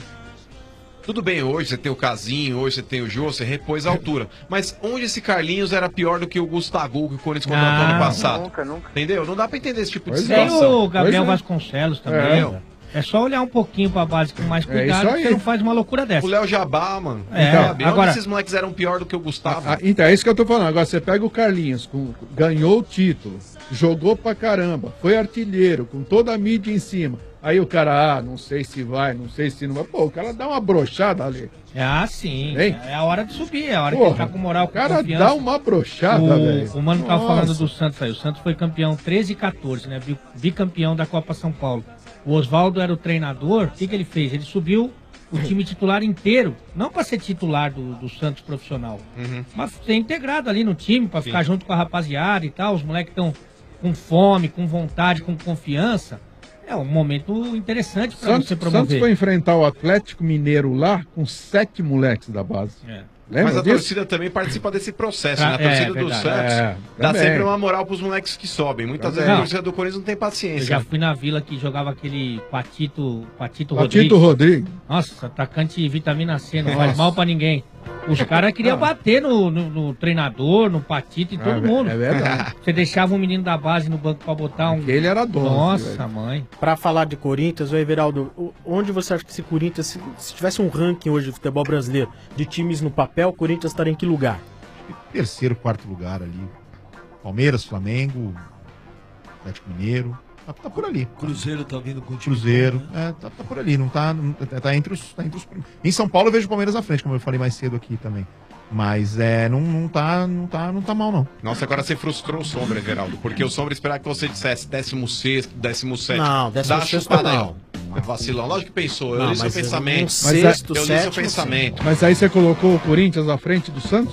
Tudo bem, hoje você tem o Casinho, hoje você tem o Jô, você repôs a altura. Mas onde esse Carlinhos era pior do que o Gustavo que o Corinthians contratou Não, ano passado? Nunca, nunca. Entendeu? Não dá pra entender esse tipo de Pois é. Tem situação. o Gabriel Pois é. Vasconcelos também. É. É só olhar um pouquinho pra base com mais É cuidado isso que aí. você não faz uma loucura dessa. O Léo Jabá, mano. É, sabe? agora- Onde esses moleques eram pior do que o Gustavo? Ah, então, é isso que eu tô falando. Agora, você pega o Carlinhos, com- ganhou o título, jogou pra caramba, foi artilheiro, com toda a mídia em cima. Aí o cara, ah, não sei se vai, não sei se não vai. Pô, o cara dá uma brochada ali. É assim, Hein? é a hora de subir, é a hora Porra, que tá com moral, O com cara confiança. dá uma brochada, velho. O, o Mano tava Nossa. falando do Santos aí. O Santos foi campeão treze e quatorze, né? Bi- Bicampeão da Copa São Paulo. O Oswaldo era o treinador. O que, que ele fez? Ele subiu o time titular inteiro. Não para ser titular do, do Santos profissional, Uhum. mas ser integrado ali no time, para Sim. ficar junto com a rapaziada e tal. Os moleques estão com fome, com vontade, com confiança. É um momento interessante para Santos, você Santos promover. foi enfrentar o Atlético Mineiro lá com sete moleques da base. É. Lembra Mas a disso? torcida também participa desse processo, Ah, né? A é, torcida do verdade. Santos É, dá também. sempre uma moral pros moleques que sobem. Muitas Também. vezes a Não. torcida do Corinthians não tem Eu paciência. já né? fui na vila que jogava aquele Patito, Patito, Patito Rodrigues. Rodrigues. Nossa, atacante vitamina C, não faz mal pra ninguém. Os caras queriam bater no, no- no treinador, no Patito, em todo É, mundo. é verdade. Você deixava um menino da base no banco pra botar um. Ele era dono. Nossa, velho. mãe. Pra falar de Corinthians, ô Everaldo, o- onde você acha que esse Corinthians, se, se tivesse um ranking hoje de futebol brasileiro de times no papel, o Corinthians estaria em que lugar? Terceiro, quarto lugar ali. Palmeiras, Flamengo, Atlético Mineiro. Tá, tá por ali. Cruzeiro tá vindo com o time Cruzeiro. bom, né? É, tá, tá por ali. Não tá, não- tá, tá entre os, tá entre os prim- Em São Paulo eu vejo o Palmeiras à frente, como eu falei mais cedo aqui também. Mas é, não, não, tá, não, tá, não tá mal, não. Nossa, agora você frustrou o Sombra, Everaldo. Porque o Sombra esperava que você dissesse décimo sexto, décimo sétimo. Não, décimo Dá sexto chupada não. aí. É vacilão. Lógico que pensou. Eu Não, li seu mas um pensamento. sexto, eu li seu sétimo, pensamento. Mas aí você colocou o Corinthians à frente do Santos?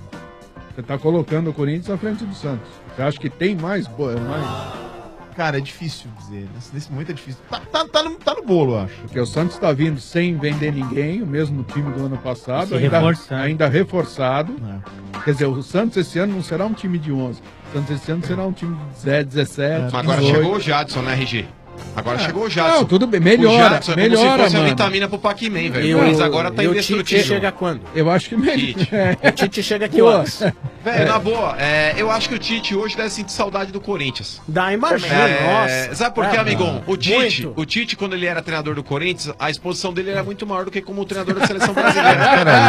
Você tá colocando o Corinthians à frente do Santos. Você acha que tem mais? Boa, mais... Cara, é difícil dizer. Nesse, nesse momento é difícil. Tá, tá, tá, no, tá no bolo, eu acho. Porque o Santos está vindo sem vender ninguém, o mesmo time do ano passado, Se ainda reforçando. ainda reforçado. É. Quer dizer, o Santos esse ano não será um time de onze. O Santos esse ano será um time de dezessete, dezessete. Mas agora dezoito. chegou o Jadson, né, R G? Agora É. chegou o Jadson. Não, tudo bem, melhora, O Jadson é como melhora, se fosse mano. a vitamina pro Pac-Man, velho. E O Corinthians o- agora tá e o indestrutível. Tite chega quando? Eu acho que melhor. Tite. O Tite chega aqui Pô, horas? Velho, na boa, é, eu acho que o Tite hoje deve sentir saudade do Corinthians. Dá, imagina, É, nossa. sabe por quê, É, amigão? O Tite, muito. o Tite, quando ele era treinador do Corinthians, a exposição dele era muito maior do que como treinador da seleção brasileira.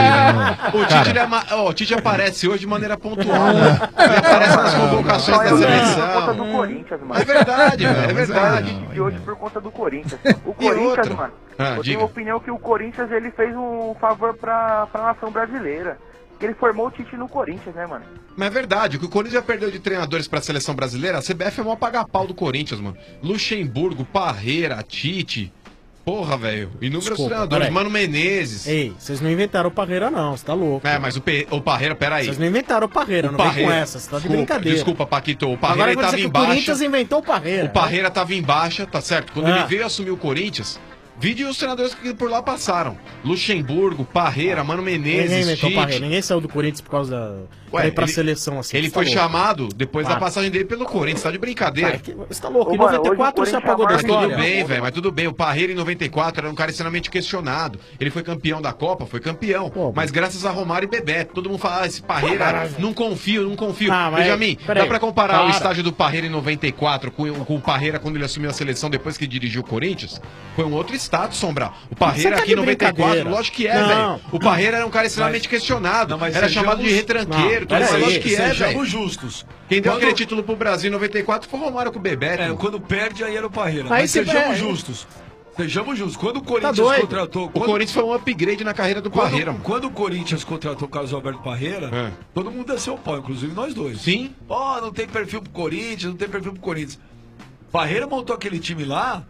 O Tite, ele é ma- ó, o Tite aparece hoje de maneira pontual. Né? Ele aparece nas convocações Só da eu lembro por conta do seleção. Corinthians, mano. É verdade, velho, é Eu verdade. lembro de hoje por conta do Corinthians. O E Corinthians, outra? mano, Ah, eu diga. tenho a opinião que o Corinthians ele fez um favor pra, pra nação brasileira. Que ele formou o Tite no Corinthians, né, mano? Mas é verdade, o que o Corinthians já perdeu de treinadores pra seleção brasileira, a C B F é mó pagar pau do Corinthians, mano. Luxemburgo, Parreira, Tite. Porra, velho. Inúmeros Desculpa, treinadores. peraí. Mano Menezes. Ei, vocês não inventaram o Parreira, não, você tá louco. É, mas o, Pe... o Parreira, peraí. Vocês não inventaram o Parreira, O não vem Parreira. com essa, você tá de Desculpa, brincadeira. Desculpa, Paquito. O Parreira Agora ele vai tava dizer em que o baixa. Corinthians inventou o Parreira. O Parreira tava em baixa, tá certo? Quando Ah. ele veio assumir o Corinthians, Vide os treinadores que por lá passaram. Luxemburgo, Parreira, Mano Menezes, Ninguém inventou Tite. Parreira, ninguém saiu do Corinthians por causa da... Ué, pra ir pra ele- seleção assim. Ele você foi tá louco. chamado depois Ah. da passagem dele pelo Corinthians, tá de brincadeira. Ah, é que- você tá louco, em noventa e quatro você apagou da Mas tudo história. bem, velho, mas tudo bem. O Parreira em noventa e quatro era um cara extremamente questionado. Ele foi campeão da Copa, foi campeão. Mas graças a Romário e Bebeto. Todo mundo fala, ah, esse Parreira, Caralho. não confio, não confio. Ah, mas- Benjamin, peraí. dá pra comparar o Para. estágio do Parreira em noventa e quatro com, com o Parreira quando ele assumiu a seleção depois que dirigiu o Corinthians? Foi um outro status, Sombra. O Parreira Você tá aqui em de noventa e quatro, brincadeira. lógico que é, Não. velho. O Parreira era um cara extremamente Mas- questionado. Não, mas Era sejamos- chamado de retranqueiro, Não, tudo isso, peraí, lógico que é, sejamos velho. justos. Quem deu Quando- aquele título pro Brasil em noventa e quatro foi o Romário com o Bebeto. É, quando perde, aí era o Parreira. Aí Mas você- sejamos é, justos. Sejamos justos. Quando o Corinthians doido. contratou. O Corinthians foi um upgrade na carreira do quando, Parreira, mano. Quando o Corinthians contratou o Carlos Alberto Parreira, É. todo mundo desceu o pau, inclusive nós dois. Sim. Ó, não tem perfil pro Corinthians, não tem perfil pro Corinthians. Parreira montou aquele time lá,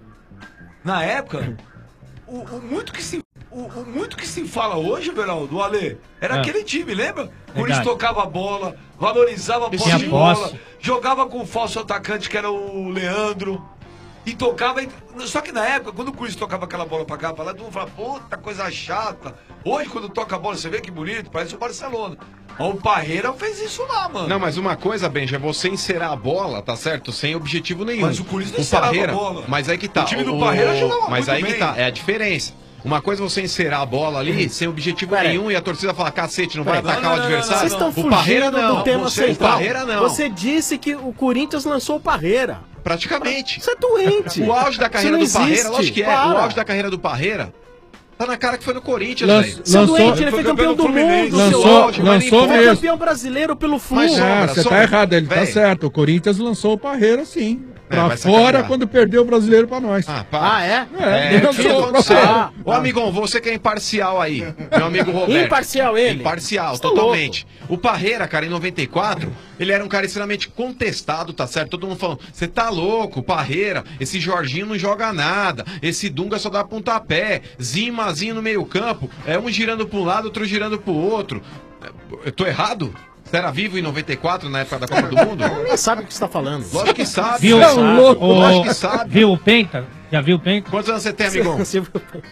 na época, o, o muito que se. O, o muito que se fala hoje, Beraldo, o Alê, era É. aquele time, lembra? O Verdade. Corinthians tocava a bola, valorizava a posse Tinha de bola, posse. jogava com o falso atacante que era o Leandro. E tocava. Só que na época, quando o Corinthians tocava aquela bola pra cá, pra lá, todo mundo falava, puta coisa chata. Hoje, quando toca a bola, você vê que bonito, parece o Barcelona. Mas o Parreira fez isso lá, mano. Não, mas uma coisa, Benja, é você encerar a bola, tá certo? Sem objetivo nenhum. Mas o Corinthians não encerava Parreira, a bola. Mas aí que tá. O time do Parreira jogava Mas muito aí bem. que tá, é a diferença. Uma coisa é você encerar a bola ali sem objetivo Pera aí. nenhum e a torcida falar, cacete, não vai Peraí. atacar o adversário. Vocês estão O Parreira fugindo não. do tema Você- central. O Parreira não. Você disse que o Corinthians lançou o Parreira. Praticamente. Você é doente. O auge da carreira do Isso não Parreira, existe. lógico que é. Para. O auge da carreira do Parreira tá na cara que foi no Corinthians, Lan- velho. Você é lançou- doente, ele foi campeão do mundo. Lançou- seu auge, mas lançou ele foi mesmo. campeão brasileiro pelo Flu. Mas, Não, Sombra, você Sombra. tá errado, ele tá Véi. certo. O Corinthians lançou o Parreira sim. É, Pra vai fora sacanear. quando perdeu o brasileiro pra nós. Ah, pá. Ah, é? É, o que lançou. aconteceu? Ah, Ô, amigão, você que é imparcial aí, meu amigo Roberto. Imparcial ele? Imparcial, Você tá totalmente. O Parreira, cara, em noventa e quatro, ele era um cara extremamente contestado, tá certo? Todo mundo falando, você tá louco, Parreira, esse Jorginho não joga nada, esse Dunga só dá pontapé, Zimazinho no meio campo, é um girando pra um lado, outro girando pro outro. Eu tô errado? Você era vivo em noventa e quatro, na época da Copa do Mundo? Nem sabe o que você tá falando. Lógico que sabe. Viu, Não, o- louco, o- lógico que sabe. Viu o Penta? Já viu o Penta? Quantos anos você tem, amigão? Você-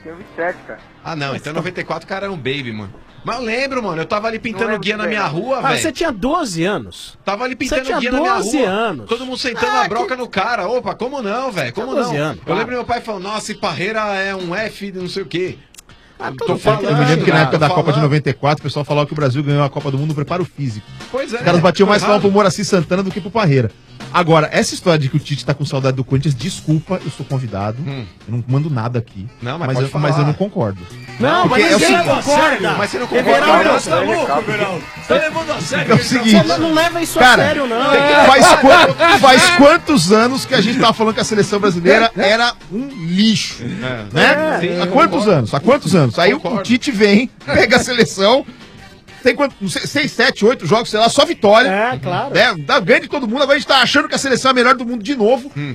cara. Ah, não, então em noventa e quatro o cara era um baby, mano. Mas eu lembro, mano, eu tava ali pintando lembro guia na bem, minha não. rua, Ah, velho. você tinha doze anos. Tava ali pintando tinha guia na minha doze rua. anos. Todo mundo sentando Ah, a broca no cara. Opa, como não, velho? Como Tinha doze não? anos, eu para. lembro meu pai falando, nossa, esse Parreira é um F de não sei o quê. Ah, Tô todo falando, Eu me lembro que na tô época da Copa de falando. noventa e quatro, o pessoal falava que o Brasil ganhou a Copa do Mundo no preparo físico. Pois é. Os caras batiam tô mais palma errado. pro Moraci Santana do que pro Parreira. Agora, essa história de que o Tite tá com saudade do Corinthians, desculpa, eu sou convidado. Hum. Eu não mando nada aqui. Não, mas mas, pode eu, mas falar. eu não concordo. Não, Porque mas é o ninguém seguinte- concorda. Mas você não concorda, Everaldo, não? Você tá louco, Beraldo? Você tá levando a sério? É o que ele tá seguinte, Você não leva isso Cara, a sério, não. Faz, quan- faz quantos anos que a gente tava falando que a seleção brasileira era um lixo? Né? Sim, Há eu quantos concordo. anos? Há quantos anos? Aí o, Concordo. o Tite vem, pega a seleção, tem quanto, não sei, seis, sete, oito jogos, sei lá, só vitória. É, claro. Né? Dá ganho de todo mundo, agora a gente tá achando que a seleção é a melhor do mundo de novo. Hum.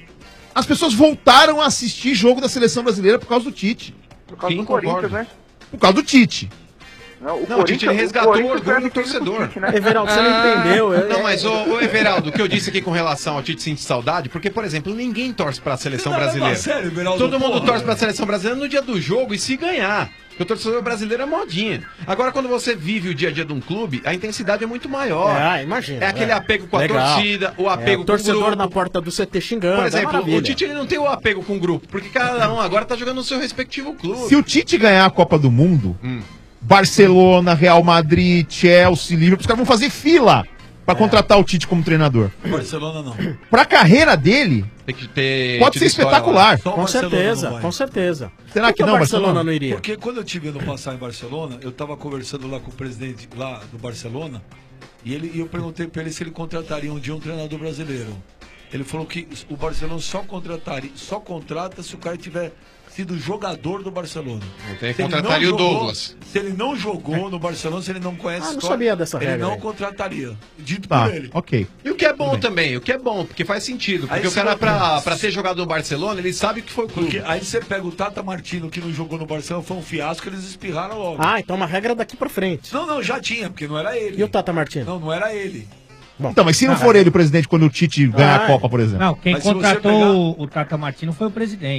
As pessoas voltaram a assistir jogo da seleção brasileira por causa do Tite. Por causa Sim, do Corinthians, concordo. né? Por causa do Tite. Não, Não, o Tite ele resgatou o orgulho do foi torcedor. Tite, né? Everaldo, você não entendeu. é- Não, mas, ô, ô Everaldo, o que eu disse aqui com relação ao Tite sentir saudade, porque, por exemplo, ninguém torce pra seleção Você tá levando brasileira. a sério, Everaldo, Todo mundo porra? torce pra seleção brasileira no dia do jogo e se ganhar. Porque o torcedor brasileiro é modinha. Agora, quando você vive o dia a dia de um clube, a intensidade é muito maior. Ah, imagina. É aquele apego com a Legal. torcida, o É, apego o com o torcedor grupo. na porta do C T xingando. Por é exemplo, maravilha. o Tite ele não tem o apego com o grupo, porque cada um agora tá jogando no seu respectivo clube. Se o Tite ganhar a Copa do Mundo, Hum. Barcelona, Real Madrid, Chelsea, Liverpool, os caras vão fazer fila pra contratar o Tite como treinador. Barcelona não. Pra carreira dele, Tem que ter. pode tido ser história espetacular. Só o Com Barcelona certeza, não vai. com certeza. Será Por que o não, Barcelona Barcelona? não iria? Porque quando eu tive ano passado em Barcelona, eu tava conversando lá com o presidente lá do Barcelona e, ele, e eu perguntei pra ele se ele contrataria um dia um treinador brasileiro. Ele falou que o Barcelona só contrataria, só contrata se o cara tiver sido jogador do Barcelona. Tem que Se ele contrataria não o jogou- Douglas. Se ele não jogou no Barcelona, se ele não conhece Ah, a não história, sabia dessa ele regra não aí. contrataria. Dito Tá, por ele. ok. E o que é bom também, o que é bom, porque faz sentido. Porque Aí o cara, você- pra, pra ter jogado no Barcelona, ele sabe o que foi o clube. Porque aí você pega o Tata Martino, que não jogou no Barcelona, foi um fiasco, eles espirraram logo. Ah, então uma regra daqui pra frente. Não, não, já tinha, porque não era ele. E o Tata Martino? Não, não era ele. Então, mas se não for ele o presidente quando o Tite ganhar Ah, a Copa, por exemplo. Não, quem Mas se você contratou pegar- o, o Tata Martino foi o presidente.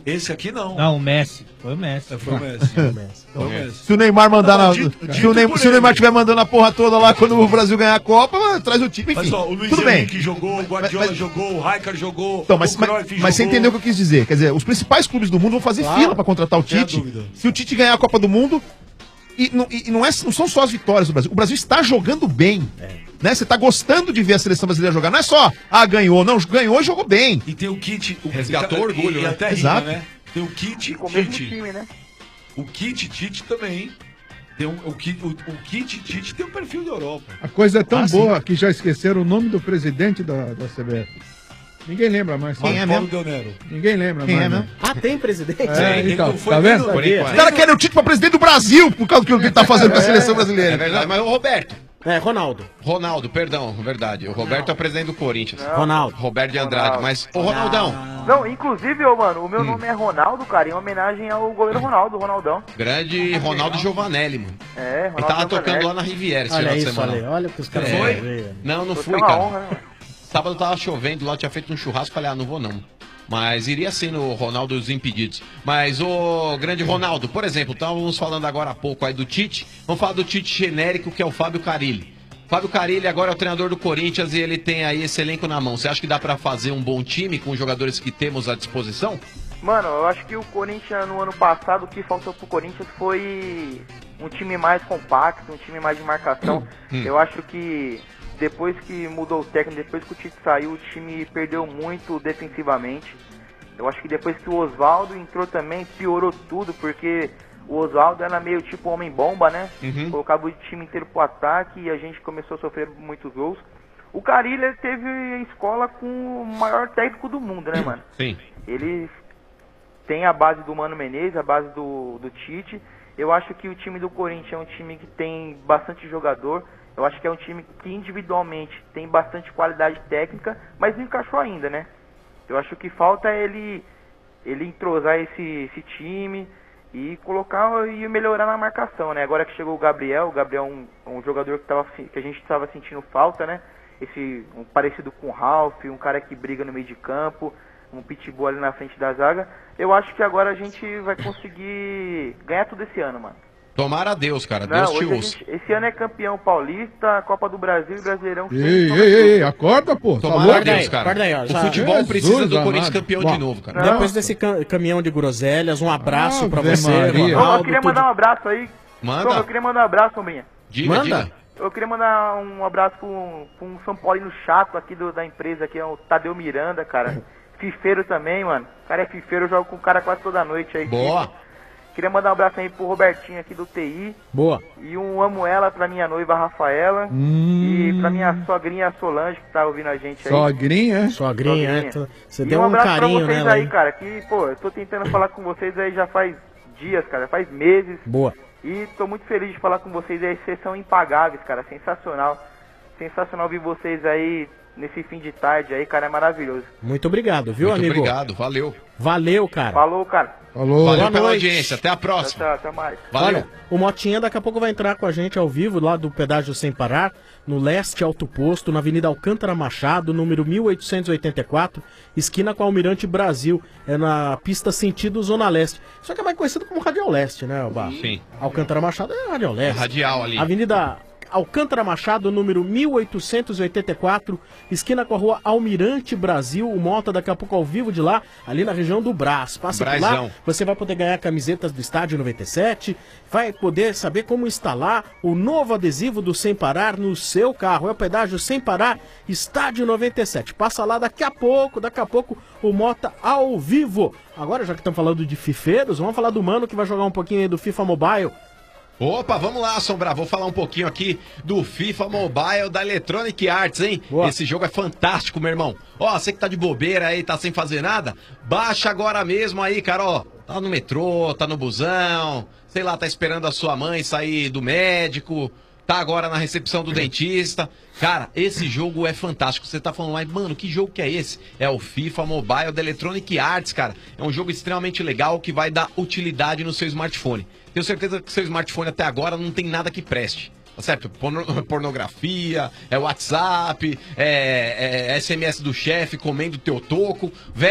Esse aqui não. Não, o Messi. Foi o Messi. Foi o Messi. Foi o Messi. Foi o Messi. Se o Neymar mandar Não, na. dito- se, dito o Neymar, por se o ele. Neymar estiver mandando a porra toda lá quando o Brasil ganhar a Copa, mano, traz o time, enfim. Mas ó, o Luiz tudo bem. Henrique jogou, o Guardiola jogou, o Raikkonen jogou, Então, mas, o mas, Cruyff mas você jogou. entendeu o que eu quis dizer? Quer dizer, os principais clubes do mundo vão fazer Claro, fila pra contratar o sem a Tite. dúvida. Se o Tite ganhar a Copa do Mundo. E, não, e não, é, não são só as vitórias do Brasil. O Brasil está jogando bem. Né? Você está gostando de ver a seleção brasileira jogar. Não é só, ah, ganhou. Não, ganhou e jogou bem. E tem o kit. O, Resgatou e- orgulho, e, né? até rima, Exato. né? Tem o kit Com o mesmo Tite. time, né? O kit Tite também. Tem um, o, kit, o, o kit Tite tem o perfil da Europa. A coisa é tão Ah, boa sim. que já esqueceram o nome do presidente da, da C B F. Ninguém lembra mais. Quem é Paulo mesmo? Del Nero. Ninguém lembra Quem mais. é né? mesmo? Ah, tem presidente? É, Sim, então, não foi tá nem vendo? no- Por enquanto. Os caras querem o Tite pra presidente do Brasil por causa do que ele tá fazendo com a seleção É brasileira. verdade, mas o Roberto. É, Ronaldo. Ronaldo, perdão, verdade. O Roberto é o presidente do Corinthians. Ronaldo. Roberto de Andrade, Ronaldo. mas. Ô, Ronaldão, Não, inclusive, ô, mano, o meu nome é Ronaldo, cara, em homenagem ao goleiro Ronaldo, Ronaldão. grande Ronaldo Giovanelli, mano. É, Ronaldo. Ele tava Giovanelli. tocando lá na Riviera esse Olha final de isso, semana. olha aí. Olha o que os caras É. vão Foi? ver. Não, não Foi fui, uma cara. honra, né, mano? Sábado tava chovendo lá, tinha feito um churrasco, falei, ah, não vou não. Mas iria sim no Ronaldo dos Impedidos. Mas o grande Ronaldo, por exemplo, estávamos falando agora há pouco aí do Tite. Vamos falar do Tite genérico, que é o Fábio Carille. Fábio Carille agora é o treinador do Corinthians e ele tem aí esse elenco na mão. Você acha que dá pra fazer um bom time com os jogadores que temos à disposição? Mano, eu acho que o Corinthians no ano passado, o que faltou pro Corinthians foi um time mais compacto, um time mais de marcação. Hum. Eu acho que depois que mudou o técnico, depois que o Tite saiu, o time perdeu muito defensivamente. Eu acho que depois que o Oswaldo entrou também, piorou tudo, porque o Oswaldo era meio tipo homem-bomba, né? Uhum. Colocava o time inteiro pro ataque e a gente começou a sofrer muitos gols. O Carille ele teve a escola com o maior técnico do mundo, né, mano? Sim. Ele tem a base do Mano Menezes, a base do, do Tite. Eu acho que o time do Corinthians é um time que tem bastante jogador. Eu acho que é um time que individualmente tem bastante qualidade técnica, mas não encaixou ainda, né? Eu acho que falta ele, ele entrosar esse, esse time e colocar e melhorar na marcação, né? Agora que chegou o Gabriel, o Gabriel é um, um jogador que, tava, que a gente estava sentindo falta, né? Esse, um parecido com o Ralf, um cara que briga no meio de campo, um pitbull ali na frente da zaga. Eu acho que agora a gente vai conseguir ganhar tudo esse ano, mano. Tomara a Deus, cara. Não, Deus te hoje a ouça. gente- esse ano é campeão paulista, Copa do Brasil e Brasileirão. Ei, ei, ei, ei, acorda, pô. Tá Tomara a louco? Deus, cara. Guarda aí, ó, O já- futebol Jesus precisa do Corinthians amado. campeão Bom, de novo, cara. Não. Depois desse cam- caminhão de groselhas, um abraço pra Ave você, Maria. Ô, eu Ronaldo. queria tudo- mandar um abraço aí. Manda. Ô, eu queria mandar um abraço, Sombrinha. Diga, Manda. diga. Eu queria mandar um abraço pra um, pra um São Paulino chato aqui do- da empresa, que é o Tadeu Miranda, cara. Fifeiro também, mano. O cara é fifeiro, eu jogo com o cara quase toda noite aí. Boa. Queria mandar um abraço aí pro Robertinho aqui do T I. Boa. E um amo ela pra minha noiva Rafaela. E pra minha sogrinha Solange, que tá ouvindo a gente aí. Sogrinha, é? Sogrinha, é, tu- você E deu um um abraço carinho pra vocês nela aí, aí. cara. Que, pô, eu tô tentando falar com vocês aí já faz dias, cara. Faz meses. Boa. E tô muito feliz de falar com vocês aí. Vocês são impagáveis, cara. Sensacional. Sensacional ver vocês aí nesse fim de tarde aí, cara. É maravilhoso. Muito obrigado, viu, Muito amigo? obrigado, valeu. Valeu, cara. Falou, cara. Falou. Valeu Boa pela noite. audiência. Até a Tchau, próxima. tchau. Até mais. Valeu. Olha, o Motinha daqui a pouco vai entrar com a gente ao vivo lá do Pedágio Sem Parar, no Leste Alto Posto, na Avenida Alcântara Machado, número mil oitocentos e oitenta e quatro, esquina com Almirante Brasil, é na pista sentido Zona Leste. Só que é mais conhecido como Radial Leste, né, Barro? Sim. Alcântara Machado é Radial Leste. Radial ali. Avenida Alcântara Machado, número mil oitocentos e oitenta e quatro, esquina com a rua Almirante Brasil. O Mota daqui a pouco ao vivo de lá, ali na região do Brás. Passa por lá, Brazão. você vai poder ganhar camisetas do Estádio noventa e sete, vai poder saber como instalar o novo adesivo do Sem Parar no seu carro. É o Pedágio Sem Parar, Estádio noventa e sete. Passa lá daqui a pouco, daqui a pouco o Mota ao vivo. Agora, já que estamos falando de fifeiros, vamos falar do Mano que vai jogar um pouquinho aí do FIFA Mobile. Opa, vamos lá, Sombra. Vou falar um pouquinho aqui do FIFA Mobile da Electronic Arts, hein? Boa. Esse jogo é fantástico, meu irmão. Ó, você que tá de bobeira aí, tá sem fazer nada, baixa agora mesmo aí, cara, ó. Tá no metrô, tá no busão, sei lá, tá esperando a sua mãe sair do médico, tá agora na recepção do dentista. Cara, esse jogo é fantástico. Você tá falando, mas, mano, que jogo que é esse? É o FIFA Mobile da Electronic Arts, cara. É um jogo extremamente legal que vai dar utilidade no seu smartphone. Tenho certeza que seu smartphone até agora não tem nada que preste. Tá certo? Porno- pornografia, é WhatsApp, é, é S M S do chefe comendo teu toco. Velho,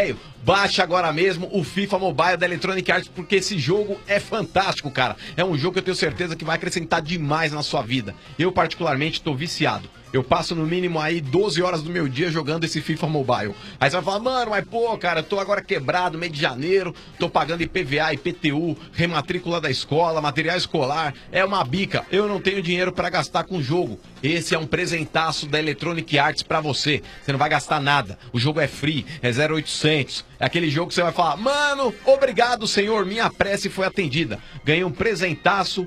baixa agora mesmo o FIFA Mobile da Electronic Arts, porque esse jogo é fantástico, cara. É um jogo que eu tenho certeza que vai acrescentar demais na sua vida. Eu, particularmente, tô viciado. Eu passo no mínimo aí doze horas do meu dia jogando esse FIFA Mobile. Aí você vai falar, mano, mas pô, cara, eu tô agora quebrado, mês de janeiro, tô pagando I P V A, I P T U, rematrícula da escola, material escolar, é uma bica. Eu não tenho dinheiro pra gastar com o jogo. Esse é um presentaço da Electronic Arts pra você. Você não vai gastar nada. O jogo é free, é zero oitocentos. É aquele jogo que você vai falar, mano, obrigado, senhor, minha prece foi atendida. Ganhei um presentaço.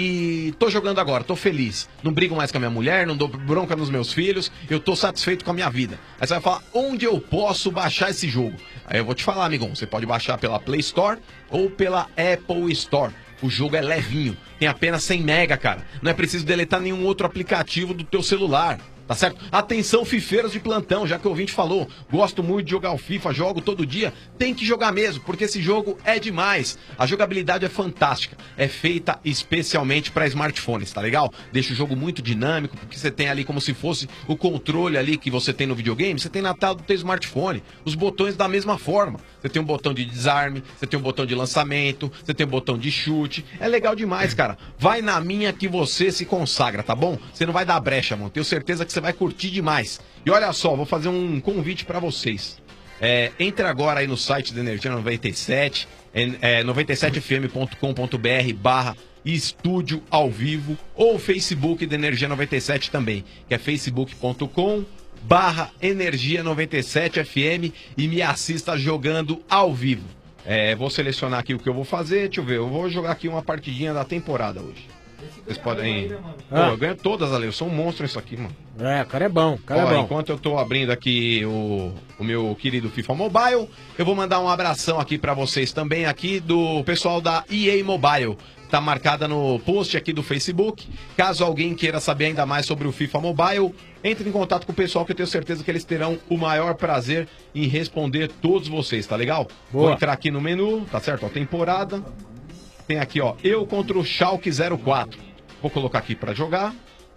E tô jogando agora, tô feliz. Não brigo mais com a minha mulher, não dou bronca nos meus filhos. Eu tô satisfeito com a minha vida. Aí você vai falar, onde eu posso baixar esse jogo? Aí eu vou te falar, amigão, você pode baixar pela Play Store ou pela Apple Store. O jogo é levinho, tem apenas cem mega, cara. Não é preciso deletar nenhum outro aplicativo do teu celular. Tá certo? Atenção, fifeiros de plantão, já que o ouvinte falou, gosto muito de jogar o FIFA, jogo todo dia, tem que jogar mesmo, porque esse jogo é demais. A jogabilidade é fantástica, é feita especialmente para smartphones, tá legal? Deixa o jogo muito dinâmico, porque você tem ali como se fosse o controle ali que você tem no videogame, você tem na tela do teu smartphone, os botões da mesma forma. Você tem um botão de desarme, você tem um botão de lançamento, você tem um botão de chute, é legal demais, cara. Vai na minha que você se consagra, tá bom? Você não vai dar brecha, mano, tenho certeza que você vai curtir demais. E olha só, vou fazer um convite pra vocês. É, entre agora aí no site da Energia noventa e sete, é, noventa e sete f m ponto com ponto b r barra estúdio ao vivo, ou o Facebook da Energia noventa e sete também, que é facebook ponto com barra Energia noventa e sete F M, e me assista jogando ao vivo. É, vou selecionar aqui o que eu vou fazer. Deixa eu ver, eu vou jogar aqui uma partidinha da temporada hoje. Vocês podem... Pô, eu ganho todas, Ale. Eu sou um monstro isso aqui, mano. É, o cara é bom, o cara Ó, é bom. Enquanto eu tô abrindo aqui o, o meu querido FIFA Mobile, eu vou mandar um abração aqui pra vocês também, aqui do pessoal da E A Mobile. Tá marcada no post aqui do Facebook. Caso alguém queira saber ainda mais sobre o FIFA Mobile, entre em contato com o pessoal, que eu tenho certeza que eles terão o maior prazer em responder todos vocês, tá legal? Boa. Vou entrar aqui no menu, tá certo? Ó, temporada. Tem aqui, ó, eu contra o Schalke zero quatro. Vou colocar aqui pra jogar,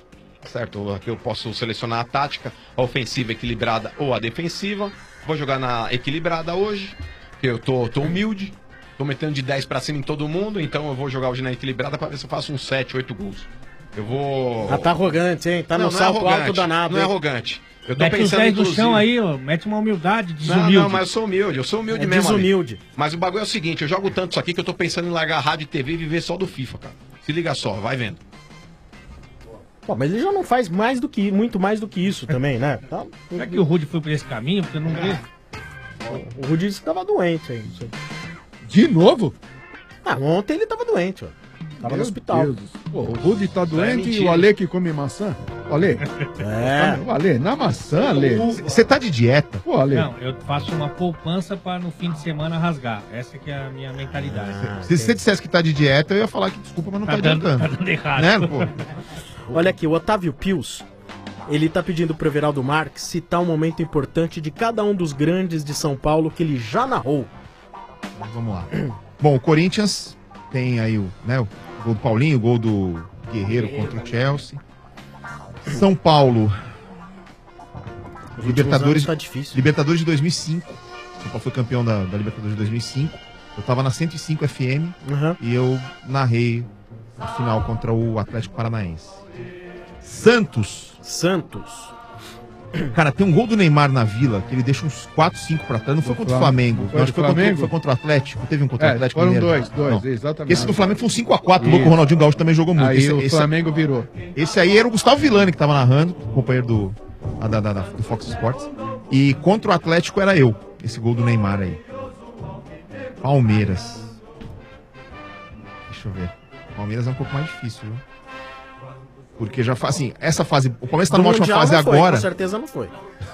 certo? Aqui eu posso selecionar a tática, a ofensiva equilibrada ou a defensiva. Vou jogar na equilibrada hoje, porque eu tô, tô humilde. Tô metendo de dez pra cima em todo mundo, então eu vou jogar hoje na equilibrada pra ver se eu faço uns sete, oito gols. Eu vou... Ah, tá arrogante, hein? Tá no Não, não é salto arrogante, alto danado. Não é hein? arrogante. Eu tô Mete os pensando, dez no inclusive... chão aí, ó. Mete uma humildade, Não, desumilde. não, mas eu sou humilde, eu sou humilde É mesmo. desumilde. amigo. Mas o bagulho é o seguinte, eu jogo tanto isso aqui que eu tô pensando em largar a rádio e T V e viver só do FIFA, cara. Se liga só, vai vendo. Pô, mas ele já não faz mais do que, muito mais do que isso também, né? Tá... Será que o Rudy foi por esse caminho? Porque eu não vejo. O Rudy disse que tava doente aí, não sei. De novo? Ah, ontem ele tava doente, ó. Tava Meu no hospital. Deus. Pô, o Rudy tá doente e mentira. o Ale que come maçã? O Ale? É. O Ale, na maçã, Ale. Você tá de dieta? Pô, Ale. Não, eu faço uma poupança para no fim de semana rasgar. Essa que é a minha mentalidade. Se você dissesse que tá de dieta, eu ia falar que desculpa, mas não tá, Tá dando- adiantando. tá dando errado. Né, pô? Olha aqui, o Otávio Pius, ele tá pedindo pro Everaldo Marques citar um momento importante de cada um dos grandes de São Paulo que ele já narrou. Vamos lá. Bom, o Corinthians tem aí o, né, o gol do Paulinho, o gol do Guerreiro contra o Chelsea. São Paulo. Libertadores, tá difícil. Libertadores de dois mil e cinco. São Paulo foi campeão da, da Libertadores de dois mil e cinco. Eu tava na cento e cinco F M e eu narrei a final contra o Atlético Paranaense. Santos. Santos. Cara, tem um gol do Neymar na Vila que ele deixa uns quatro, cinco pra trás. Não foi Do contra o Flamengo. Flamengo. Foi Eu acho do que foi contra, Flamengo? foi contra o Atlético. Teve um contra o É, Atlético foram Mineiro. dois, dois, Não. exatamente. Esse do Flamengo foi um cinco a quatro. O Isso. louco, o Ronaldinho Gaúcho também jogou muito. Aí esse, o esse- Flamengo virou. Esse aí era o Gustavo Villani que tava narrando, companheiro do, a da, da- da- do Fox Sports. E contra o Atlético era eu, esse gol do Neymar aí. Palmeiras. Deixa eu ver. Palmeiras é um pouco mais difícil, viu? Porque já faz assim, essa fase. O Palmeiras tá Do numa ótima Mundial fase não foi, agora. com certeza não foi.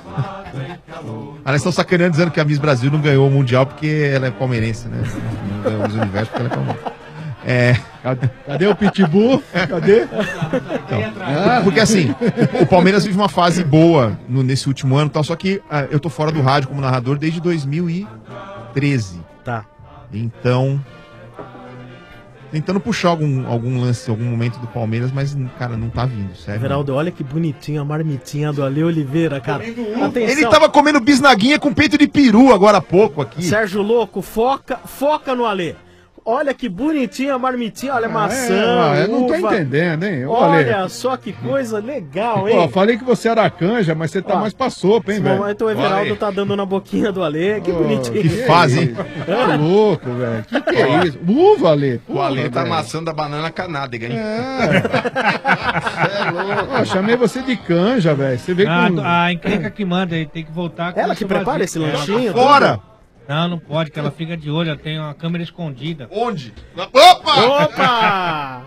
Ah, eles estão sacaneando dizendo que a Miss Brasil não ganhou o Mundial porque ela é palmeirense, né? Não ganhou o Miss Universo porque ela é palmeirense. É... Cadê, cadê o Pitbull? Cadê? Então, porque assim, o Palmeiras vive uma fase boa no- nesse último ano e tal, só que ah, eu tô fora do rádio como narrador desde dois mil e treze. Tá. Então, tentando puxar algum, algum lance, algum momento do Palmeiras, mas, cara, não tá vindo, sério. Everaldo, olha que bonitinho a marmitinha do Ale Oliveira, cara. Atenção. Ele tava comendo bisnaguinha com peito de peru agora há pouco aqui. Sérgio Louco, foca, foca no Ale. Olha que bonitinha a marmitinha, olha, maçã, é, eu não tô uva. entendendo, hein? Ô, Olha Ale. só que coisa legal, hein? Pô, falei que você era canja, mas você tá Ó, mais pra sopa, hein, Esse velho? momento o Everaldo Ale. tá dando na boquinha do Ale, que Ô, bonitinho. que fase, hein? Tá louco, velho. Que que é isso? Uva, Ale. O Ale Porra, tá velho. amassando a banana canádega, hein? É louco. Eu chamei você de canja, velho. Você vê Ah, com... a encrenca que manda, ele tem que voltar com Ela isso que prepara vazio. esse lanchinho, Fora! Não, não pode, que ela fica de olho, ela tem uma câmera escondida. Onde? Opa! Opa!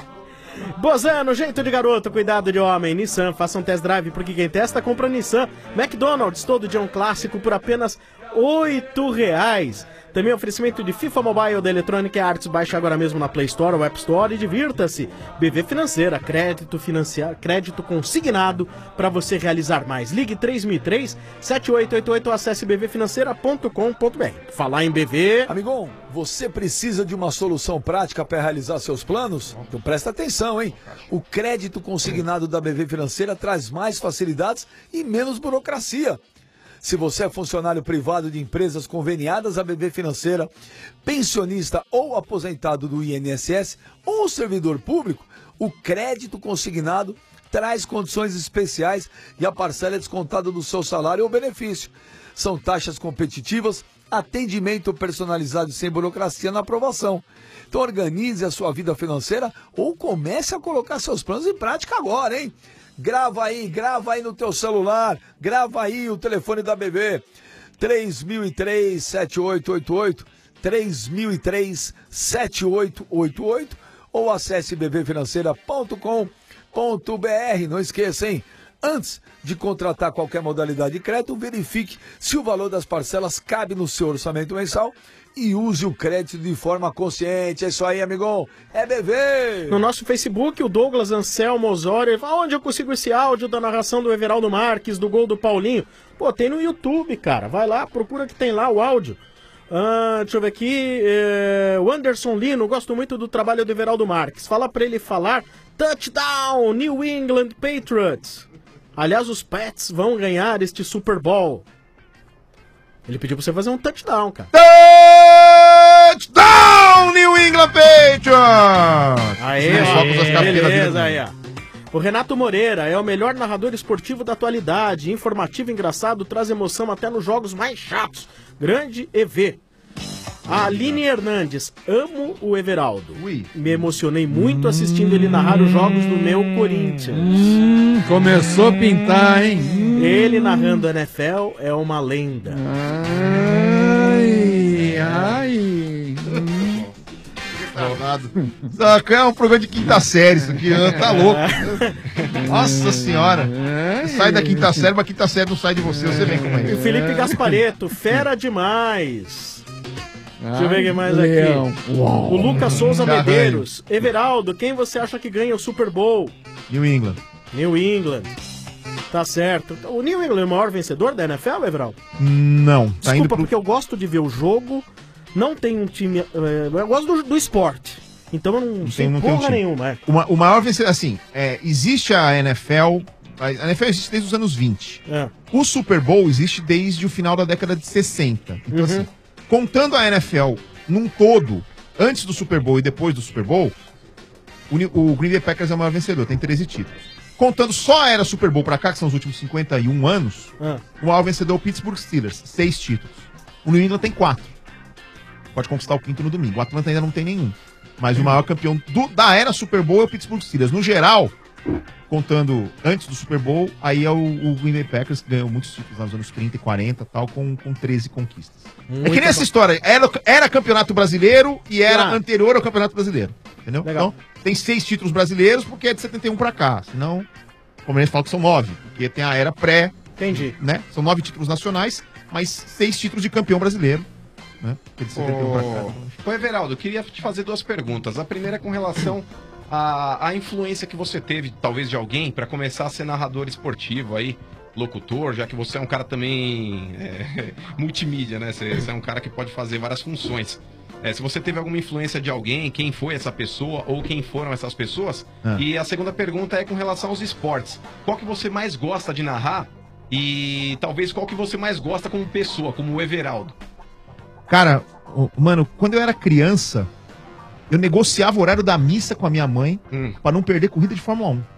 Bozano, jeito de garoto, cuidado de homem. Nissan, faça um test drive, porque quem testa compra Nissan. McDonald's, todo dia um clássico por apenas oito reais. Também oferecimento de FIFA Mobile da Electronic Arts. Baixe agora mesmo na Play Store ou App Store e divirta-se. B V Financeira, crédito, financia... crédito consignado para você realizar mais. Ligue três mil e três, sete oito oito oito ou acesse b v financeira ponto com ponto b r. Falar em B V... Amigão, você precisa de uma solução prática para realizar seus planos? Então presta atenção, hein? O crédito consignado da B V Financeira traz mais facilidades e menos burocracia. Se você é funcionário privado de empresas conveniadas à B V Financeira, pensionista ou aposentado do I N S S ou servidor público, o crédito consignado traz condições especiais e a parcela é descontada do seu salário ou benefício. São taxas competitivas, atendimento personalizado e sem burocracia na aprovação. Então organize a sua vida financeira ou comece a colocar seus planos em prática agora, hein? Grava aí, grava aí no teu celular, grava aí o telefone da B V, três mil e três, sete oito oito oito, três mil e três, sete oito oito oito ou acesse b v financeira ponto com ponto b r. Não esqueça, hein? Antes de contratar qualquer modalidade de crédito, verifique se o valor das parcelas cabe no seu orçamento mensal e use o crédito de forma consciente. É isso aí, amigão. É B V! No nosso Facebook, o Douglas Anselmo Osório, ele fala, onde eu consigo esse áudio da narração do Everaldo Marques, do gol do Paulinho? Pô, tem no YouTube, cara. Vai lá, procura que tem lá o áudio. Ah, deixa eu ver aqui. É, o Anderson Lino, gosto muito do trabalho do Everaldo Marques. Fala pra ele falar touchdown, New England Patriots. Aliás, os Pats vão ganhar este Super Bowl. Ele pediu pra você fazer um touchdown, cara. Touchdown, New England Patriots! Aê, Sim, só com as carteiras beleza, dele. aí, ó. O Renato Moreira é o melhor narrador esportivo da atualidade. Informativo, engraçado, traz emoção até nos jogos mais chatos. Grande E V. A Aline Hernandes, amo o Everaldo. Ui. Me emocionei muito assistindo ele narrar os jogos do meu Corinthians. Hum, começou a pintar, hein? Ele narrando a N F L é uma lenda. Ai, ai. Saca, é um programa de quinta série isso aqui, tá louco. Nossa senhora. Você sai da quinta série, mas a quinta série não sai de você, você vem como é. E o Felipe Gaspareto, fera demais. Deixa eu ver quem mais Leão. aqui. Uau. O Lucas Souza Já Medeiros. Everaldo, quem você acha que ganha o Super Bowl? New England. New England. Tá certo. O New England é o maior vencedor da N F L, Everaldo? Não, tá Desculpa, indo pro... porque eu gosto de ver o jogo. Não tem um time. é, Eu gosto do, do esporte. Então eu não, Não sei tem, não tem um porra time. nenhuma. É. Uma- o maior vencedor, assim, é, existe a N F L, a N F L existe desde os anos vinte. É. O Super Bowl existe desde o final da década de sessenta. Então, Uhum. assim, contando a N F L num todo, antes do Super Bowl e depois do Super Bowl, o, Ni- o Green Bay Packers é o maior vencedor, tem treze títulos. Contando só a era Super Bowl pra cá, que são os últimos cinquenta e um anos, Ah. o maior vencedor é o Pittsburgh Steelers, seis títulos. O New England tem quatro. Pode conquistar o quinto no domingo. O Atlanta ainda não tem nenhum. Mas o maior campeão do- da era Super Bowl é o Pittsburgh Steelers. No geral, contando antes do Super Bowl, aí é o, o Green Bay Packers, que ganhou muitos títulos nos anos trinta e quarenta, tal, com, com treze conquistas. é Muita que nem essa ba- história. Era, era campeonato brasileiro e era Ah. anterior ao campeonato brasileiro. Entendeu? Legal. Então, tem seis títulos brasileiros porque é de setenta e um pra cá. Senão, como eles falam que são nove. Porque tem a era pré. Entendi. Né? São nove títulos nacionais, mas seis títulos de campeão brasileiro. Né? Porque é de setenta e um pra cá. Ô, Everaldo, eu queria te fazer duas perguntas. A primeira é com relação à, à influência que você teve, talvez, de alguém para começar a ser narrador esportivo aí, locutor, já que você é um cara também é, multimídia, né? Você, você é um cara que pode fazer várias funções. é, se você teve alguma influência de alguém, quem foi essa pessoa ou quem foram essas pessoas. Ah. E a segunda pergunta é com relação aos esportes. Qual que você mais gosta de narrar e talvez qual que você mais gosta como pessoa, como o Everaldo? Cara, ô, mano, quando eu era criança, eu negociava o horário da missa com a minha mãe Hum. pra não perder corrida de Fórmula um.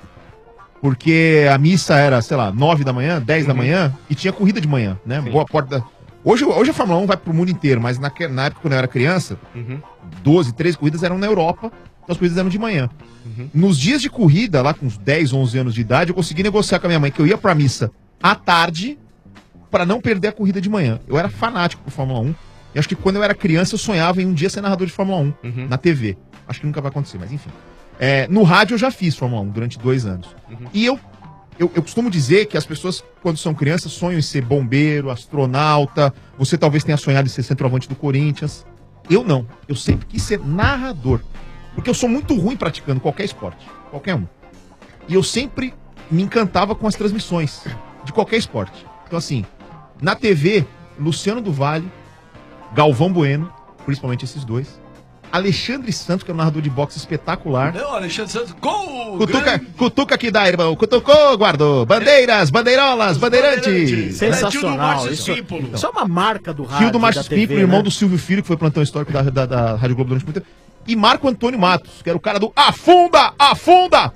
Porque a missa era, sei lá, nove da manhã, dez da manhã, e tinha corrida de manhã, né? Boa porta da... Hoje, hoje a Fórmula um vai pro mundo inteiro, mas naque- na época, quando eu era criança, Uhum. doze, treze corridas eram na Europa, então as corridas eram de manhã. Uhum. Nos dias de corrida, lá com uns dez, onze anos de idade, eu consegui negociar com a minha mãe que eu ia pra missa à tarde pra não perder a corrida de manhã. Eu era fanático por Fórmula um, e acho que quando eu era criança eu sonhava em um dia ser narrador de Fórmula um, Uhum. na T V. Acho que nunca vai acontecer, mas enfim. É, no rádio eu já fiz Fórmula um durante dois anos. Uhum. E eu, eu, eu costumo dizer que as pessoas, quando são crianças, sonham em ser bombeiro, astronauta. Você talvez tenha sonhado em ser centroavante do Corinthians. Eu não. Eu sempre quis ser narrador. Porque eu sou muito ruim praticando qualquer esporte. Qualquer um. E eu sempre me encantava com as transmissões de qualquer esporte. Então, assim, na T V, Luciano do Vale, Galvão Bueno, principalmente esses dois. Alexandre Santos, que é um narrador de boxe espetacular. Não, Alexandre Santos, gol! Cutuca, grande. cutuca aqui dá, irmão. Cutucou, guardou. Bandeiras, bandeirolas, bandeirantes. Sensacional. Isso, isso é uma marca do rádio. Tio do Márcio da T V, Espímpolo, irmão né? do Silvio Filho, que foi plantão histórico da, da, da Rádio Globo durante muito tempo. E Marco Antônio Matos, que era o cara do Afunda, Afunda,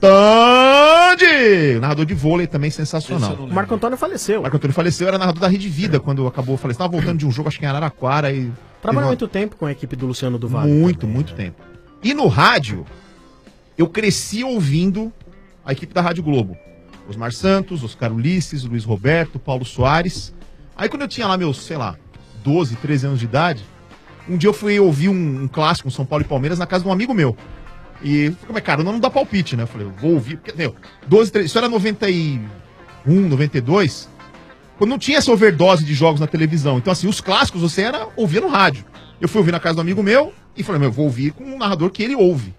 Tande! Narrador de vôlei também sensacional. O Marco Antônio faleceu. Marco Antônio faleceu, era narrador da Rede Vida quando acabou falecendo. Tava voltando de um jogo, acho que em Araraquara. E Trabalhou teve muito tempo com a equipe do Luciano do uma- Vale. Muito, muito tempo. E no rádio, eu cresci ouvindo a equipe da Rádio Globo. Osmar Santos, Oscar Ulisses, Luiz Roberto, Paulo Soares. Aí quando eu tinha lá meus, sei lá, doze, treze anos de idade, um dia eu fui ouvir um, um clássico, um São Paulo e Palmeiras, na casa de um amigo meu. E, como é, cara, não dá palpite, né? Eu falei, eu vou ouvir, porque, meu, doze, treze, isso era noventa e um, noventa e dois, quando não tinha essa overdose de jogos na televisão. Então, assim, os clássicos você era ouvir no rádio. Eu fui ouvir na casa do amigo meu e falei, meu, eu vou ouvir com um narrador que ele ouve.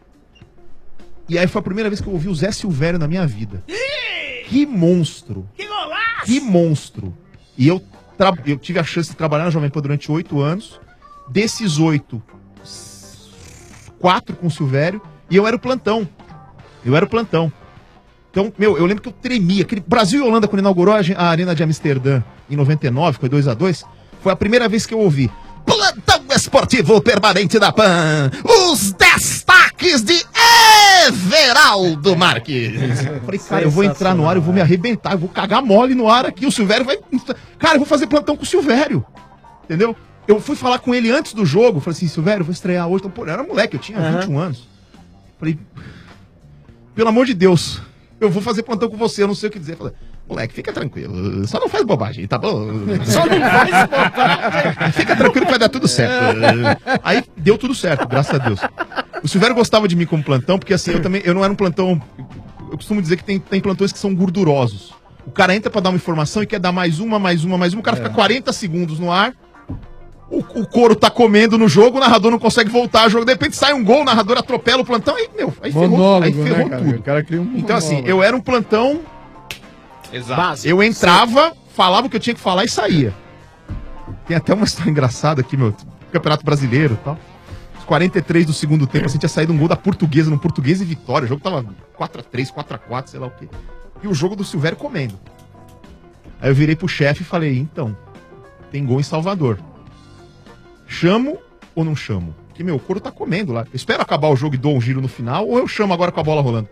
E aí foi a primeira vez que eu ouvi o Zé Silvério na minha vida. Que monstro! Que golaço! Que monstro! E eu, tra- eu tive a chance de trabalhar na Jovem Pan durante oito anos. Desses oito, s- quatro com o Silvério. E eu era o plantão. Eu era o plantão. Então, meu, eu lembro que eu tremia. Aquele Brasil e Holanda, quando inaugurou a, gen- a Arena de Amsterdã em noventa e nove, foi dois a dois, foi a primeira vez que eu ouvi. Plantão Esportivo Permanente da Pan. Os destaques de Everaldo Marques. Eu falei, cara, eu vou entrar no ar, eu vou me arrebentar, eu vou cagar mole no ar aqui. O Silvério vai. Cara, eu vou fazer plantão com o Silvério. Entendeu? Eu fui falar com ele antes do jogo. Falei assim, Silvério, eu vou estrear hoje. Então, pô, eu era moleque, eu tinha Aham. vinte e um anos. Falei, pelo amor de Deus, eu vou fazer plantão com você, eu não sei o que dizer. Falei, moleque, fica tranquilo, só não faz bobagem, tá bom? Só não faz bobagem. Fica tranquilo que vai dar tudo certo. Aí deu tudo certo, graças a Deus. O Silvério gostava de mim como plantão, porque assim, eu também, eu não era um plantão, eu costumo dizer que tem, tem plantões que são gordurosos. O cara entra pra dar uma informação e quer dar mais uma, mais uma, mais uma, o cara fica quarenta segundos no ar, o, o couro tá comendo no jogo, o narrador não consegue voltar ao jogo, de repente sai um gol, o narrador atropela o plantão, aí, meu, aí ferrou, Monólogo, aí ferrou né, cara? tudo. O cara cria um Então assim, monólogo. eu era um plantão. Exato. Eu entrava, falava o que eu tinha que falar e saía. Tem até uma história engraçada aqui, meu. Campeonato Brasileiro e tal. Os quarenta e três do segundo tempo, assim, tinha saído um gol da Portuguesa, no Portuguesa e Vitória. O jogo tava quatro a três, quatro a quatro, sei lá o quê. E o jogo do Silvério comendo. Aí eu virei pro chefe e falei, então, tem gol em Salvador. Chamo ou não chamo? Porque, meu, o couro tá comendo lá. Eu espero acabar o jogo e dou um giro no final, ou eu chamo agora com a bola rolando?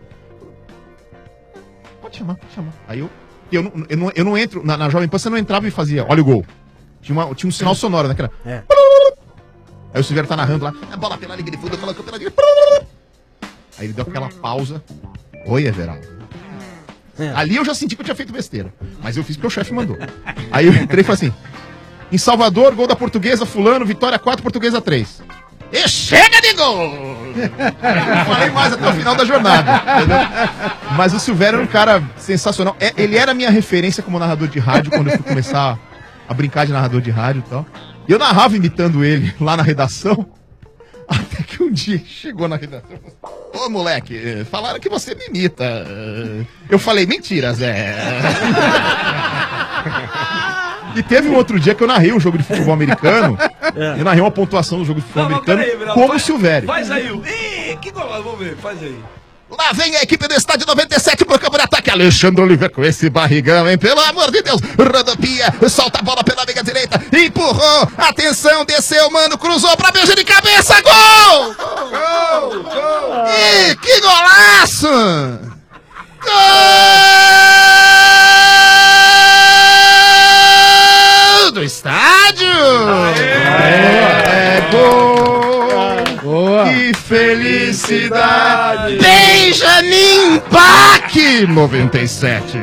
Pode chamar, pode chamar. Aí eu Eu não, eu não, eu não entro. Na, na Jovem Pan você não entrava e fazia, olha o gol. Tinha, uma, tinha um sinal sonoro, né? Que era... É. Aí o Silvério tá narrando lá, a bola pela Liga de Fundo, pela Campeonato de... Aí ele deu aquela pausa. Oi, Everaldo. É. Ali eu já senti que eu tinha feito besteira. Mas eu fiz porque o chefe mandou. Aí eu entrei e falei assim: em Salvador, gol da Portuguesa, Fulano, Vitória quatro, Portuguesa três. E chega de gol! Não falei mais até o final da jornada. Entendeu? Mas o Silvério era um cara sensacional. É, ele era a minha referência como narrador de rádio quando eu fui começar a brincar de narrador de rádio e tal. E eu narrava imitando ele lá na redação. Até que um dia chegou na redação e falou: ô moleque, falaram que você me imita. Eu falei, mentira, Zé. E teve um outro dia que eu narrei um jogo de futebol americano. É. Eu narrei uma pontuação do jogo de futebol Não, mas americano peraí, Everaldo, como o faz- Silvério. Faz aí o. Ih, que gol. Vamos ver, faz aí. Lá vem a equipe do estádio noventa e sete pro campo de ataque. Alexandre Oliveira com esse barrigão, hein? Pelo amor de Deus. Rodopia, solta a bola pela meia direita. Empurrou. Atenção, desceu, mano. Cruzou pra beijo de cabeça. Gol! Gol! Gol! Ih, que golaço! Gol do estádio! É gol! Boa. Que felicidade! Benjamin Bach! noventa e sete.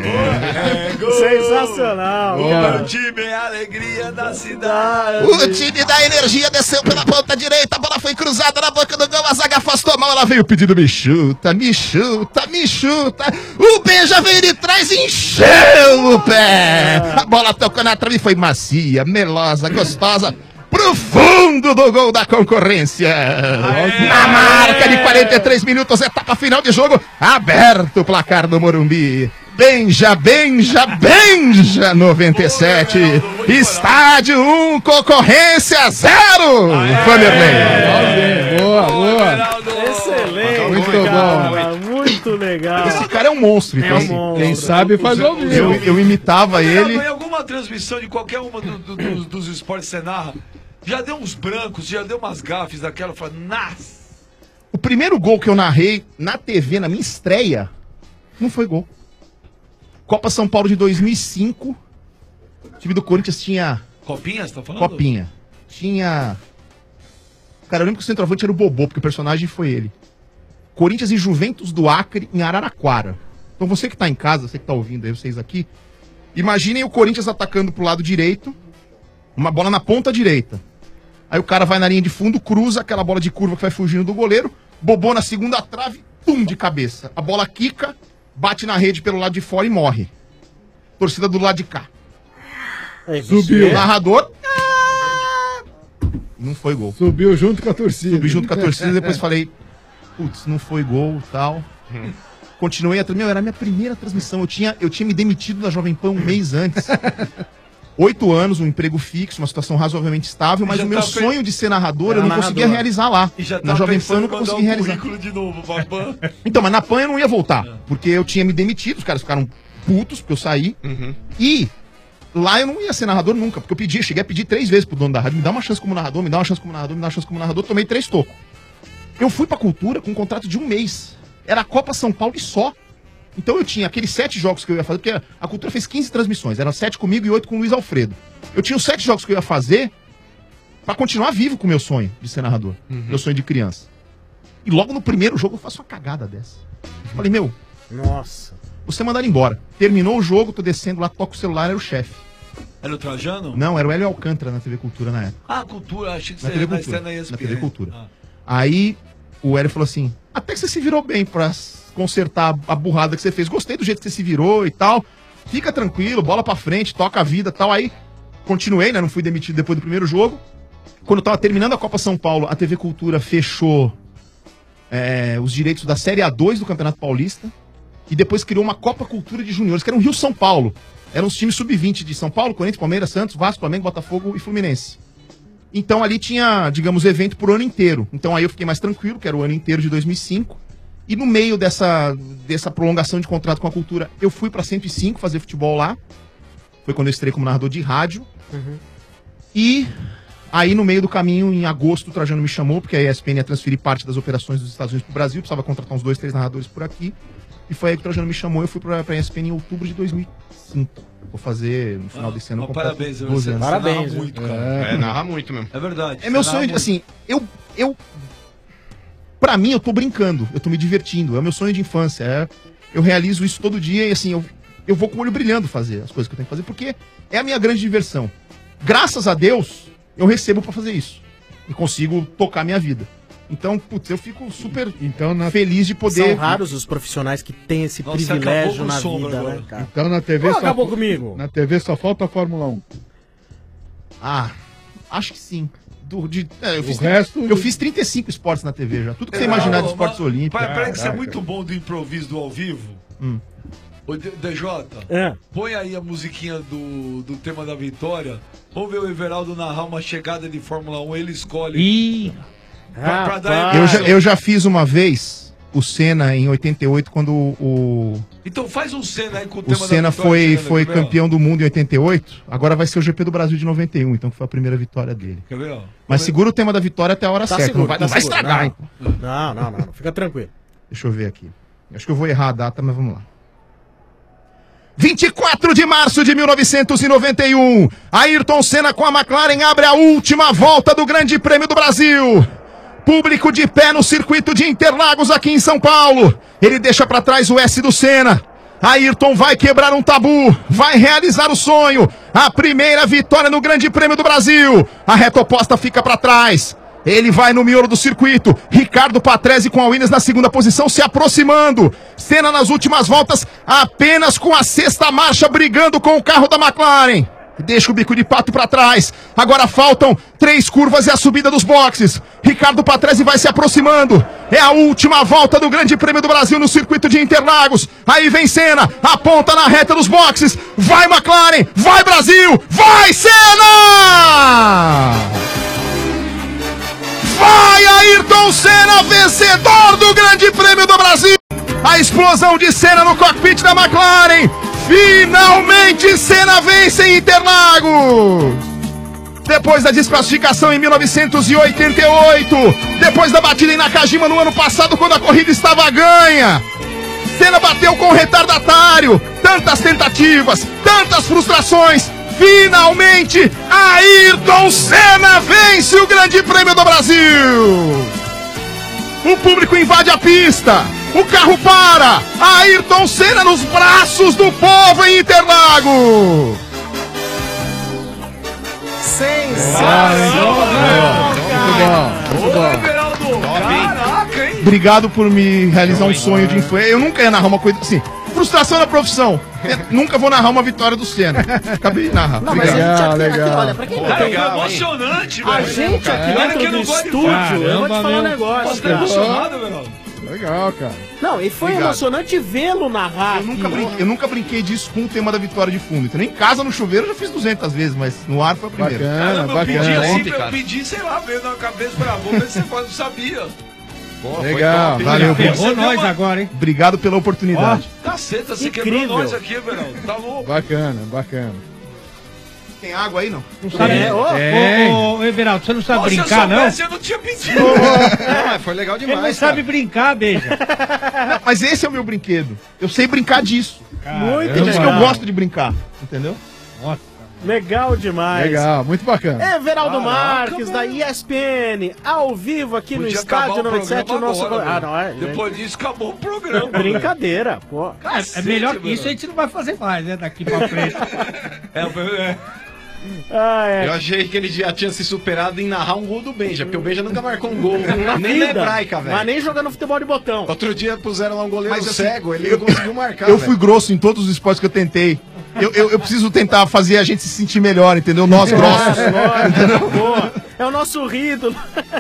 Sensacional, cara. O time é a alegria da cidade. O time da energia desceu pela ponta direita, a bola foi cruzada na boca do gol, a zaga afastou a mão, ela veio pedindo me chuta, me chuta, me chuta. O Benja veio de trás e encheu o pé. A bola tocou na trave e foi macia, melosa, gostosa. Pro fundo do gol da concorrência. Na marca de quarenta e três minutos, etapa final de jogo, aberto o placar do Morumbi. Benja, Benja, Benja, noventa e sete. Estádio um, concorrência zero. Vanderlei. Boa, boa. Excelente, Muito cara. Muito legal. Esse cara é um monstro. Então, É um assim, monstro. Quem sabe faz ao vivo. eu, eu imitava ele. Em alguma transmissão de qualquer uma do- do- dos, dos esportes que você narra, já deu uns brancos, já deu umas gafes daquela, fala, nossa. O primeiro gol que eu narrei na T V, na minha estreia, não foi gol. Copa São Paulo de dois mil e cinco. O time do Corinthians tinha Copinha, você tá falando? Copinha. Tinha... Cara, eu lembro que o centroavante era o Bobô, porque o personagem foi ele. Corinthians e Juventus do Acre, em Araraquara. Então você que tá em casa, você que tá ouvindo aí, vocês aqui, imaginem o Corinthians atacando pro lado direito, uma bola na ponta direita. Aí o cara vai na linha de fundo, cruza aquela bola de curva que vai fugindo do goleiro, Bobô na segunda trave, pum, de cabeça. A bola quica, bate na rede pelo lado de fora e morre. Torcida do lado de cá. Subiu. O narrador... ah, Não foi gol. Subiu junto com a torcida. Subi junto com a torcida e depois falei, putz, não foi gol e tal. Continuei a transmissão. Era a minha primeira transmissão. Eu tinha, eu tinha me demitido da Jovem Pan um mês antes. Oito anos, um emprego fixo, uma situação razoavelmente estável, mas Já o meu tá per- sonho de ser narrador Era eu não narrador. conseguia realizar lá. E já tá Na Jovem Pan eu pensando não em mandar consegui um realizar. currículo de novo pra Pan. Então, mas na Pan eu não ia voltar, porque eu tinha me demitido, os caras ficaram putos porque eu saí. E lá eu não ia ser narrador nunca, porque eu pedi, cheguei a pedir três vezes pro dono da rádio, me dá uma chance como narrador, me dá uma chance como narrador, me dá uma chance como narrador, tomei três tocos. Eu fui pra Cultura com um contrato de um mês. Era a Copa São Paulo e só. Então eu tinha aqueles sete jogos que eu ia fazer, porque a Cultura fez quinze transmissões, eram sete comigo e oito com o Luiz Alfredo. Eu tinha os sete jogos que eu ia fazer pra continuar vivo com o meu sonho de ser narrador, meu sonho de criança. E logo no primeiro jogo eu faço uma cagada dessa. Eu falei, meu, Nossa. você mandar ele embora. Terminou o jogo, tô descendo lá, toco o celular, era o chefe. Era o Trajano? Não, era o Hélio Alcântara na T V Cultura na época. Ah, Cultura, achei que Na você T V era na Cultura. cena E S Na P T V N. Cultura. Ah. Aí o Hélio falou assim: até que você se virou bem pra consertar a burrada que você fez. Gostei do jeito que você se virou e tal. Fica tranquilo, bola pra frente, toca a vida e tal. Aí continuei, né? Não fui demitido depois do primeiro jogo. Quando eu tava terminando a Copa São Paulo, a T V Cultura fechou é, os direitos da Série A dois do Campeonato Paulista. E depois criou uma Copa Cultura de Juniores, que era um Rio-São Paulo. Eram os times sub vinte de São Paulo, Corinthians, Palmeiras, Santos, Vasco, Flamengo, Botafogo e Fluminense. Então ali tinha, digamos, evento por ano inteiro. Então aí eu fiquei mais tranquilo, que era o ano inteiro de dois mil e cinco. E no meio dessa, dessa prolongação de contrato com a Cultura, eu fui pra cento e cinco fazer futebol lá. Foi quando eu estrei como narrador de rádio. Uhum. E aí no meio do caminho, em agosto, o Trajano me chamou, porque a E S P N ia transferir parte das operações dos Estados Unidos pro Brasil, precisava contratar uns dois, três narradores por aqui. E foi aí que o Trajano me chamou, eu fui pra, pra E S P N em outubro de dois mil e cinco. Vou fazer no final desse ano. Ah, eu completo parabéns, doze você anos. Parabéns, narra muito, cara. É, narra muito mesmo. É verdade. É meu você sonho, narra de, muito. assim, eu, eu... Pra mim, eu tô brincando, eu tô me divertindo, é o meu sonho de infância, é, eu realizo isso todo dia e, assim, eu, eu vou com o olho brilhando fazer as coisas que eu tenho que fazer, porque é a minha grande diversão. Graças a Deus, eu recebo pra fazer isso e consigo tocar minha vida. Então, putz, eu fico super então, na... feliz de poder... São raros os profissionais que têm esse Nossa, privilégio acabou com na o sombra vida, agora. né, cara? Então na T V Pô, só... acabou comigo. Na T V só falta a Fórmula um. Ah, acho que sim. Do, de, é, eu, O fiz, resto- eu fiz trinta e cinco esportes na T V já. Tudo que você imaginar de esportes olímpicos. Peraí, que você é Caraca. muito bom do improviso do ao vivo. Hum. Ô, D- DJ, É. põe aí a musiquinha do, do tema da vitória. Vamos ver o Everaldo narrar uma chegada de Fórmula um, ele escolhe. Ih! Pra, pra dar Eu já, eu já fiz uma vez o Senna em oitenta e oito, quando o, o, Então faz um Senna aí com o o tema Senna da vitória. foi, chegando foi aqui, quer ver, ó? campeão do mundo em oitenta e oito. Agora vai ser o G P do Brasil de noventa e um, então que foi a primeira vitória dele. Quer ver, ó? Mas segura o tema da vitória até a hora Tá certa. seguro, não vai, tá não vai seguro. estragar, hein? Não, não, não, não. Fica tranquilo. Deixa eu ver aqui. Acho que eu vou errar a data, mas vamos lá. vinte e quatro de março de mil novecentos e noventa e um. Ayrton Senna com a McLaren abre a última volta do Grande Prêmio do Brasil. Público de pé no circuito de Interlagos aqui em São Paulo. Ele deixa pra trás o S do Senna. Ayrton vai quebrar um tabu, vai realizar o sonho. A primeira vitória no Grande Prêmio do Brasil. A reta oposta fica pra trás. Ele vai no miolo do circuito. Ricardo Patrese com a Williams na segunda posição, se aproximando. Senna nas últimas voltas, apenas com a sexta marcha, brigando com o carro da McLaren. Deixa o bico de pato pra trás. Agora faltam três curvas e a subida dos boxes. Ricardo Patrese vai se aproximando. É a última volta do Grande Prêmio do Brasil no circuito de Interlagos. Aí vem Senna, aponta na reta dos boxes. Vai McLaren, vai Brasil, vai Senna! Vai Ayrton Senna, vencedor do Grande Prêmio do Brasil! A explosão de Senna no cockpit da McLaren! Finalmente Senna vence em Interlagos! Depois da desclassificação em mil novecentos e oitenta e oito, depois da batida em Nakajima no ano passado, quando a corrida estava ganha, Senna bateu com o retardatário. Tantas tentativas, tantas frustrações. Finalmente, Ayrton Senna vence o Grande Prêmio do Brasil! O público invade a pista, o carro para, Ayrton Senna nos braços do povo em Interlagos! Sensacional! Muito bom, muito bom. Caraca, hein? Obrigado por me realizar um sonho de influência. Eu nunca ia narrar uma coisa assim. Frustração na profissão. Eu nunca vou narrar uma vitória do Senna. Acabei de narrar. Não, mas a gente Obrigado. aqui, Legal. aqui, olha, pra quem não Cara, tem... foi emocionante, velho. A gente aqui Cara, dentro que do não gosta de estúdio, falar. eu vou te Caramba, falar um meu. negócio. Você tá emocionado, Everaldo? Legal, cara. Não, e foi Obrigado. emocionante vê-lo narrar. Eu nunca, aqui. brinquei, eu nunca brinquei disso com o tema da vitória de fundo. Então, em casa, no chuveiro, eu já fiz duzentas vezes, mas no ar foi a primeira. Bacana, Caramba, eu bacana. pedi assim, Ontem, eu cara. pedi, sei lá, veio na cabeça pra vou ver se você faz, não sabia. Pô, foi Legal, top, hein? valeu, Você Ferrou deu nós uma- agora, hein? Obrigado pela oportunidade. Caceta, você Incrível. quebrou nós aqui, Everaldo. Tá louco. Bacana, bacana. Tem água aí, não? Não sabe, É, ô, é. ô, ô, Everaldo, você não sabe Nossa, se eu brincar, não? soubesse, eu não tinha pedido. Não, mas foi legal Ele não demais, sabe cara. brincar, beija. Não, mas esse é o meu brinquedo. Eu sei brincar disso. Muito É disso que eu legal. gosto de brincar. Entendeu? Nossa. Legal demais. Legal, muito bacana. Everaldo Caraca, Marques, da E S P N, ao vivo aqui no Podia acabar Estádio o noventa e sete, o programa nosso... agora, ah, velho. não, é... Depois disso, acabou o programa. Brincadeira, pô. É, é melhor que isso, a gente não vai fazer mais, né? Daqui pra frente. É, é. Ah, é. Eu achei que ele já tinha se superado em narrar um gol do Benja, porque o Benja nunca marcou um gol. Na nem na vida. hebraica, Mas velho. nem jogando futebol de botão. Outro dia puseram lá um goleiro Mas, assim, cego, ele não conseguiu marcar. Eu velho. fui grosso em todos os esportes que eu tentei. Eu, eu, eu preciso tentar fazer a gente se sentir melhor, entendeu? Nós grossos. Lógico, boa. É o nosso ídolo.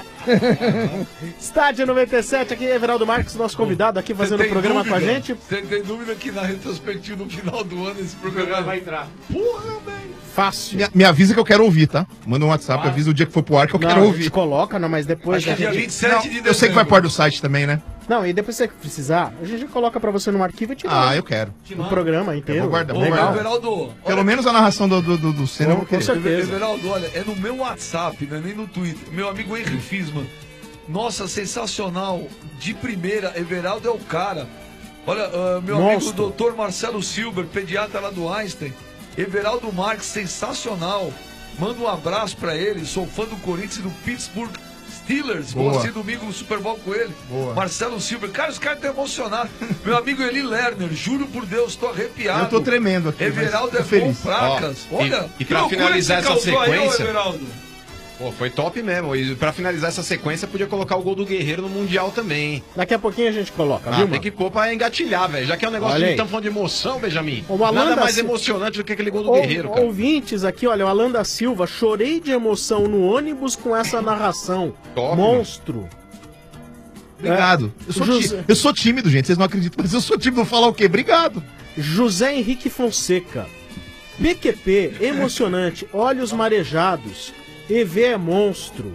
Estádio noventa e sete, aqui Everaldo Marques, nosso convidado aqui fazendo o Tem programa dúvida? com a gente. Você tem dúvida que na retrospectiva no final do ano esse programa vai entrar? Porra, velho. Fácil. Me, me avisa que eu quero ouvir, tá? Manda um WhatsApp, avisa o dia que for pro ar que eu Não, quero a gente ouvir. coloca, não, mas depois... Acho que a é dia gente- vinte e sete Não, de dezembro. eu sei que vai pôr do site também, né? Não, e depois se você precisar, a gente coloca pra você no arquivo e te Ah, manda eu quero. o programa inteiro. Eu vou guardar, Ô, vou guardar. Everaldo, Pelo menos a narração do, do, do, do Senna eu vou Com querer. certeza. Everaldo, olha, é no meu WhatsApp, não é nem no Twitter. Meu amigo Henry Fisman. Nossa, sensacional. De primeira, Everaldo é o cara. Olha, ah, meu amigo Monstro. doutor Marcelo Silber, pediatra lá do Einstein. Everaldo Marques, sensacional. Manda um abraço pra ele. Sou fã do Corinthians e do Pittsburgh Steelers. Vou Boa. assistir domingo no Super Bowl com ele. Boa. Marcelo Silber. Cara, os caras estão emocionados. Meu amigo Eli Lerner, juro por Deus, tô arrepiado. Eu tô tremendo aqui. Everaldo é mas tô feliz. bom placas. Ó, Olha, e- e que pra loucura finalizar que você essa causou aí, ô, sequência- Everaldo. Pô, foi top mesmo. E pra finalizar essa sequência, podia colocar o gol do Guerreiro no Mundial também, hein? Daqui a pouquinho a gente coloca, Ah, viu, tem mano? que pôr pra engatilhar, velho. Já que é um negócio Olha de aí. tão falando de emoção, Benjamin. O Alan Nada da mais Sil- emocionante do que aquele gol do Ou- Guerreiro, cara. Ouvintes aqui, olha, o Alan da Silva, chorei de emoção no ônibus com essa narração. Top, Monstro. Obrigado. Eu sou, José- tí- eu sou tímido, gente. Vocês não acreditam, mas eu sou tímido. Vou falar o quê? Obrigado. José Henrique Fonseca. P Q P, emocionante. Olhos marejados. E V é monstro.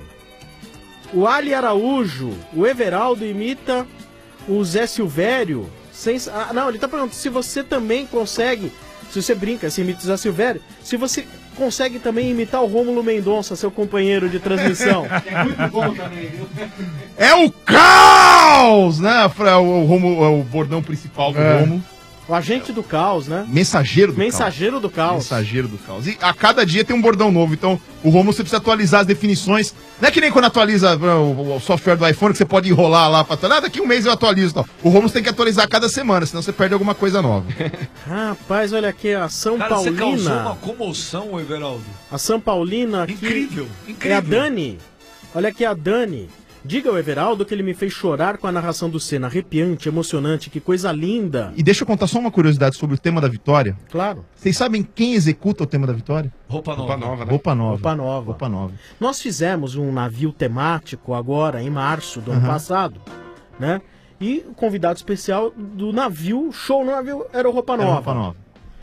O Ali Araújo. O Everaldo imita o Zé Silvério. Sem... Ah, não, ele tá perguntando se você também consegue. Se você brinca, se imita o Zé Silvério. Se você consegue também imitar o Rômulo Mendonça, seu companheiro de transmissão. É muito bom também, viu? É o caos, né? O, o, Romo, o bordão principal do É. Romo. O agente do caos, né? Mensageiro do Mensageiro caos. do caos. Mensageiro do caos. E a cada dia tem um bordão novo. Então, o Romulo você precisa atualizar as definições. Não é que nem quando atualiza o, o software do iPhone, que você pode enrolar lá pra atualizar. Ah, daqui um mês eu atualizo. Tal. O Romulo tem que atualizar a cada semana, senão você perde alguma coisa nova. Rapaz, olha aqui, a São Cara, você causou Paulina. uma comoção, Everaldo. A São Paulina aqui. Incrível, incrível. É a Dani. Olha aqui a Dani. Diga ao Everaldo que ele me fez chorar com a narração do Senna. Arrepiante, emocionante, que coisa linda. E deixa eu contar só uma curiosidade sobre o tema da vitória. Claro. Vocês sabem quem executa o tema da vitória? Roupa nova. Roupa nova, né? Roupa nova. Roupa nova. Roupa nova. Nós fizemos um navio temático agora, em março do ano Aham. passado, né? E o convidado especial do navio, show no navio, era o Roupa Era Nova. Roupa Nova.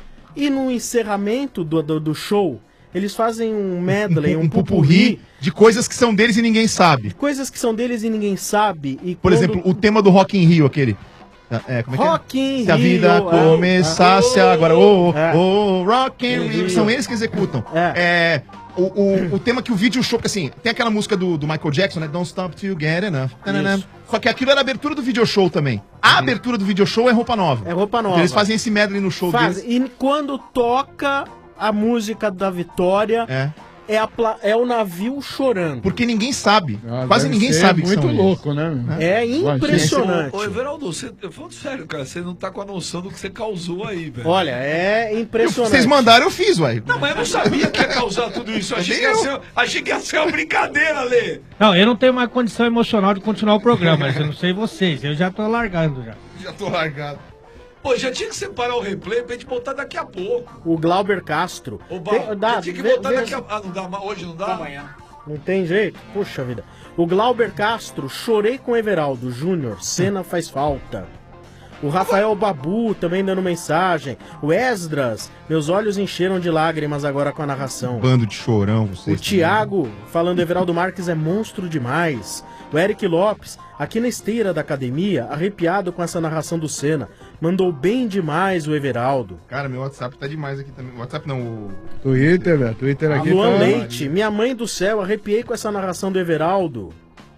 E no encerramento do, do, do show, eles fazem um medley, um, Um pupurri, pupurri de coisas que são deles e ninguém sabe. coisas que são deles e ninguém sabe. E Por quando- exemplo, o tema do Rock in Rio, aquele. É, como é que é? Rock in Se a vida Rio, é. começasse É. agora. Ô, É. ô, Rock in In Rio. Rio. São eles que executam. É. o, o, o tema que o vídeo show, porque assim, tem aquela música do, do Michael Jackson, né? Don't Stop Till You Get Enough. Tananã. Isso. Só que aquilo era a abertura do video show também. A abertura do video show é roupa nova. É roupa nova. Então eles fazem esse medley no show Faz, deles. e quando toca a música da vitória, É. é, a pla- é o navio chorando. Porque ninguém sabe. Quase deve ninguém ser sabe que muito são eles. louco, né? É impressionante. Ô, ô, Everaldo, você, eu falo sério, cara, você não tá com a noção do que você causou aí, velho. Olha, é impressionante. Vocês mandaram, eu fiz, ué. Não, mas eu não sabia que ia causar tudo isso. Eu achei que ia ser, achei que ia ser uma brincadeira, Lê. Não, eu não tenho mais condição emocional de continuar o programa, mas eu não sei vocês, eu já tô largando já. Já tô largado. Pô, já tinha que separar o replay pra gente botar daqui a pouco. O Glauber Castro. Ô, Tem- Bal, dá, já tinha que vê- botar vê- daqui a... Ah, não dá, mas hoje não dá? Amanhã. Não tem jeito? Puxa vida. O Glauber Castro, chorei com Everaldo Júnior, cena faz falta. O Rafael Babu também dando mensagem. O Esdras, meus olhos encheram de lágrimas agora com a narração. Bando de chorão, vocês. O Thiago, falando Everaldo Marques é monstro demais. O Eric Lopes, aqui na esteira da academia, arrepiado com essa narração do Senna. Mandou bem demais o Everaldo. Cara, meu WhatsApp tá demais aqui também. WhatsApp não, o... Twitter, velho. Twitter A aqui Luan tá... Leite, minha mãe do céu, arrepiei com essa narração do Everaldo.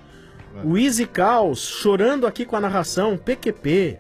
O Easy Caos, chorando aqui com a narração, P Q P.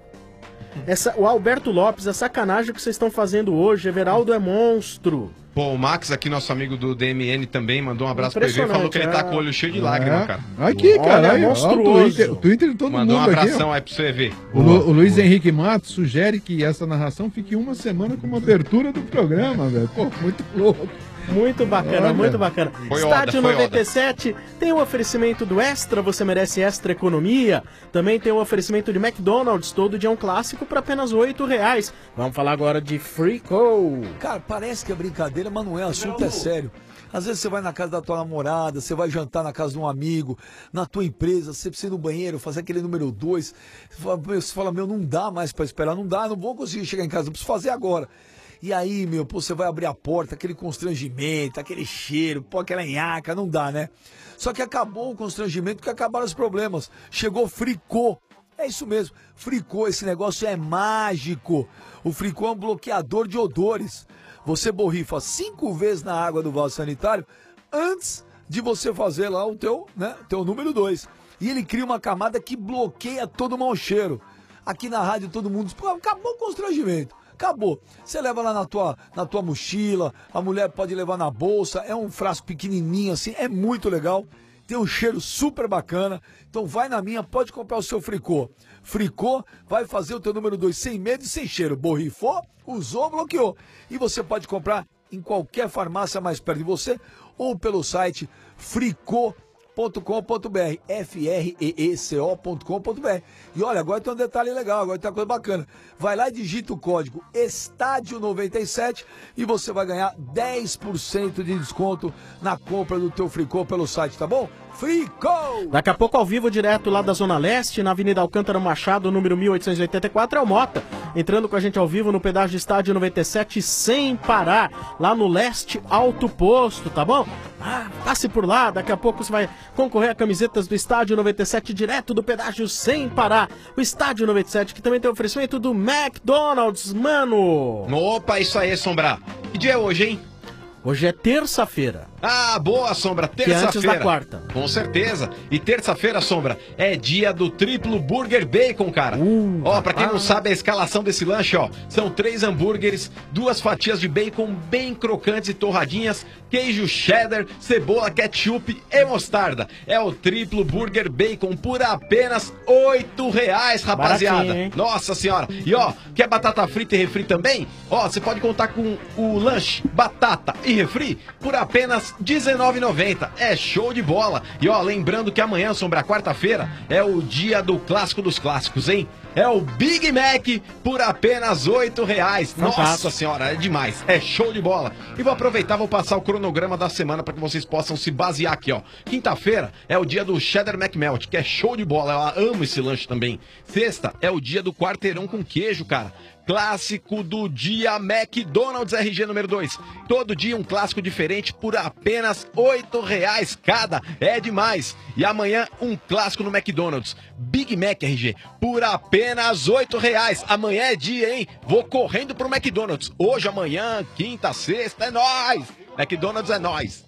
Essa, o Alberto Lopes, a sacanagem que vocês estão fazendo hoje, Everaldo é monstro. Pô, o Max aqui, nosso amigo do D M N também, mandou um abraço pra ele e falou que ele tá com o olho cheio de lágrimas, cara. Aqui, cara. Olha, aí, ó, monstruoso. o Twitter, o Twitter de todo Mandou um mundo aqui. abração ó. aí pra você ver. O, Lu- o Luiz Henrique Matos sugere que essa narração fique uma semana como abertura do programa, velho. Pô, muito louco. Muito bacana, Olha. muito bacana. Foi Estádio Oda, foi noventa e sete tem o oferecimento do Extra, você merece Extra Economia. Também tem o oferecimento de McDonald's, todo dia um clássico por apenas oito reais. Vamos falar agora de Freako. Cara, parece que é brincadeira, mas não é, o assunto é sério. Às vezes você vai na casa da tua namorada, você vai jantar na casa de um amigo, na tua empresa, você precisa ir no banheiro, fazer aquele número dois. Você fala, meu, você fala, meu, não dá mais pra esperar, não dá, não vou conseguir chegar em casa, eu preciso fazer agora. E aí, meu, pô, você vai abrir a porta, aquele constrangimento, aquele cheiro, pô, aquela nhaca, não dá, né? Só que acabou o constrangimento porque acabaram os problemas. Chegou Fricô. É isso mesmo, Fricô, esse negócio é mágico. O Fricô é um bloqueador de odores. Você borrifa cinco vezes na água do vaso sanitário antes de você fazer lá o teu, né, teu número dois. E ele cria uma camada que bloqueia todo o mau cheiro. Aqui na rádio todo mundo diz, pô, acabou o constrangimento. Acabou. Você leva lá na tua, na tua mochila, a mulher pode levar na bolsa, é um frasco pequenininho assim, é muito legal. Tem um cheiro super bacana. Então vai na minha, pode comprar o seu Fricô. Fricô vai fazer o teu número dois sem medo e sem cheiro. Borrifou, usou, bloqueou. E você pode comprar em qualquer farmácia mais perto de você ou pelo site fricô ponto com ponto br, F R E E C O ponto com ponto br. E olha, agora tem um detalhe legal, agora tem uma coisa bacana. Vai lá e digita o código Estádio noventa e sete e você vai ganhar dez por cento de desconto na compra do teu Fricô pelo site, tá bom? Fricô! Daqui a pouco ao vivo, direto lá da Zona Leste, na Avenida Alcântara Machado, número mil oitocentos e oitenta e quatro, é o Mota. entrando com a gente ao vivo no pedágio Estádio noventa e sete sem parar, lá no Leste Alto Posto, tá bom? Ah, passe por lá, daqui a pouco você vai concorrer a camisetas do Estádio noventa e sete direto do pedágio sem parar. O Estádio noventa e sete que também tem oferecimento do McDonald's, mano. Opa, isso aí, Sombra. Que dia é hoje, hein? Hoje é terça-feira. Ah, boa, Sombra, Que é terça-feira. antes da quarta. Com certeza. E terça-feira, Sombra, é dia do triplo burger bacon, cara. Uh, ó, pra quem não sabe a escalação desse lanche, ó, são três hambúrgueres, duas fatias de bacon bem crocantes e torradinhas, queijo cheddar, cebola, ketchup e mostarda. É o triplo burger bacon por apenas oito reais, rapaziada. Baratinho, hein? Nossa senhora. E ó, quer batata frita e refri também? Ó, você pode contar com o lanche, batata e refri por apenas dezenove reais e noventa centavos. É show de bola. E ó, lembrando que amanhã, Sombra, quarta-feira, é o dia do clássico dos clássicos, hein? É o Big Mac por apenas oito reais. Nossa Fantástico. senhora, é demais. É show de bola. E vou aproveitar, vou passar o cronograma da semana para que vocês possam se basear aqui, ó. Quinta-feira é o dia do Cheddar McMelt, que é show de bola. Eu amo esse lanche também. Sexta é o dia do quarteirão com queijo, cara. Clássico do dia McDonald's R G número dois. Todo dia um clássico diferente por apenas oito reais cada. É demais. E amanhã um clássico no McDonald's. Big Mac R G por apenas oito reais. Amanhã é dia, hein? Vou correndo pro McDonald's. Hoje, amanhã, quinta, sexta, é nóis. McDonald's é nóis.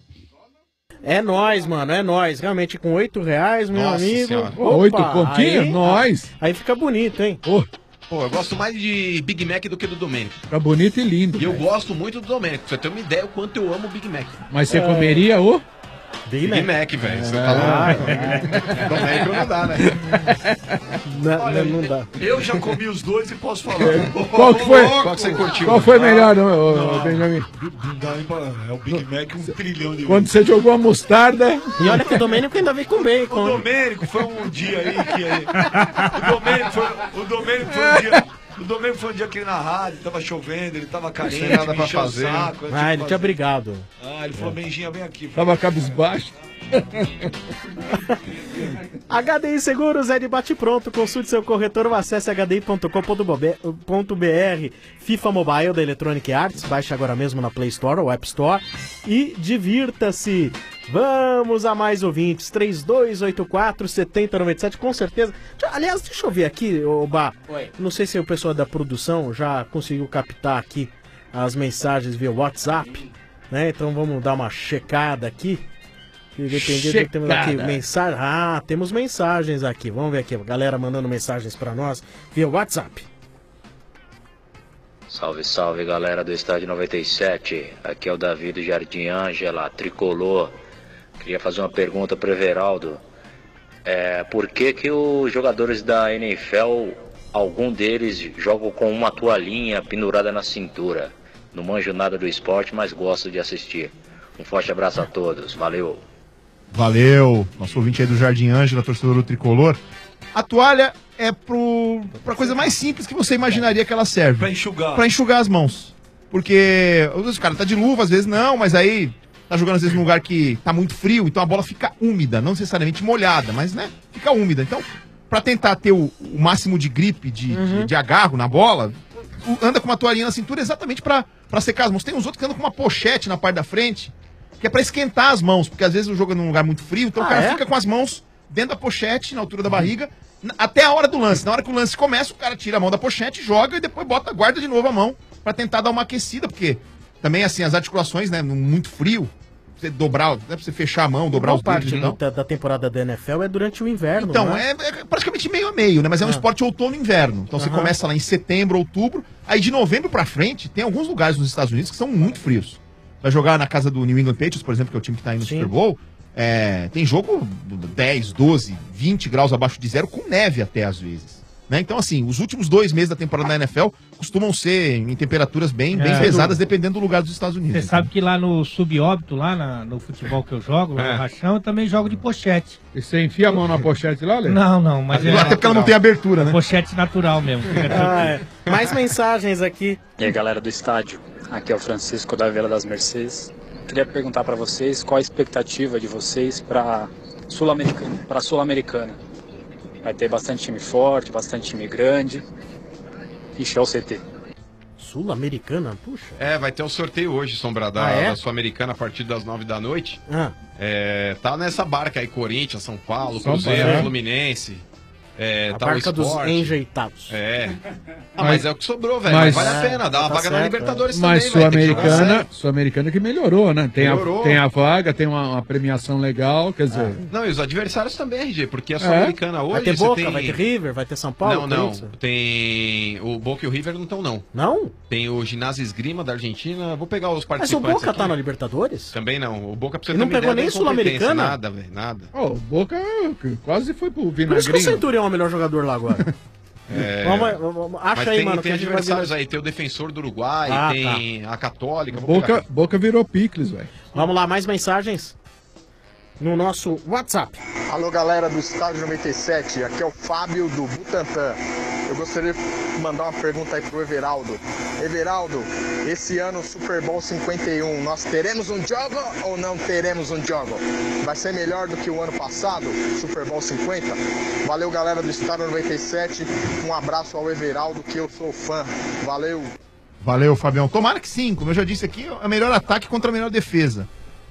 É nóis, mano, é nóis. Realmente com oito reais, meu Nossa amigo. Senhora. Opa, Oito pouquinho? aí- Nós. Aí fica bonito, hein? Pô, eu gosto mais de Big Mac do que do Domênico. Fica bonito e lindo. E eu velho. gosto muito do Domênico. Pra você ter uma ideia o quanto eu amo o Big Mac. Mas você É. comeria o? Big Big Mac. Mac, velho. Você É. tá Ah, louco. Domênico não dá, né? Não, Olha, não dá. eu já comi os dois e posso falar. Qual que foi? Qual que você curtiu? Qual foi melhor, não, ô, ô, Benjamin? Não dá nem pra- É o Big Mac um trilhão de Quando você jogou a mostarda. E olha que o Domênico ainda vem com O bacon. Domênico foi um dia aí que aí, o Domênico foi, o Domênico foi um dia, o Domênico foi um dia que ele na rádio, tava chovendo, ele tava carente, Sem nada me pra encheu o fazer, saco, eu Ah, ele tive tinha que brigado. fazer. Ah, ele falou, Benjinha, vem aqui. Tava cabisbaixo. H D I Seguros é de bate-pronto. Consulte seu corretor ou acesse h d i ponto com ponto b r. FIFA Mobile da Electronic Arts. Baixe agora mesmo na Play Store ou App Store. E divirta-se. Vamos a mais ouvintes. três dois oito quatro, sete zero nove sete. Com certeza. Deixa- Aliás, deixa eu ver aqui, ô Bá. Oi. Não sei se o pessoal da produção já conseguiu captar aqui as mensagens via WhatsApp. Né? Então vamos dar uma checada aqui. Dependendo, temos aqui Checada. mensagem. Ah, temos mensagens aqui. Vamos ver aqui, a galera mandando mensagens pra nós via WhatsApp. Salve, salve galera do Estádio noventa e sete. Aqui é o Davi do Jardim Ângela, tricolor. Queria fazer uma pergunta pro Everaldo. É, por que que os jogadores da N F L, algum deles jogam com uma toalhinha pendurada na cintura? Não manjo nada do esporte, mas gosto de assistir. Um forte abraço a todos. Valeu. Valeu, nosso ouvinte aí do Jardim Ângela, torcedor do Tricolor. A toalha é pro, pra coisa mais simples que você imaginaria que ela serve. Pra enxugar. Pra enxugar as mãos. Porque às vezes o cara tá de luva, às vezes não, mas aí tá jogando às vezes num lugar que tá muito frio, então a bola fica úmida, não necessariamente molhada, mas né, fica úmida. Então, pra tentar ter o, o máximo de gripe, de, de, de agarro na bola, o- anda com uma toalhinha na cintura exatamente pra, pra secar as mãos. Tem uns outros que andam com uma pochete na parte da frente, que é pra esquentar as mãos, porque às vezes o jogo é num lugar muito frio, então Ah, o cara é? fica com as mãos dentro da pochete, na altura da barriga, n- até a hora do lance. Na hora que o lance começa, o cara tira a mão da pochete, joga e depois bota, guarda de novo a mão pra tentar dar uma aquecida, porque também assim, as articulações, né, num muito frio, você dobrar, né, pra você fechar a mão, dobrar Boa os parte dedos, então. da, da temporada da N F L é durante o inverno. Então, não é? é, é praticamente meio a meio, né? Mas é um Ah. esporte outono e inverno. Então você Aham. começa lá em setembro, outubro, aí de novembro pra frente, tem alguns lugares nos Estados Unidos que são muito frios. Vai jogar na casa do New England Patriots, por exemplo, que é o time que tá aí no Sim. Super Bowl, é, tem jogo dez, doze, vinte graus abaixo de zero, com neve até às vezes. Né? Então, assim, os últimos dois meses da temporada da N F L costumam ser em temperaturas bem, bem É. pesadas, dependendo do lugar dos Estados Unidos. Você sabe que lá no subóbito, lá na- no futebol que eu jogo, lá É. no Rachão, eu também jogo de pochete. E você enfia a mão na pochete lá, Lê? Não, não, mas é. Até porque ela não tem abertura, né? Pochete natural mesmo. fica tranquilo. Ah, é. Mais mensagens aqui. E aí, galera do estádio, aqui é o Francisco da Vila das Mercedes. Queria perguntar para vocês qual a expectativa de vocês para Sul-Americana, para Sul-Americana. Vai ter bastante time forte, bastante time grande. Ixi, é o C T. Sul-Americana? Puxa. É, vai ter o sorteio hoje, Sombra, da, Ah, é? da Sul-Americana a partir das nove da noite. Ah. É, tá nessa barca aí, Corinthians, São Paulo, São Cruzeiro, Paulo. Fluminense. É, A tá o barca dos Sport. enjeitados. É. Ah, Mas- mas, é o que sobrou, velho. mas- Mas vale a pena, dá uma Tá vaga na certo, Libertadores Mas também, vai ter que jogar Sul-Americana, sério. Sul-Americana que melhorou, né? Tem a, Melhorou. tem a vaga, tem uma, uma premiação legal, quer dizer. Não, e os adversários também, R G, porque a É. Sul-Americana hoje Vai ter você Boca, tem... vai ter River, vai ter São Paulo? Não, não. Corinthians? Tem. O Boca e o River não estão, não. Não? Tem o Ginásio Esgrima da Argentina. Vou pegar os Mas o participantes. Boca aqui. tá na Libertadores? Também não. O Boca precisa E não ter uma pegou ideia nem da incompetência. Sul-Americana? Nada, velho, nada. Ó, o Boca quase foi pro Por isso que o vinagrinho. Centurião é o melhor jogador lá agora. É... Vamos, vamos, acha Mas aí, tem, mano. tem que a gente vai adversários ver- aí. Tem o Defensor do Uruguai, Ah, tem a Católica. vou pegar Boca, aqui. Boca virou picles, velho. Vamos lá, mais mensagens no nosso WhatsApp. Alô, galera do Estádio noventa e sete, aqui é o Fábio do Butantã. Eu gostaria de mandar uma pergunta aí pro Everaldo. Everaldo, esse ano Super Bowl cinquenta e um, nós teremos um jogo ou não teremos um jogo? Vai ser melhor do que o ano passado, Super Bowl cinquenta? Valeu, galera do Estádio noventa e sete, um abraço ao Everaldo, que eu sou fã. Valeu! Valeu, Fabião. Tomara que sim, como eu já disse aqui, é o melhor ataque contra a melhor defesa.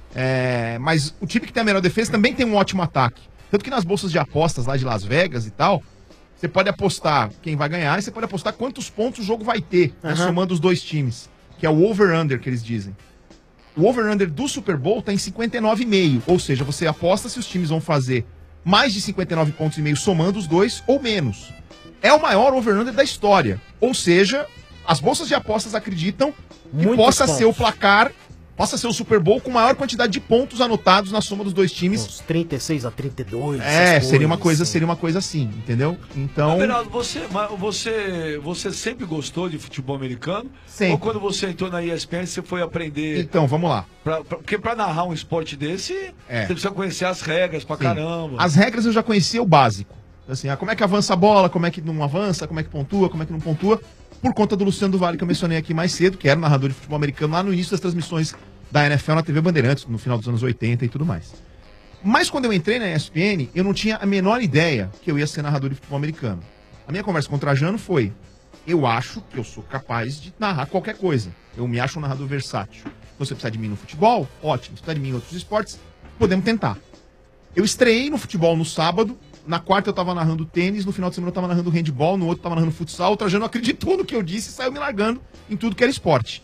É, mas o time que tem a melhor defesa também tem um ótimo ataque. Tanto que nas bolsas de apostas lá de Las Vegas e tal, você pode apostar quem vai ganhar e você pode apostar quantos pontos o jogo vai ter, né, Aham. somando os dois times, que é o over-under que eles dizem. O over-under do Super Bowl tá em cinquenta e nove vírgula cinco, ou seja, você aposta se os times vão fazer mais de cinquenta e nove pontos e meio somando os dois ou menos. É o maior over-under da história, ou seja, as bolsas de apostas acreditam que Muitos possa pontos. ser o placar, possa ser o Super Bowl com maior quantidade de pontos anotados na soma dos dois times. Uns trinta e seis a trinta e dois. É, essas seria uma coisas, coisa, assim. seria uma coisa assim, entendeu? Então, Beraldo, você, mas você, você sempre gostou de futebol americano? Sempre. Ou quando você entrou na E S P N, você foi aprender? então vamos lá. Pra, pra- porque pra narrar um esporte desse, É. você precisa conhecer as regras pra Sim. caramba. As regras eu já conhecia o básico. Assim, ah, como é que avança a bola, como é que não avança, como é que pontua, como é que não pontua. Por conta do Luciano do Vale, que eu mencionei aqui mais cedo, que era narrador de futebol americano lá no início das transmissões da N F L na T V Bandeirantes, no final dos anos oitenta e tudo mais. Mas quando eu entrei na E S P N, eu não tinha a menor ideia que eu ia ser narrador de futebol americano. A minha conversa com o Trajano foi: eu acho que eu sou capaz de narrar qualquer coisa. Eu me acho um narrador versátil. Você precisa de mim no futebol? Ótimo. Se precisa de mim em outros esportes? Podemos tentar. Eu estreiei no futebol no sábado, na quarta eu tava narrando tênis, no final de semana eu tava narrando handball, no outro eu tava narrando futsal, o Trajano acreditou no que eu disse e saiu me largando em tudo que era esporte.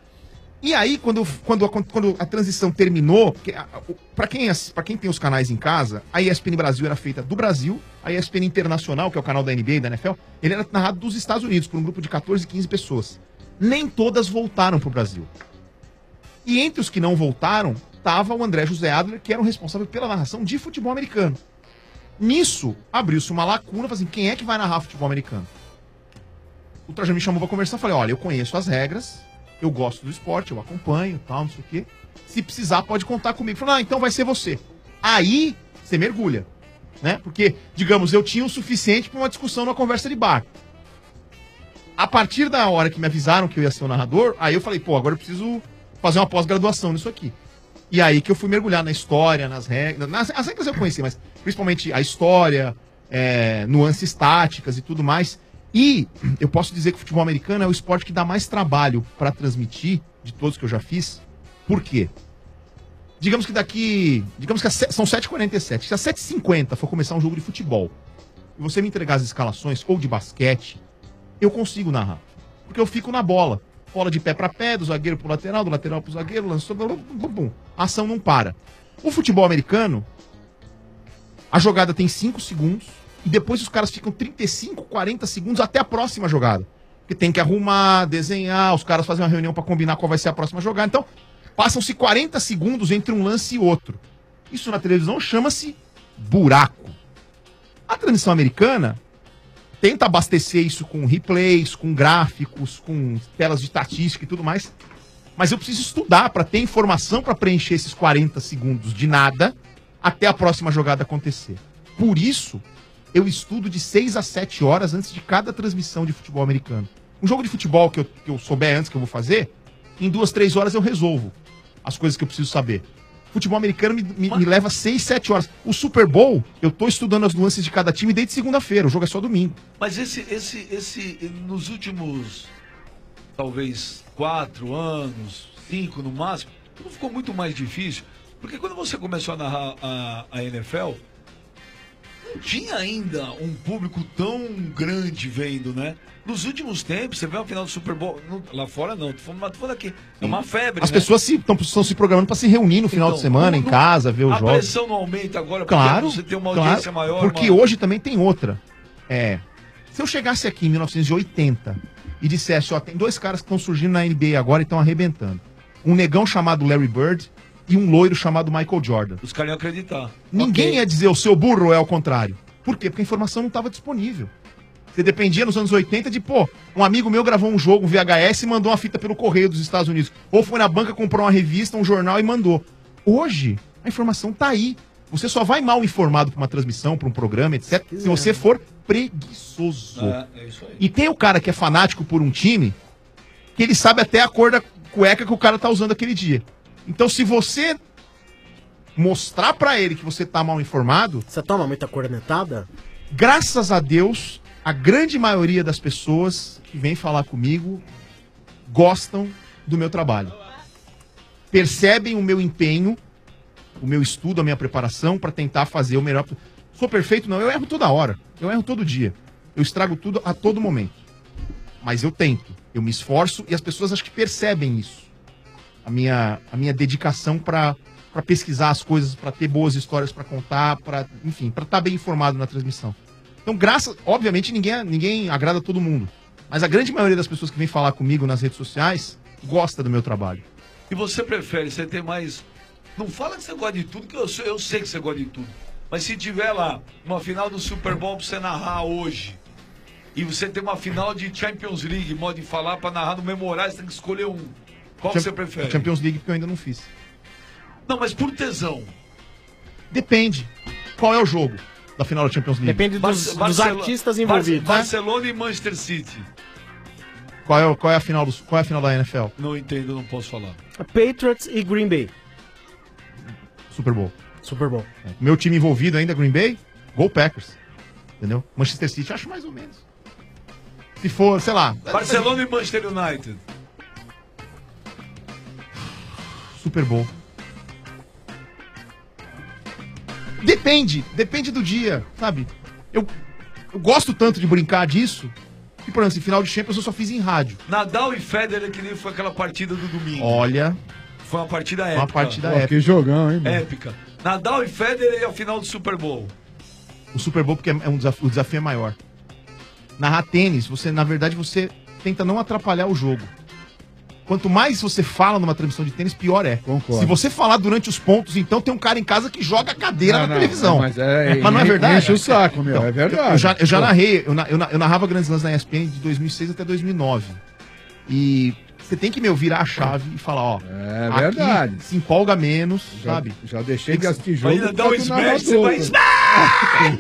E aí, quando, quando, a, quando a transição terminou, porque a- o- pra quem, assi- pra quem tem os canais em casa, a E S P N Brasil era feita do Brasil, a E S P N Internacional, que é o canal da N B A e da N F L, ele era narrado dos Estados Unidos, por um grupo de quatorze, quinze pessoas. Nem todas voltaram pro Brasil. E entre os que não voltaram, tava o André José Adler, que era o responsável pela narração de futebol americano. Nisso, abriu-se uma lacuna, falei assim, quem é que vai narrar futebol americano? O Trajano me chamou pra conversar, eu falei, olha, eu conheço as regras, eu gosto do esporte, eu acompanho, tal, não sei o quê. Se precisar, pode contar comigo. Falei, ah, então vai ser você. Aí, você mergulha, né? Porque, digamos, eu tinha o suficiente pra uma discussão numa conversa de bar. A partir da hora que me avisaram que eu ia ser o narrador, aí eu falei, pô, agora eu preciso fazer uma pós-graduação nisso aqui. E aí que eu fui mergulhar na história, nas regras. Nas, as regras eu conheci, mas principalmente a história, é, nuances táticas e tudo mais. E eu posso dizer que o futebol americano é o esporte que dá mais trabalho para transmitir de todos que eu já fiz. Por quê? Digamos que daqui. Digamos que se- são sete e quarenta e sete. Se às sete e cinquenta for começar um jogo de futebol e você me entregar as escalações ou de basquete, eu consigo narrar. Porque eu fico na bola. Bola de pé para pé, do zagueiro pro lateral, do lateral pro zagueiro, lançou, bum, bum, bum. A ação não para. O futebol americano, a jogada tem cinco segundos e depois os caras ficam trinta e cinco, quarenta segundos até a próxima jogada. Porque tem que arrumar, desenhar, os caras fazem uma reunião para combinar qual vai ser a próxima jogada. Então, passam-se quarenta segundos entre um lance e outro. Isso na televisão chama-se buraco. A transmissão americana tenta abastecer isso com replays, com gráficos, com telas de estatística e tudo mais. Mas eu preciso estudar para ter informação para preencher esses quarenta segundos de nada até a próxima jogada acontecer. Por isso, eu estudo de seis a sete horas antes de cada transmissão de futebol americano. Um jogo de futebol que eu, que eu souber antes que eu vou fazer, em duas, três horas eu resolvo as coisas que eu preciso saber. Futebol americano me, me, me leva seis, sete horas. O Super Bowl, eu tô estudando as nuances de cada time desde segunda-feira. O jogo é só domingo. Mas esse, esse, esse, nos últimos, talvez, quatro anos, cinco no máximo, não ficou muito mais difícil? Porque quando você começou a narrar a, a N F L, não tinha ainda um público tão grande vendo, né? Nos últimos tempos, você vê a final do Super Bowl, não, lá fora não, tô falando, tô falando aqui, é uma febre, As né? pessoas se, tão, estão se programando para se reunir no final Então, de semana, não- em não- casa, ver os A jogos. pressão não aumenta agora, porque Claro, você tem uma claro, audiência maior. porque uma- hoje também tem outra. É, se eu chegasse aqui em mil novecentos e oitenta e dissesse, ó, tem dois caras que estão surgindo na N B A agora e estão arrebentando. Um negão chamado Larry Bird e um loiro chamado Michael Jordan. Os caras iam acreditar. Ninguém Ok. ia dizer o seu burro ou é ao contrário. Por quê? Porque a informação não estava disponível. Você dependia nos anos oitenta de, pô, um amigo meu gravou um jogo, um V H S, e mandou uma fita pelo correio dos Estados Unidos. Ou foi na banca, comprou uma revista, um jornal e mandou. Hoje, a informação tá aí. Você só vai mal informado para uma transmissão, para um programa, etcétera, se você for preguiçoso. É, é isso aí. E tem o cara que é fanático por um time, que ele sabe até a cor da cueca que o cara tá usando aquele dia. Então, se você mostrar pra ele que você tá mal informado... Você toma muita cornetada? Graças a Deus, a grande maioria das pessoas que vem falar comigo gostam do meu trabalho. Percebem o meu empenho, o meu estudo, a minha preparação para tentar fazer o melhor. Sou perfeito? Não, eu erro toda hora. Eu erro todo dia. Eu estrago tudo a todo momento. Mas eu tento, eu me esforço e as pessoas acho que percebem isso. A minha, a minha dedicação para para pesquisar as coisas, para ter boas histórias para contar, para, enfim, para estar bem informado na transmissão. Então, graças, obviamente, ninguém, ninguém agrada todo mundo, mas a grande maioria das pessoas que vem falar comigo nas redes sociais gosta do meu trabalho. E você prefere, você tem mais... Não fala que você gosta de tudo, que eu, sei- eu sei que você gosta de tudo. Mas se tiver lá uma final do Super Bowl pra você narrar hoje, e você tem uma final de Champions League, modo de falar, pra narrar no mesmo horário, você tem que escolher um. Qual que Cham- você prefere? Champions League, porque eu ainda não fiz. Não, mas por tesão. Depende. Qual é o jogo da final da Champions League? Depende dos, Barce- dos Barcelo- artistas envolvidos. Barce- Barcelona e Manchester City. Qual é, o- qual é a final do, qual é a final da N F L? Não entendo, não posso falar. Patriots e Green Bay. Super Bowl. Super Bowl. Meu time envolvido ainda, Green Bay, Go Packers. Entendeu? Manchester City, acho mais ou menos. Se for, sei lá. Barcelona e Manchester United. Super Bowl. Depende, depende do dia, sabe? Eu, eu gosto tanto de brincar disso que, por exemplo, esse final de Champions eu só fiz em rádio. Nadal e Federer, que nem foi aquela partida do domingo. Olha, Foi uma partida uma épica. partida Pô, épica. que jogão, hein, mano? Épica. Nadal e Federer e a final do Super Bowl. O Super Bowl porque é um desafio, o desafio é maior. Narrar tênis, você, na verdade, você tenta não atrapalhar o jogo. Quanto mais você fala numa transmissão de tênis, pior é. Concordo. Se você falar durante os pontos, então tem um cara em casa que joga a cadeira Não, na não, televisão. mas é- Mas não é enche- verdade? enche o saco, meu, é verdade. Eu já, eu já Pô. narrei, eu, na- eu, na- eu narrava Grandes Lãs na E S P N de dois mil e seis até dois mil e nove. E você tem que, meu, virar a chave e falar, ó. É aqui verdade. Se empolga menos, Já- sabe? já deixei Tem que- de assistir jogo Ainda por dá um causa do smash, você narrador. vai smash!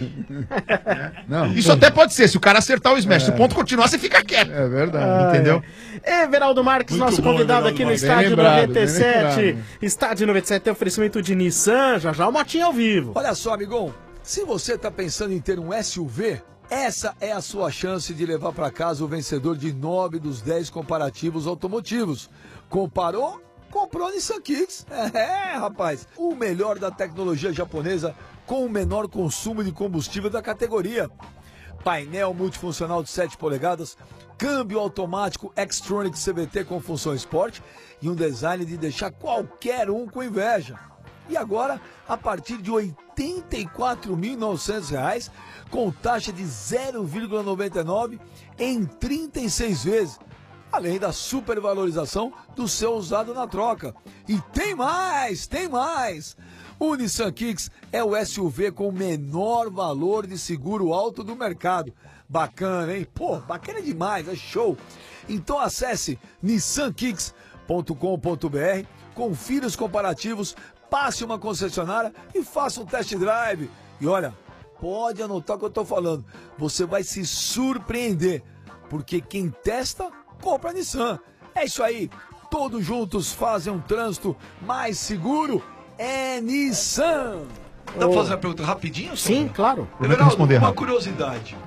Não, Isso até pode ser, se o cara acertar o smash. Se o ponto continuar, você fica quieto. é verdade. Entendeu? Everaldo Marques, Muito nosso bom, convidado Everaldo aqui no Marques. Estádio Bem lembrado, noventa e sete. bem lembrado. Estádio noventa e sete tem oferecimento de Nissan, já já o Motinho ao vivo. Olha só, amigão, se você está pensando em ter um S U V, essa é a sua chance de levar para casa o vencedor de nove dos dez comparativos automotivos. Comparou? Comprou Nissan Kicks. É, rapaz, o melhor da tecnologia japonesa com o menor consumo de combustível da categoria. Painel multifuncional de sete polegadas, câmbio automático Xtronic C V T com função Sport e um design de deixar qualquer um com inveja. E agora, a partir de oitenta e quatro mil e novecentos reais, com taxa de zero vírgula noventa e nove em trinta e seis vezes, além da supervalorização do seu usado na troca. E tem mais, tem mais! O Nissan Kicks é o S U V com o menor valor de seguro alto do mercado. Bacana, hein? Pô, bacana demais, é show! Então acesse nissan kicks ponto com ponto br, confira os comparativos, passe uma concessionária e faça um test drive. E olha, pode anotar o que eu estou falando, você vai se surpreender, porque quem testa, compra a Nissan. É isso aí, todos juntos fazem um trânsito mais seguro é Nissan. Dá pra fazer uma pergunta rapidinho? Sim, Sombra? claro. Everaldo, uma curiosidade.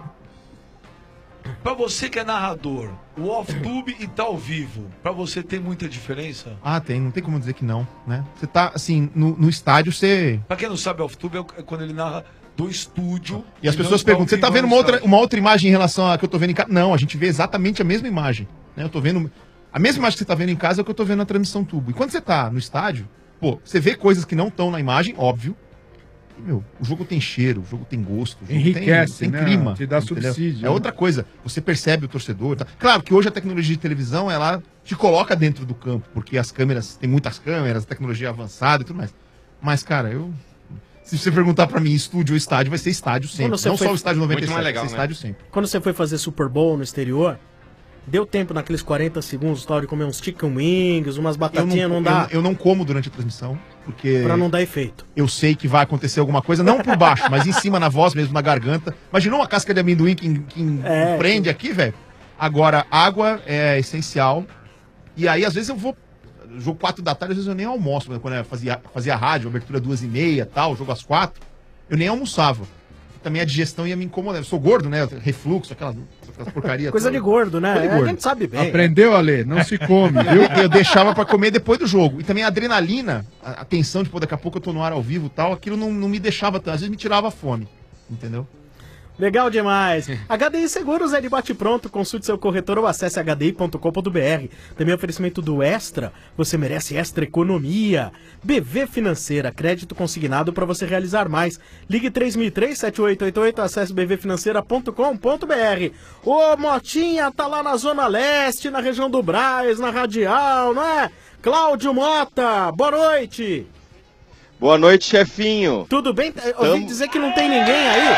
Pra você que é narrador, o off-tube e tá ao vivo, pra você tem muita diferença? Ah, tem, não tem como dizer que não, né? Você tá, assim, no, no estádio, você... Pra quem não sabe, off-tube é quando ele narra do estúdio. E as não pessoas está ao perguntam, você tá vivo vendo no uma outra, estádio. uma outra imagem em relação a que eu tô vendo em casa? Não, a gente vê exatamente a mesma imagem, né? Eu tô vendo... A mesma imagem que você tá vendo em casa é o que eu tô vendo na transmissão tubo. E quando você tá no estádio, pô, você vê coisas que não estão na imagem, óbvio. E, meu, o jogo tem cheiro, o jogo tem gosto, o jogo Enriquece, tem, tem né? clima. Te dá entendeu? subsídio, É né? outra coisa. Você percebe o torcedor. Tá? Claro que hoje a tecnologia de televisão, ela te coloca dentro do campo, porque as câmeras, tem muitas câmeras, tecnologia avançada e tudo mais. Mas, cara, eu... Se você perguntar pra mim, estúdio ou estádio, vai ser estádio sempre. Quando você Não foi- só o estádio noventa e sete, Muito mais legal, vai ser né? estádio sempre. Quando você foi fazer Super Bowl no exterior, deu tempo naqueles quarenta segundos tal, de comer uns chicken wings, umas batatinhas, não, dá? Eu, eu não como durante a transmissão, porque... Pra não dar efeito. Eu sei que vai acontecer alguma coisa, não por baixo, mas em cima, na voz mesmo, na garganta. Imaginou uma casca de amendoim que, que É, prende aqui, velho? Agora, água é essencial. E aí, às vezes, eu vou... Jogo quatro da tarde, às vezes eu nem almoço. Quando eu fazia, fazia rádio, abertura duas e meia tal, jogo às quatro, eu nem almoçava. Também a digestão ia me incomodar. Eu sou gordo, né? Refluxo, aquelas, aquelas porcarias. Coisa de gordo, né? Coisa de É, a gordo. gente sabe bem. Aprendeu a ler, não se come, viu? Eu, eu deixava pra comer depois do jogo. E também a adrenalina, a, a tensão de, pô, daqui a pouco eu tô no ar ao vivo e tal, aquilo não, não me deixava, às vezes me tirava a fome. Entendeu? Legal demais. H D I Seguros é de bate-pronto. Consulte seu corretor ou acesse h d i ponto com ponto b r. Também oferecimento do Extra. Você merece Extra Economia. B V Financeira. Crédito consignado para você realizar mais. Ligue três mil e três, sete oito oito oito. Acesse b v financeira ponto com ponto b r. Ô, Motinha tá lá na Zona Leste, na região do Brás, na Radial, não é? Cláudio Mota, boa noite. Boa noite, chefinho. Tudo bem? Eu ouvi Tamo- dizer que não tem ninguém aí.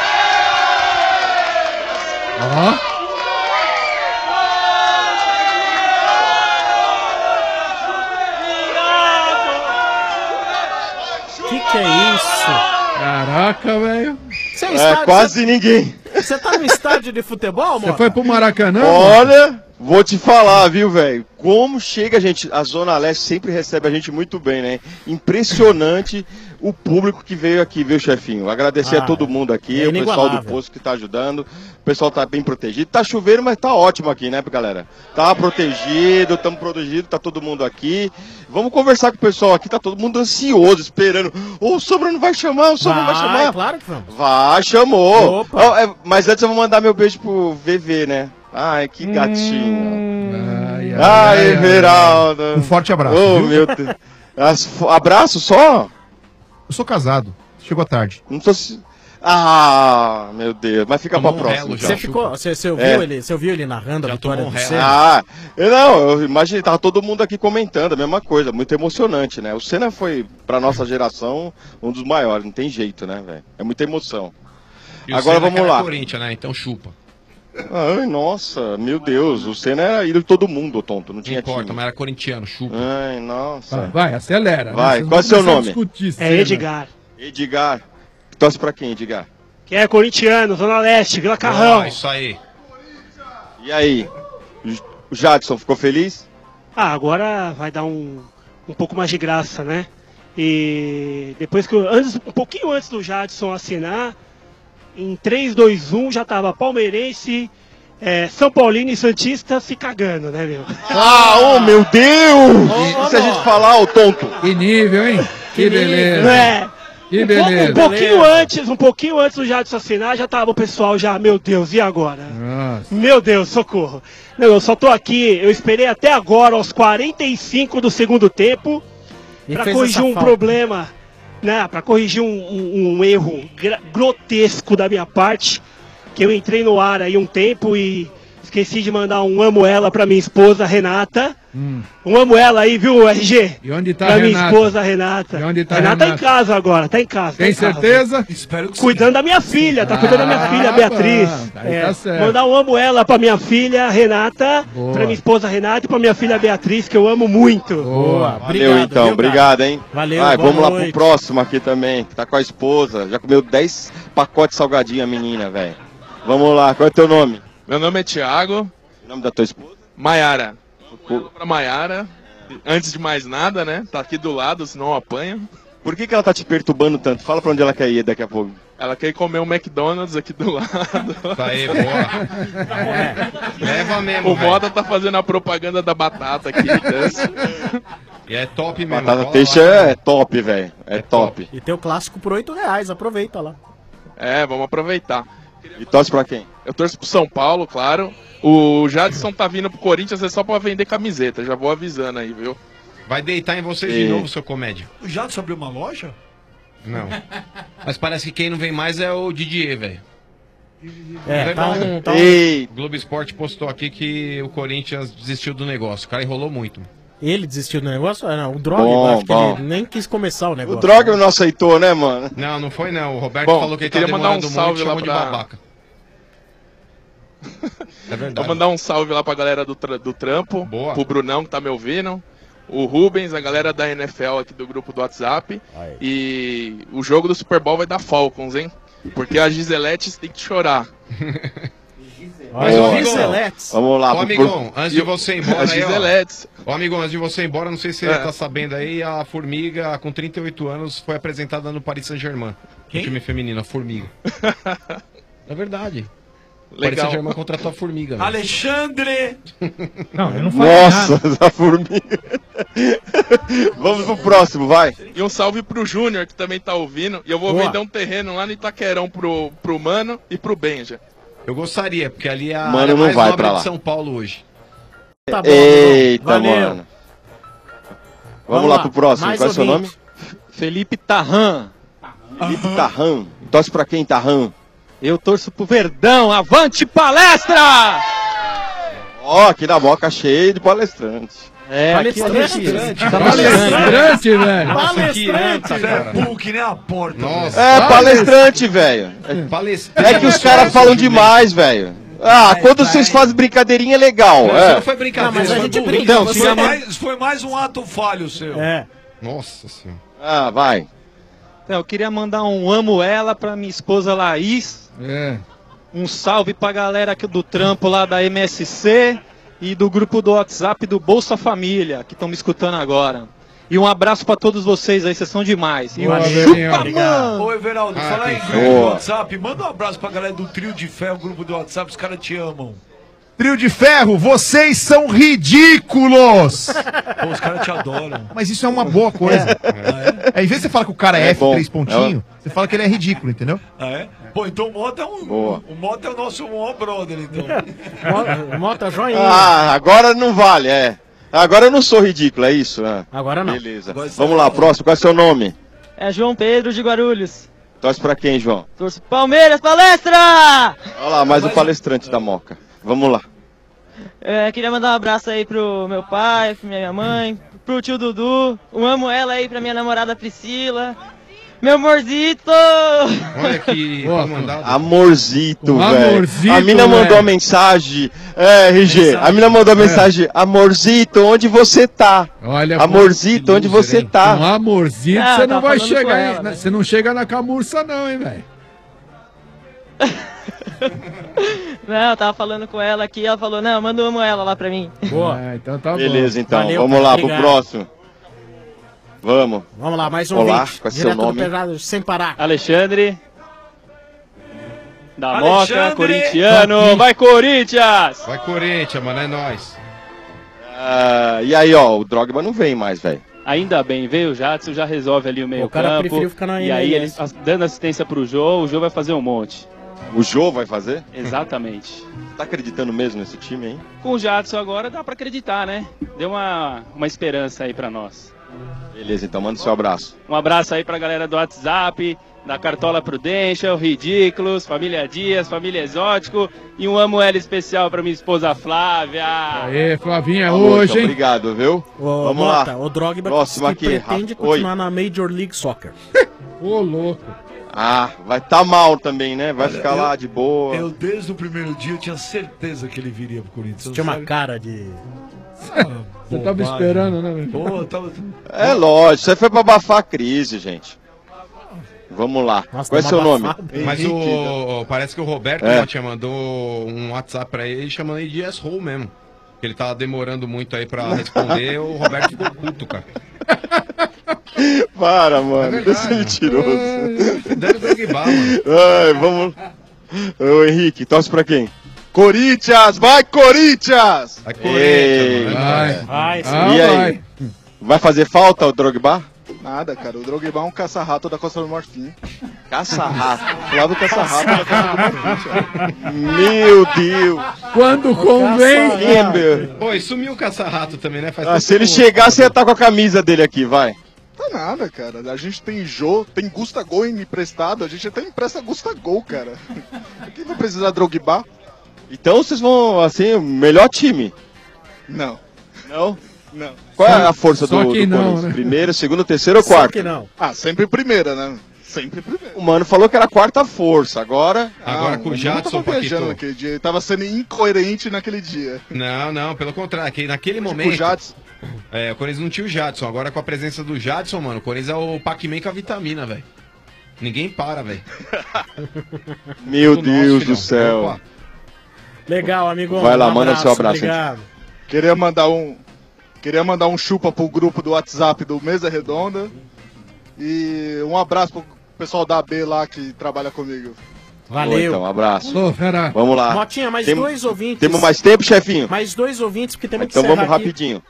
Ó. Que que é isso? Caraca, velho. Você É, estádio- quase você- ninguém. Você tá no estádio de futebol, Você mano? foi pro Maracanã? Olha, vou te falar, viu, velho? Como chega, gente. A Zona Leste sempre recebe a gente muito bem, né? Impressionante o público que veio aqui, viu, chefinho? Agradecer Ah, a todo mundo aqui, é o pessoal do inigualável. posto que tá ajudando. O pessoal tá bem protegido. Tá chovendo, mas tá ótimo aqui, né, galera? Tá protegido, estamos protegidos, tá todo mundo aqui. Vamos conversar com o pessoal aqui, tá todo mundo ansioso, esperando. Ô, o Sombra não vai chamar, o Sombra não vai Vai, chamar. claro que vamos. Vai, chamou. Opa. Ó, é, mas antes eu vou mandar meu beijo pro V V, né? Ai, que gatinho. Ai, Ai, Everaldo. Um forte abraço. Oh, viu? meu Deus. As- Abraço só? Eu sou casado. Chegou à tarde. Não tô se... Ah, meu Deus. Mas fica Tomou pra um próxima. relo, então. Você ficou, você, você ouviu É. ele, você ouviu ele narrando a vitória do Senna? Ah, eu não, eu imaginei, tava todo mundo aqui comentando a mesma coisa, muito emocionante, né? O Senna foi, pra nossa geração, um dos maiores, não tem jeito, né, velho? É muita emoção. E o Agora Senna vamos que era lá. Corinthians, né? Então chupa. Ai, nossa, meu Deus, o Senna era ídolo de todo mundo, tonto, não Não tinha importa, time. mas era corintiano, chupa. Ai, nossa. Vai, vai, acelera. Vai, né? Vocês qual é vão seu começar a nome? discutir É cena. Edgar. Edgar. Torce pra quem, Edgar? Que é corintiano, Zona Leste, Vila Carrão. Ah, isso aí. E aí? O Jadson ficou feliz? Ah, agora vai dar um, um pouco mais de graça, né? E depois que eu, antes, um pouquinho antes do Jadson assinar, em três, dois, um já tava palmeirense, é, São Paulino e Santista se cagando, né, meu? Ah, oh meu Deus! E se a gente falar, ô tonto? Que nível, hein? Que beleza. É. Que Um, pouco- beleza. um pouquinho antes, um pouquinho antes do Jadson assinar, já tava o pessoal já, meu Deus, e agora? Nossa. Meu Deus, socorro. Não, eu só tô aqui, eu esperei até agora, aos quarenta e cinco do segundo tempo, E pra fez corrigir essa um falta. problema, né? Pra corrigir um, um- um erro gra- grotesco da minha parte, que eu entrei no ar aí um tempo e esqueci de mandar um amo ela pra minha esposa, Renata. Hum. Um amo ela aí, viu, R G? E onde tá pra a minha Renata? esposa, Renata. E onde tá a Renata Renata? em casa agora, tá em casa. tá Tem em casa. certeza? Espero que Cuidando da minha filha, tá cuidando da minha filha, Beatriz. bom, aí É, tá certo. mandar um amo ela pra minha filha, Renata, Boa. pra minha esposa Renata e pra minha filha Beatriz, que eu amo muito. Boa, Valeu então, obrigado, hein? Valeu, Vai, boa vamos lá noite. pro próximo aqui também, que tá com a esposa. Já comeu dez pacotes salgadinho a menina, velho. Vamos lá, qual é o teu nome? Meu nome é Thiago. O nome da tua esposa? Maiara. Pra Maiara. Antes de mais nada, né? Tá aqui do lado, senão eu apanho. Por que, que ela tá te perturbando tanto? Fala pra onde ela quer ir daqui a pouco. Ela quer comer um McDonald's aqui do lado. Tá aí, boa. É, leva mesmo, O velho. Moda tá fazendo a propaganda da batata aqui. dança. E é top mesmo. Batata cola peixe lá. é top, velho. É, top. E tem o clássico por oito reais, aproveita lá. É, vamos aproveitar. E torce pra quem? Eu torço pro São Paulo, claro. O Jadson tá vindo pro Corinthians é só pra vender camiseta. Já vou avisando aí, viu? Vai deitar em vocês E- de novo, seu comédia. O Jadson abriu uma loja? Não. Mas parece que quem não vem mais é o Didier, velho. É, tá um- tá um- Ei. O Globo Esporte postou aqui que o Corinthians desistiu do negócio. O cara enrolou muito. Ele desistiu do negócio? Ah, não, o Drogba, Bom, acho que bom. ele nem quis começar o O negócio. Droga não aceitou, né, mano? Não, não foi não. O Roberto Bom, falou que ele queria tá mandar um demorando muito salve e lá chamou de pra- babaca. É Vou verdade. mandar um salve lá pra galera do, tra- do trampo. Boa. Pro Brunão que tá me ouvindo. O Rubens, a galera da N F L aqui do grupo do WhatsApp. Aí. E o jogo do Super Bowl vai dar Falcons, hein? Porque a Giseletes tem que chorar. Mas, Boa. ô, amigão, Vamos lá. Ô, pro- amigão, antes de você ir embora As aí, ó. Giseletes. Ô, amigão, antes de você ir embora, não sei se você É. tá sabendo aí, a Formiga, com trinta e oito anos, foi apresentada no Paris Saint-Germain. Quem? No time feminino, a Formiga. É verdade. O Paris Legal. Saint-Germain contratou a Formiga. velho. Alexandre! Não, eu não falei Nossa, nada. essa formiga. Vamos pro próximo, vai. E um salve pro Júnior, que também tá ouvindo. E eu vou Boa. vender um terreno lá no Itaquerão pro, pro Mano e pro Benja. Eu gostaria, porque ali é a Mano, área não mais vai nobre pra lá. de São Paulo hoje. Tá bom, Eita, valeu. mano. Vamos, lá pro próximo. mais Qual é o seu nome? ouvinte. Felipe Tarran. Felipe Tarran. Torce pra quem, Tarran? Eu torço pro Verdão. Avante palestra! Ó, aqui na Moca cheio de palestrantes. É, aqui a Palestrante. gente tá Palestrante, velho. Palestrante. Você é burro que nem a porta. Nossa. É, palestrante, velho. Palestrante. É que os caras falam demais, velho. Ah, quando vocês fazem brincadeirinha é legal. Não, é. isso não foi brincadeira. Não, mas a isso gente foi brinca, burrice. você Isso foi, ama- mais, isso foi mais um ato falho seu. É. Nossa senhora. Ah, vai. Então, eu queria mandar um amo ela pra minha esposa Laís. É. Um salve pra galera aqui do trampo lá da M S C e do grupo do WhatsApp do Bolsa Família, que estão me escutando agora. E um abraço pra todos vocês aí, vocês são demais. E Boa, um velhinho. chupa, mano! Ô, Everaldo, Ah, fala que aí, fé. grupo do Boa. WhatsApp. Manda um abraço pra galera do Trio de Ferro, grupo do WhatsApp. Os caras te amam. Trio de ferro, vocês são ridículos! Pô, os caras te adoram. Mas isso é uma boa coisa. É, em vez de você falar que o cara é, É F, bom. três pontinhos, você fala que ele é ridículo, entendeu? Ah, é? Pô, então o Mota é um. Boa. O Mota é o nosso maior brother, então. Mota, Mota joinha. Ah, agora não vale, é. Agora eu não sou ridículo, é isso? Ah, Agora não. beleza. Agora você Vamos é lá, bom. próximo. Qual é o seu nome? É João Pedro de Guarulhos. Torce pra quem, João? Torço Palmeiras, palestra! Olha lá, mais um palestrante da Moca. Vamos lá. É, queria mandar um abraço aí pro meu pai, pra minha mãe, pro tio Dudu. Eu amo ela aí, pra minha namorada Priscila. Meu amorzito! Olha que Boa, mandado. Amorzito, Um velho. amorzito, A mina mandou velho. uma mensagem. É, R G. A mina mandou uma mensagem. Amorzito, onde você tá? Olha, Amorzito, onde você Um tá? amorzinho, Ah, você não tá vai falando com chegar. ela, em- né? Você não chega na camurça, não, hein, velho. Não, eu tava falando com ela aqui, ela falou, não, manda um amo ela lá pra mim. Boa. Ah, então tá Beleza, bom. então. Valeu, Vamos cara. lá Obrigado. pro próximo. Vamos. Vamos lá, mais um Olá, ouvinte. qual é seu Direto do nome? Pesado, sem parar. Alexandre. Da Alexandre! Moca, corintiano. Vai, Corinthians! Vai, Corinthians, mano, é nóis. Ah, e aí, ó, o Drogba não vem mais, velho. Ainda bem, veio o Jadson, já resolve ali o meio O cara campo. preferiu ficar na E aí, M L ele S. as- dando assistência pro Jô, o Jô vai fazer um monte. O Jô vai fazer? Exatamente. Tá acreditando mesmo nesse time, hein? Com o Jadson agora dá pra acreditar, né? Deu uma, uma esperança aí pra nós. Beleza, então manda o seu abraço. Um abraço aí pra galera do WhatsApp, da Cartola Prudential, Ridículos, Família Dias, Família Exótico e um amo ela especial pra minha esposa Flávia. Aê, Flavinha, Falou, hoje, então, hein? Obrigado, viu? Ô, Vamos Mota, lá. o Drogba Próximo que aqui. pretende Ra- Oi. continuar na Major League Soccer. Ô, louco. Ah, vai tá mal também, né? Vai Olha, ficar eu- lá de boa. Eu, desde o primeiro dia, eu tinha certeza que ele viria pro Corinthians. Tinha uma Sério. cara de... Você tava esperando, né, velho? Pô, tava... É lógico, isso aí foi pra abafar a crise, gente. Vamos lá. Nossa, Qual é dá seu uma nome? abafada. Mas Henrique. o, parece que o Roberto É. Motinha mandou um WhatsApp pra ele chamando ele de asshole mesmo. Que ele tava demorando muito aí pra responder, o Roberto ficou puto, cara. Para, mano. É Deixa mentiroso. Deve Drogba, mano. Ai, vamos. Ô, Henrique, torce pra quem? Corinthians! Vai, Corinthians! Vai, Corinthians, Vai. Vai, E aí? Vai fazer falta o Drogba? Nada, cara. O Drogba é um caça-rato da Costa do Marfim. Caça-rato? Flávio Caça-rato da Costa do Marfim. Meu Deus! Quando convém. Pô, e sumiu o caça-rato também, né? Faz Ah, tempo se ele que eu- chegar, você ia estar com a camisa dele aqui, vai. Tá nada, cara. A gente tem Jô, tem Gustavo emprestado. A gente até empresta Gustavo, cara. Quem vai precisar de Drogba? Então vocês vão, assim, o melhor time. Não. Não? Não. Qual é a força Só do, que do não, Corinthians? né? Primeiro, segundo, terceiro ou quarto? Ah, sempre primeira, né? Sempre primeira. O Mano falou que era a quarta força, agora... Agora Ah, com o eu Jadson, tava viajando Paquito. naquele dia. Ele tava sendo incoerente naquele dia. Não, não, pelo contrário, que naquele Tipo momento. o Jadson. É, o Corinthians não tinha o Jadson. Agora com a presença do Jadson, mano, o Corinthians é o Pac-Man com a vitamina, velho. Ninguém para, velho. Meu Tudo Deus nosso, do filhão. céu. Opa. Legal, amigo. Vai lá, Um manda o seu abraço, Obrigado. Queria mandar um. Queria mandar um chupa pro grupo do WhatsApp do Mesa Redonda. E um abraço pro pessoal da A B lá que trabalha comigo. Valeu. Boa, então, um abraço. Ô, fera. Vamos lá. Motinha, mais Tem- dois ouvintes. Temos mais tempo, chefinho? Mais dois ouvintes, porque temos Então que vamos encerrar aqui. rapidinho.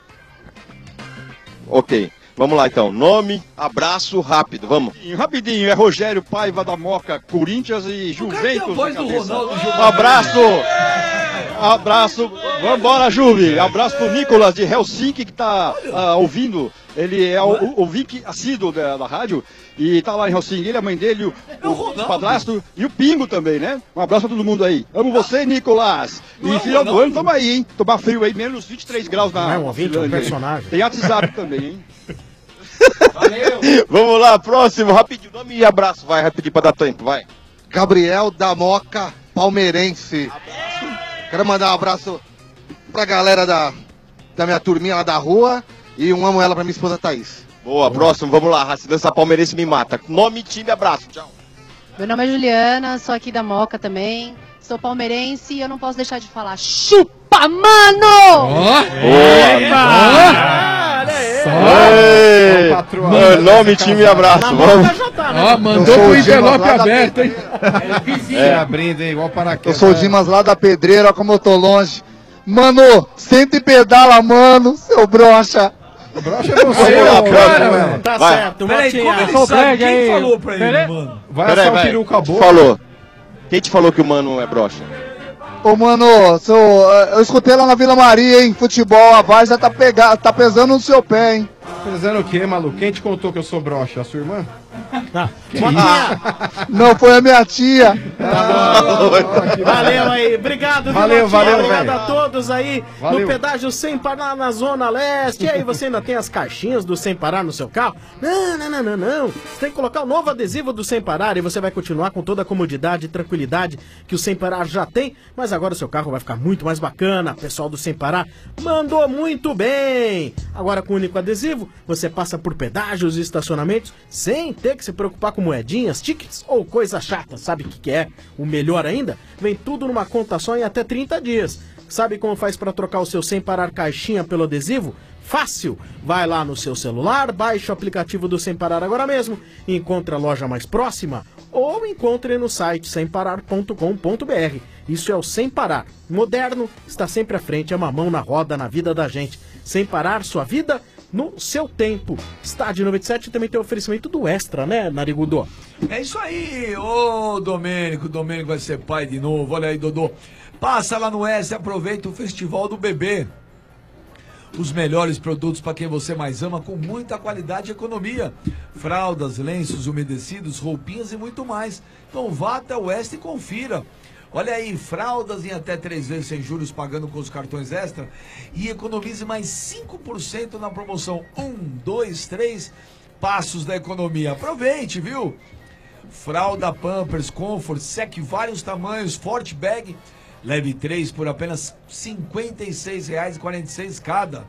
Ok. Vamos lá então. Nome, abraço, rápido. Vamos. Rapidinho, é Rogério Paiva da Moca, Corinthians e Juventus. a voz na do cabeça. Ronaldo Um Giovanni. abraço! Abraço! Vambora, Juve! Abraço pro Nicolas de Helsinki que tá ah, ouvindo. Ele é o, o ouvinte assíduo da, da rádio e tá lá em Helsinki. Ele, a mãe dele, o, o padrasto e o Pingo também, né? Um abraço pra todo mundo aí. Amo você, Nicolas! E final do ano, tamo aí, hein? Tomar frio aí, menos vinte e três graus na. Não é um ouvinte, é um Finlândia aí. personagem. Tem WhatsApp também, hein? Vamos lá, próximo, rapidinho. Nome e abraço, vai, rapidinho pra dar tempo, vai. Gabriel da Moca, palmeirense. Quero mandar um abraço pra galera da, da minha turminha lá da rua e um amo ela pra minha esposa Thaís. Boa, próximo, vamos lá. Se dança palmeirense me mata. Nome, time, abraço. Tchau. Meu nome é Juliana, sou aqui da Moca também. Sou palmeirense e eu não posso deixar de falar. Chupa, mano! Ei, mano, nome, time e abraço. Vamos. Ó, mandou pro envelope aberto, hein? É, abrindo, hein? Igual Eu paraquedas. sou o Dimas lá da Pedreira, olha como eu tô longe. Mano, senta e pedala, mano, seu brocha. Brocha é você, lá, cara, mano. mano. Tá Vai. certo, Peraí, Motinha. como ele Sou sabe? brega Quem aí. falou pra ele, Peraí. mano? Vai Peraí, assar o vai. peru com a boca. Falou. Quem te falou que o mano é broxa? Ô, mano, seu, eu escutei lá na Vila Maria, hein, futebol, a Várzea tá, pega, tá pesando no seu pé, hein. Pesando o quê, maluco? Quem te contou que eu sou broxa? A sua irmã? Tá. Ah, não, foi a minha tia. Valeu aí, obrigado, viu, Valeu, Motinha? valeu, Obrigado velho. a todos aí Valeu. no pedágio Sem Parar na Zona Leste. E aí, você ainda tem as caixinhas do Sem Parar no seu carro? Não, não, não, não, não. Você tem que colocar o novo adesivo do Sem Parar e você vai continuar com toda a comodidade e tranquilidade que o Sem Parar já tem, mas agora o seu carro vai ficar muito mais bacana. Pessoal do Sem Parar mandou muito bem. Agora com o único adesivo, você passa por pedágios e estacionamentos sem ter que se preocupar com moedinhas, tickets ou coisa chata. Sabe o que, que é? O melhor ainda? Vem tudo numa conta só em até trinta dias. Sabe como faz para trocar o seu Sem Parar caixinha pelo adesivo? Fácil! Vai lá no seu celular, baixe o aplicativo do Sem Parar agora mesmo, encontre a loja mais próxima ou encontre no site sem parar ponto com ponto br. Isso é o Sem Parar. Moderno, está sempre à frente, é uma mão na roda na vida da gente. Sem Parar, sua vida no seu tempo. Estádio noventa e sete também tem oferecimento do Extra, né, Narigudo? É isso aí, ô Domênico, Domênico vai ser pai de novo, olha aí, Dodô. Passa lá no S e aproveita o Festival do Bebê. Os melhores produtos para quem você mais ama, com muita qualidade e economia. Fraldas, lenços umedecidos, roupinhas e muito mais. Então vá até o Oeste e confira. Olha aí, fraldas em até três vezes sem juros pagando com os cartões Extra. E economize mais cinco por cento na promoção um, dois, três Passos da Economia. Aproveite, viu? Fralda Pampers, Comfort, Sec, vários tamanhos, Forte Bag. Leve três por apenas cinquenta e seis reais e quarenta e seis centavos cada.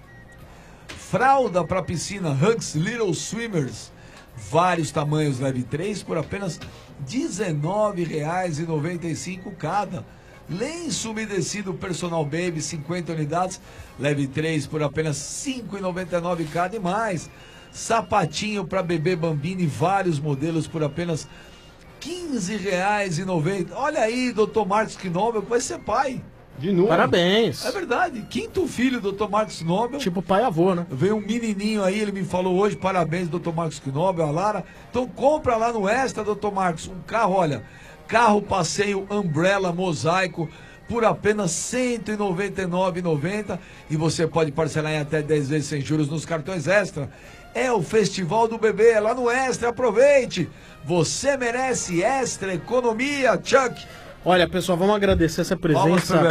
Fralda para piscina Hugs Little Swimmers. Vários tamanhos, leve três por apenas dezenove reais e noventa e cinco centavos cada. Lenço umedecido Personal Baby, cinquenta unidades, leve três por apenas cinco reais e noventa e nove centavos cada e mais. sapatinho para bebê Bambini, vários modelos por apenas quinze reais e noventa centavos. Olha aí, doutor Marcos Knobel, vai ser pai. De novo. Parabéns. É verdade. Quinto filho, doutor Marcos Knobel. Tipo pai e avô, né? Veio um menininho aí, ele me falou hoje, parabéns, doutor Marcos Knobel, a Lara. Então compra lá no Extra, doutor Marcos, um carro, olha, carro passeio Umbrella Mosaico por apenas cento e noventa e nove reais e noventa centavos e você pode parcelar em até dez vezes sem juros nos cartões Extra. É o Festival do Bebê, é lá no Extra, aproveite. Você merece Extra Economia, Chuck. Olha, pessoal, vamos agradecer essa presença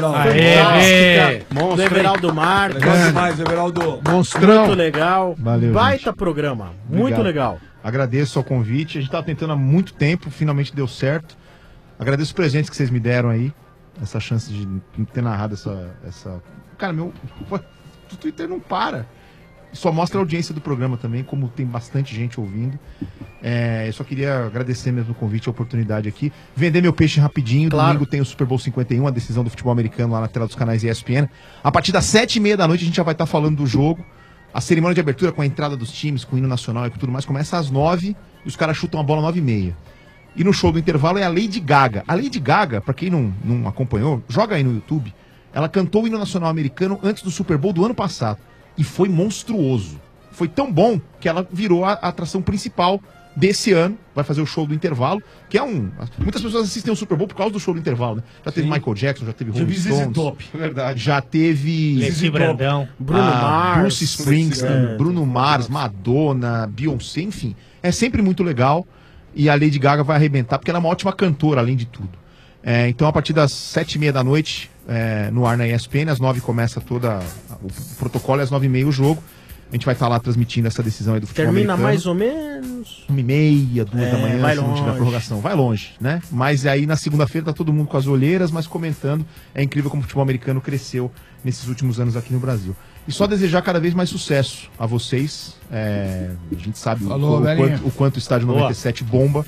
fantástica Monstro, do Everaldo Marques. Legal demais, Everaldo. Monstrão. Muito legal. Valeu, Baita gente. programa. Muito Obrigado. legal. Agradeço ao convite. A gente tava tentando há muito tempo, finalmente deu certo. Agradeço os presentes que vocês me deram aí. Essa chance de ter narrado essa. essa... Cara, meu. O Twitter não para. Só mostra a audiência do programa também, como tem bastante gente ouvindo. É, eu só queria agradecer mesmo o convite, a oportunidade aqui. Vender meu peixe rapidinho. Claro. Domingo tem o Super Bowl cinquenta e um, a decisão do futebol americano lá na tela dos canais E S P N. A partir das sete e meia da noite a gente já vai estar falando do jogo. A cerimônia de abertura com a entrada dos times, com o hino nacional e tudo mais, começa às nove e os caras chutam a bola às nove e meia. E no show do intervalo é a Lady Gaga. A Lady Gaga, pra quem não, não acompanhou, joga aí no YouTube. Ela cantou o hino nacional americano antes do Super Bowl do ano passado. E foi monstruoso. Foi tão bom que ela virou a, a atração principal desse ano. Vai fazer o show do intervalo, que é um... Muitas pessoas assistem o Super Bowl por causa do show do intervalo, né? Já teve Sim. Michael Jackson, já teve Já Rolling vi Zizi Stones. Top. Verdade. Já teve... Leci Brandão. Bruno ah, Mars. Bruce Springsteen, É. Bruno Mars, Madonna, Beyoncé, enfim. É sempre muito legal. E a Lady Gaga vai arrebentar, porque ela é uma ótima cantora, além de tudo. É, então, a partir das sete e meia da noite, é, no ar na E S P N, às nove começa toda o protocolo e às nove e meia o jogo. A gente vai estar lá transmitindo essa decisão aí do futebol Termina americano. mais ou menos. Uma e meia, duas É, da manhã, vai se não tiver longe. prorrogação. Vai longe, né? Mas aí na segunda-feira tá todo mundo com as olheiras, mas comentando. É incrível como o futebol americano cresceu nesses últimos anos aqui no Brasil. E só desejar cada vez mais sucesso a vocês. É, a gente sabe o- Falou, o, velhinha. quanto, o quanto o Estádio Boa. noventa e sete bomba.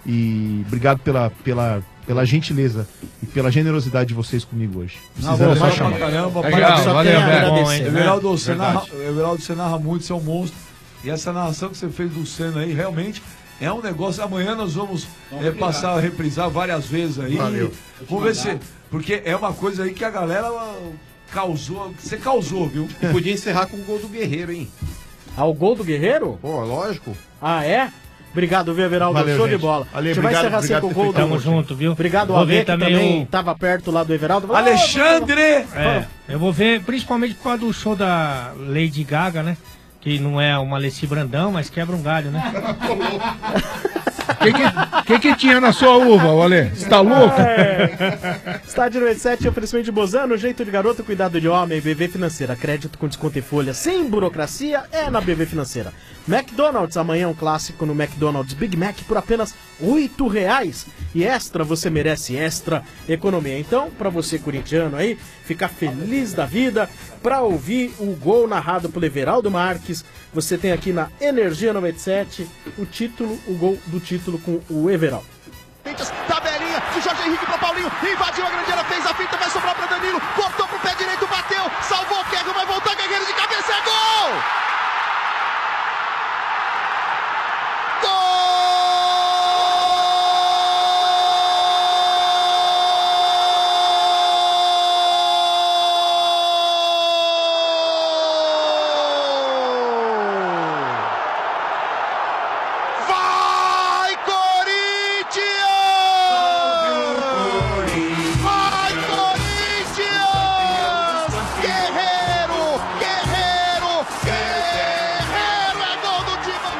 E obrigado pela, pela, pela gentileza e pela generosidade de vocês comigo hoje. Precisando é só chamar. Caramba, Legal, parabéns. valeu, Só tem a Beto. agradecer, Bom, hein? Everaldo, você Verdade. narra, Everaldo, você narra muito, você é um monstro. E essa narração que você fez do Senna aí, realmente é um negócio. Amanhã nós vamos é, passar a reprisar várias vezes aí. Valeu. Vamos ver se. Porque é uma coisa aí que a galera causou. Você causou, viu? E podia encerrar com o gol do Guerreiro, hein? Ah, o gol do Guerreiro? Pô, lógico. Ah, é? Obrigado, viu, Everaldo? Valeu, Show gente. de bola. Ale, a gente obrigado, vai encerrar assim obrigado com o por gol ter do... Tamo junto, viu? Obrigado, Vou Ale, ver que também também o- tava perto lá do Everaldo. Alexandre! É, eu vou ver principalmente por causa do show da Lady Gaga, né? Que não é uma Leci Brandão, mas quebra um galho, né? O que, que, que que tinha na sua uva, Olê? Você tá louco? É. Estádio noventa e sete, oferecimento de Bozano, jeito de garoto, cuidado de homem, B V Financeira, crédito com desconto em folha, sem burocracia, é na B V Financeira. McDonald's, amanhã um clássico no McDonald's Big Mac por apenas oito reais. E Extra, você merece Extra Economia. Então, pra você corintiano aí, ficar feliz da vida, pra ouvir o gol narrado pelo Everaldo Marques, você tem aqui na Energia noventa e sete o título, o gol do título com o Everaldo. Tabelinha de Jorge Henrique para Paulinho, invadiu a grande área, fez a finta, vai sobrar para Danilo, cortou pro pé direito, bateu, salvou o Kerro, vai voltar, Guerreiro de cabeça, é gol! Vai, Corinthians! Vai, Corinthians! Guerreiro, Guerreiro, Guerreiro! É gol do Timão!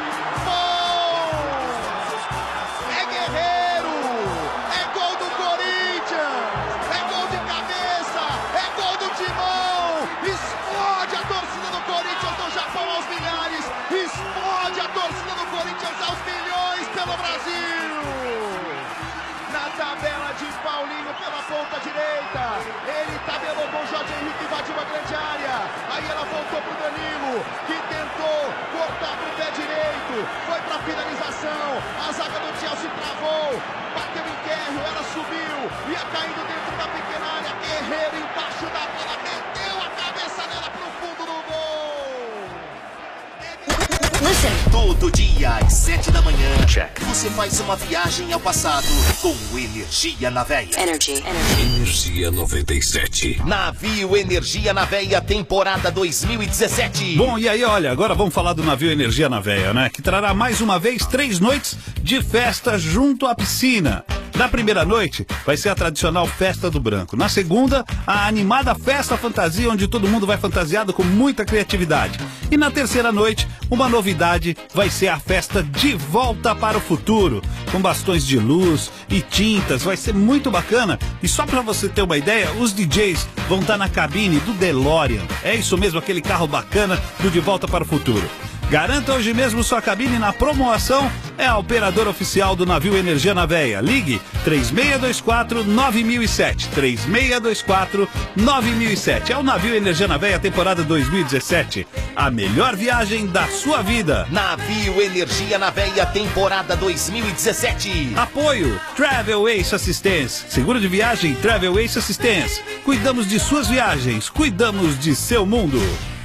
É Guerreiro! É gol do Corinthians! É gol de cabeça! É gol do Timão! Explode a torcida do Corinthians no Japão aos milhares! Explode a torcida do Corinthians aos milhões pelo Brasil! Na tabela de Paulinho pela ponta direita, ele tabelou com o Jorge Henrique, invadiu a grande área, aí ela voltou pro Danilo, que tentou cortar pro pé direito, foi pra finalização, a zaga do Chelsea travou, bateu em Guerreiro, ela subiu, ia caindo dentro da pequena área, Guerreiro embaixo da bola, meteu a cabeça dela pro fundo do gol! Listen. Todo dia às sete da manhã, check. Você faz uma viagem ao passado com Energia na Veia. Energy. Energia noventa e sete. Navio Energia na Veia, temporada dois mil e dezessete. Bom, e aí, olha, agora vamos falar do navio Energia na Veia, né? Que trará mais uma vez três noites de festa junto à piscina. Na primeira noite vai ser a tradicional Festa do Branco. Na segunda, a animada Festa Fantasia, onde todo mundo vai fantasiado com muita criatividade. E na terceira noite, uma novidade vai ser a festa De Volta para o Futuro, com bastões de luz e tintas. Vai ser muito bacana. E só para você ter uma ideia, os D Js vão estar na cabine do DeLorean. É isso mesmo, aquele carro bacana do De Volta para o Futuro. Garanta hoje mesmo sua cabine na promoção. É a operadora oficial do navio Energia na Veia. Ligue três seis dois quatro nove zero zero sete. três seis dois quatro nove zero zero sete. É o navio Energia na Veia, temporada dois mil e dezessete. A melhor viagem da sua vida. Navio Energia na Veia, temporada dois mil e dezessete. Apoio Travel Ace Assistance. Seguro de viagem Travel Ace Assistance. Cuidamos de suas viagens, cuidamos de seu mundo.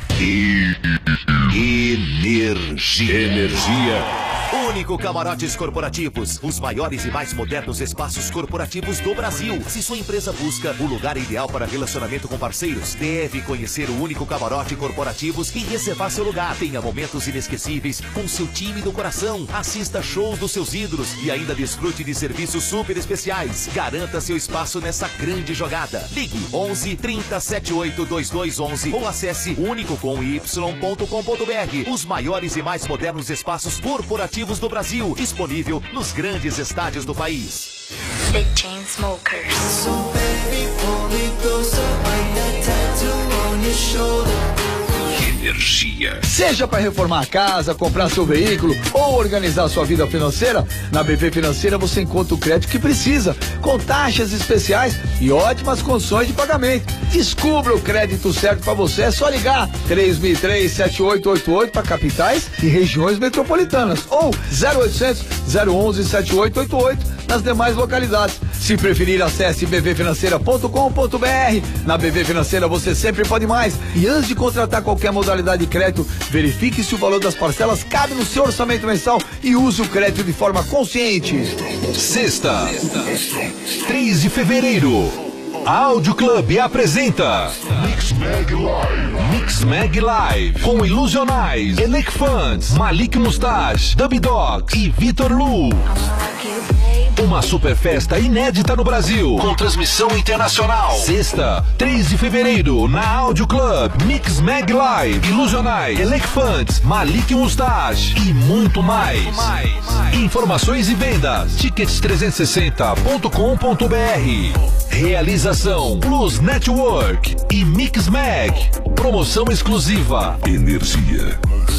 Energia. Energia. Único Camarotes Corporativos, os maiores e mais modernos espaços corporativos do Brasil. Se sua empresa busca o lugar ideal para relacionamento com parceiros, deve conhecer o Único Camarote Corporativos e reservar seu lugar. Tenha momentos inesquecíveis com seu time do coração. Assista shows dos seus ídolos e ainda desfrute de serviços super especiais. Garanta seu espaço nessa grande jogada. Ligue onze trinta setenta e oito vinte e dois onze ou acesse único com y ponto com ponto br. Os maiores e mais modernos espaços corporativos do Brasil, disponível nos grandes estádios do país. The Chainsmokers. So baby, pull me closer, like that tattoo on your shoulder. Energia. Seja para reformar a casa, comprar seu veículo ou organizar sua vida financeira, na B V Financeira você encontra o crédito que precisa, com taxas especiais e ótimas condições de pagamento. Descubra o crédito certo para você, é só ligar três mil e três, sete oito oito oito para capitais e regiões metropolitanas ou zero oitocentos, zero onze, sete oito oito oito nas demais localidades. Se preferir, acesse b v financeira ponto com ponto br. Na B V Financeira você sempre pode mais. E antes de contratar qualquer modalidade de crédito, verifique se o valor das parcelas cabe no seu orçamento mensal e use o crédito de forma consciente. Sexta, três de fevereiro, a Áudio Club apresenta Mix Mag Live. Mix Mag Live com Ilusionais, Elec Fans, Malik Mustache, Dub Dogs e Vitor Lu. Uma super festa inédita no Brasil, com transmissão internacional. Sexta, três de fevereiro, na Áudio Club, Mix Mag Live, Ilusionais, Elec Fans, Malik Mustache e muito mais. muito mais. Informações e vendas, tickets trezentos e sessenta ponto com ponto br. Realização Plus Network e Mix Mag. Promoção exclusiva Energia.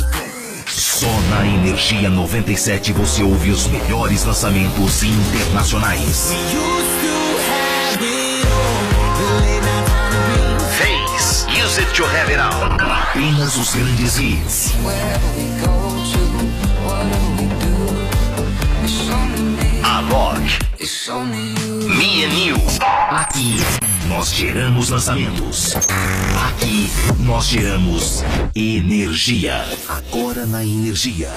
Só na Energia noventa e sete você ouve os melhores lançamentos internacionais. Face, Use It to Have It All. Apenas os grandes hits. Alok, Me and You. Aqui nós geramos lançamentos. Aqui nós geramos energia. Agora na Energia.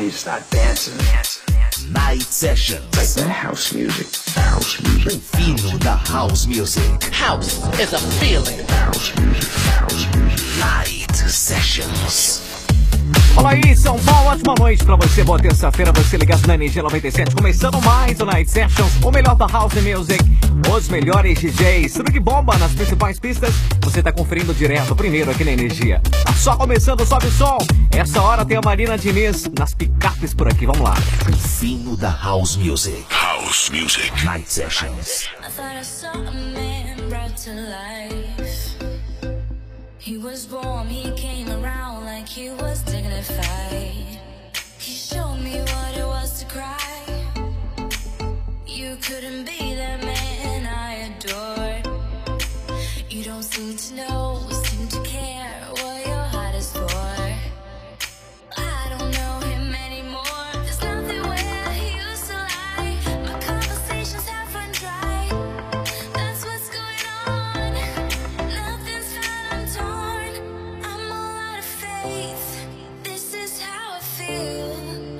Night Sessions. House music. House music. O fino da House Music. House is a feeling. House music. House music. Night Sessions. Fala aí, São Paulo, ótima noite pra você. Boa terça-feira, você ligado na Energia noventa e sete. Começando mais o Night Sessions, o melhor da House Music. Os melhores D Js, tudo que bomba nas principais pistas. Você tá conferindo direto, primeiro aqui na Energia. Tá só começando, sobe o som. Essa hora tem a Marina Diniz nas picapes por aqui, vamos lá. O fino da House Music. House Music. Night Sessions. I thought I saw a man brought to life. He was warm, he came around like he was dignified. He showed me what it was to cry. You couldn't be the man I adored. You don't seem to know, seem to care what your heart is for. I don't know him anymore. There's nothing where he used to lie. My conversations have run dry. That's what's going on. Nothing's fine, I'm torn. I'm all out of faith. This is how I feel.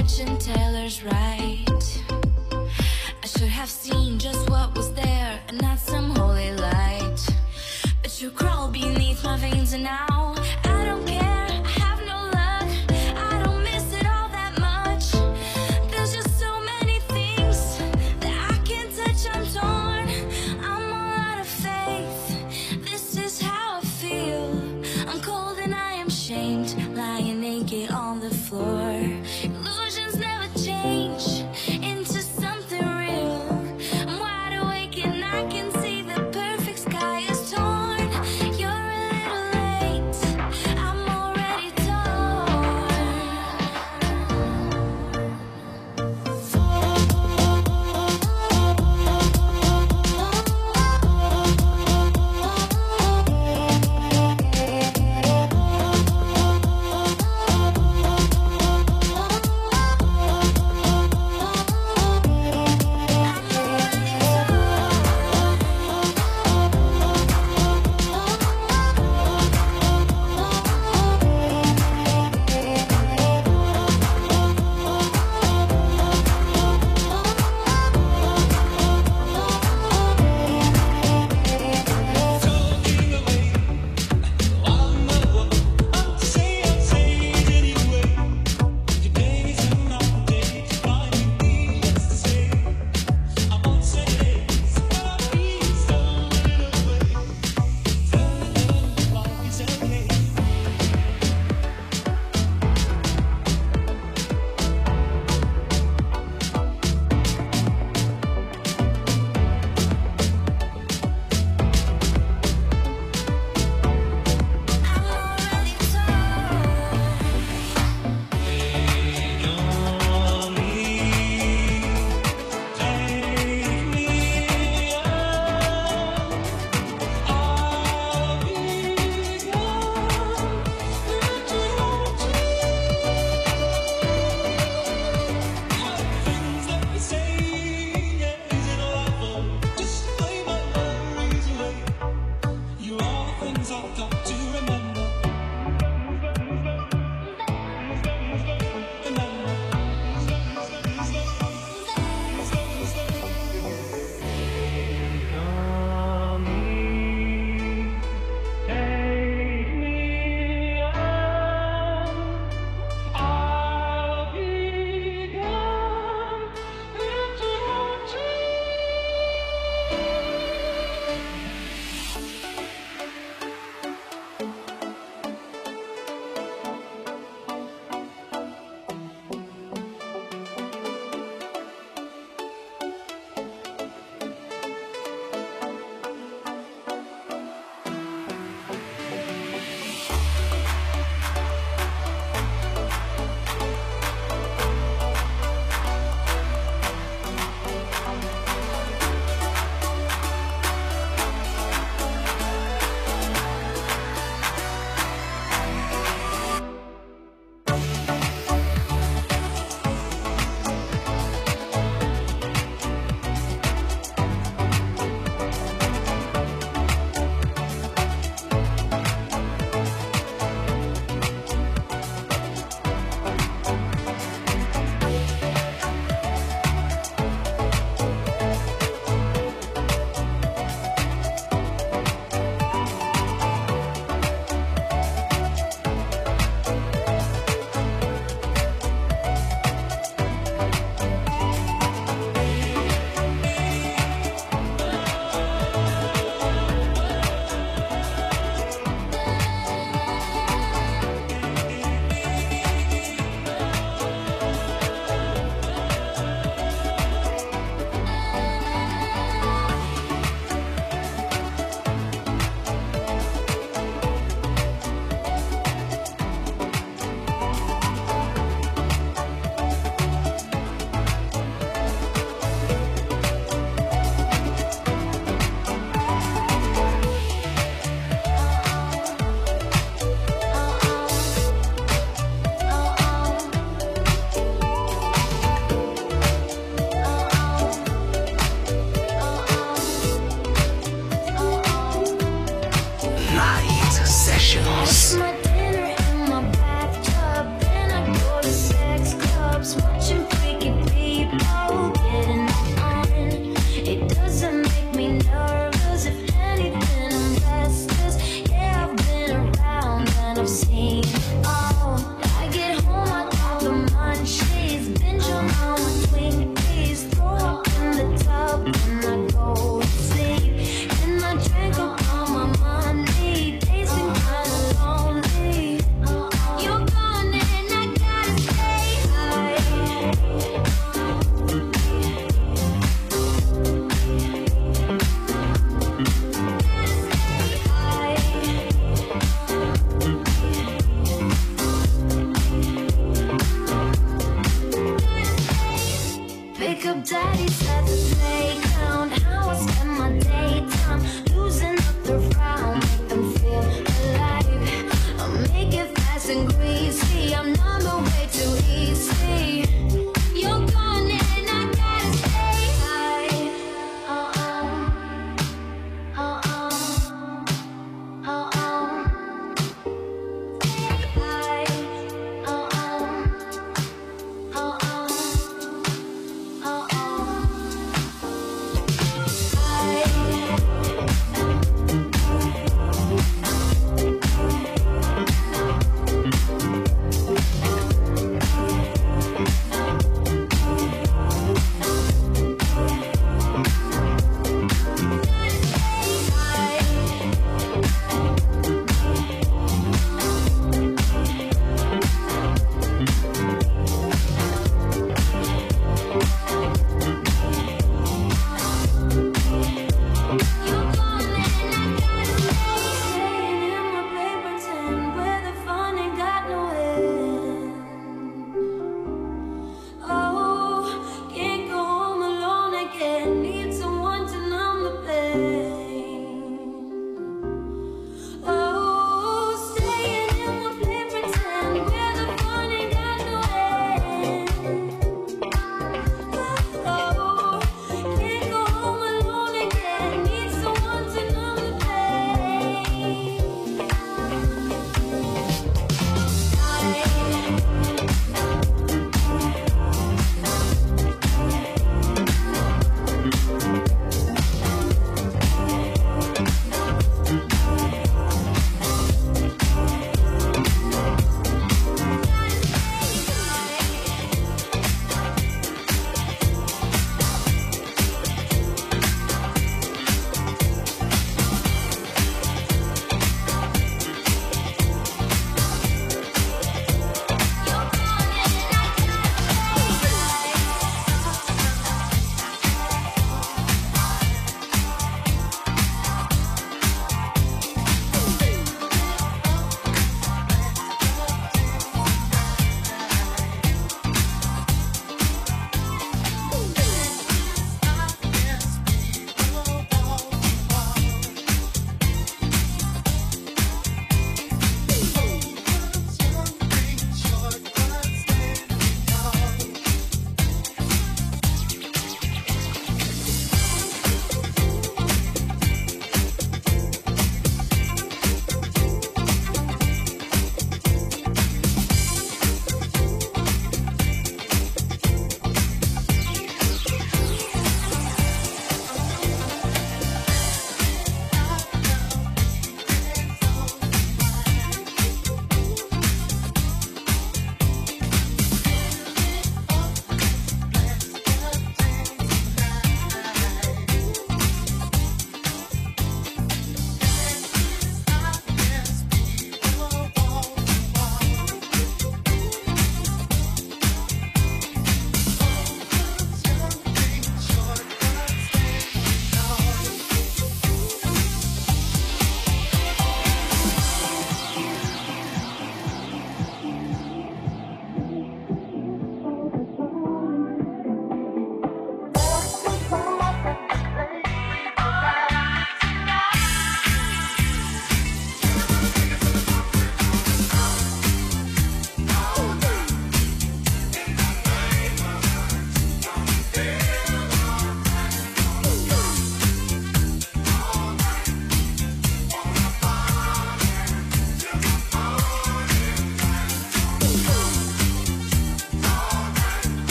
fortune teller's right. I should have seen just what was there and not some holy light. But you crawl beneath my veins and now I don't care. I have no luck. I don't miss it all that much. There's just so many things that I can't touch. I'm torn. I'm all out of faith. This is how I feel. I'm cold and I am shamed.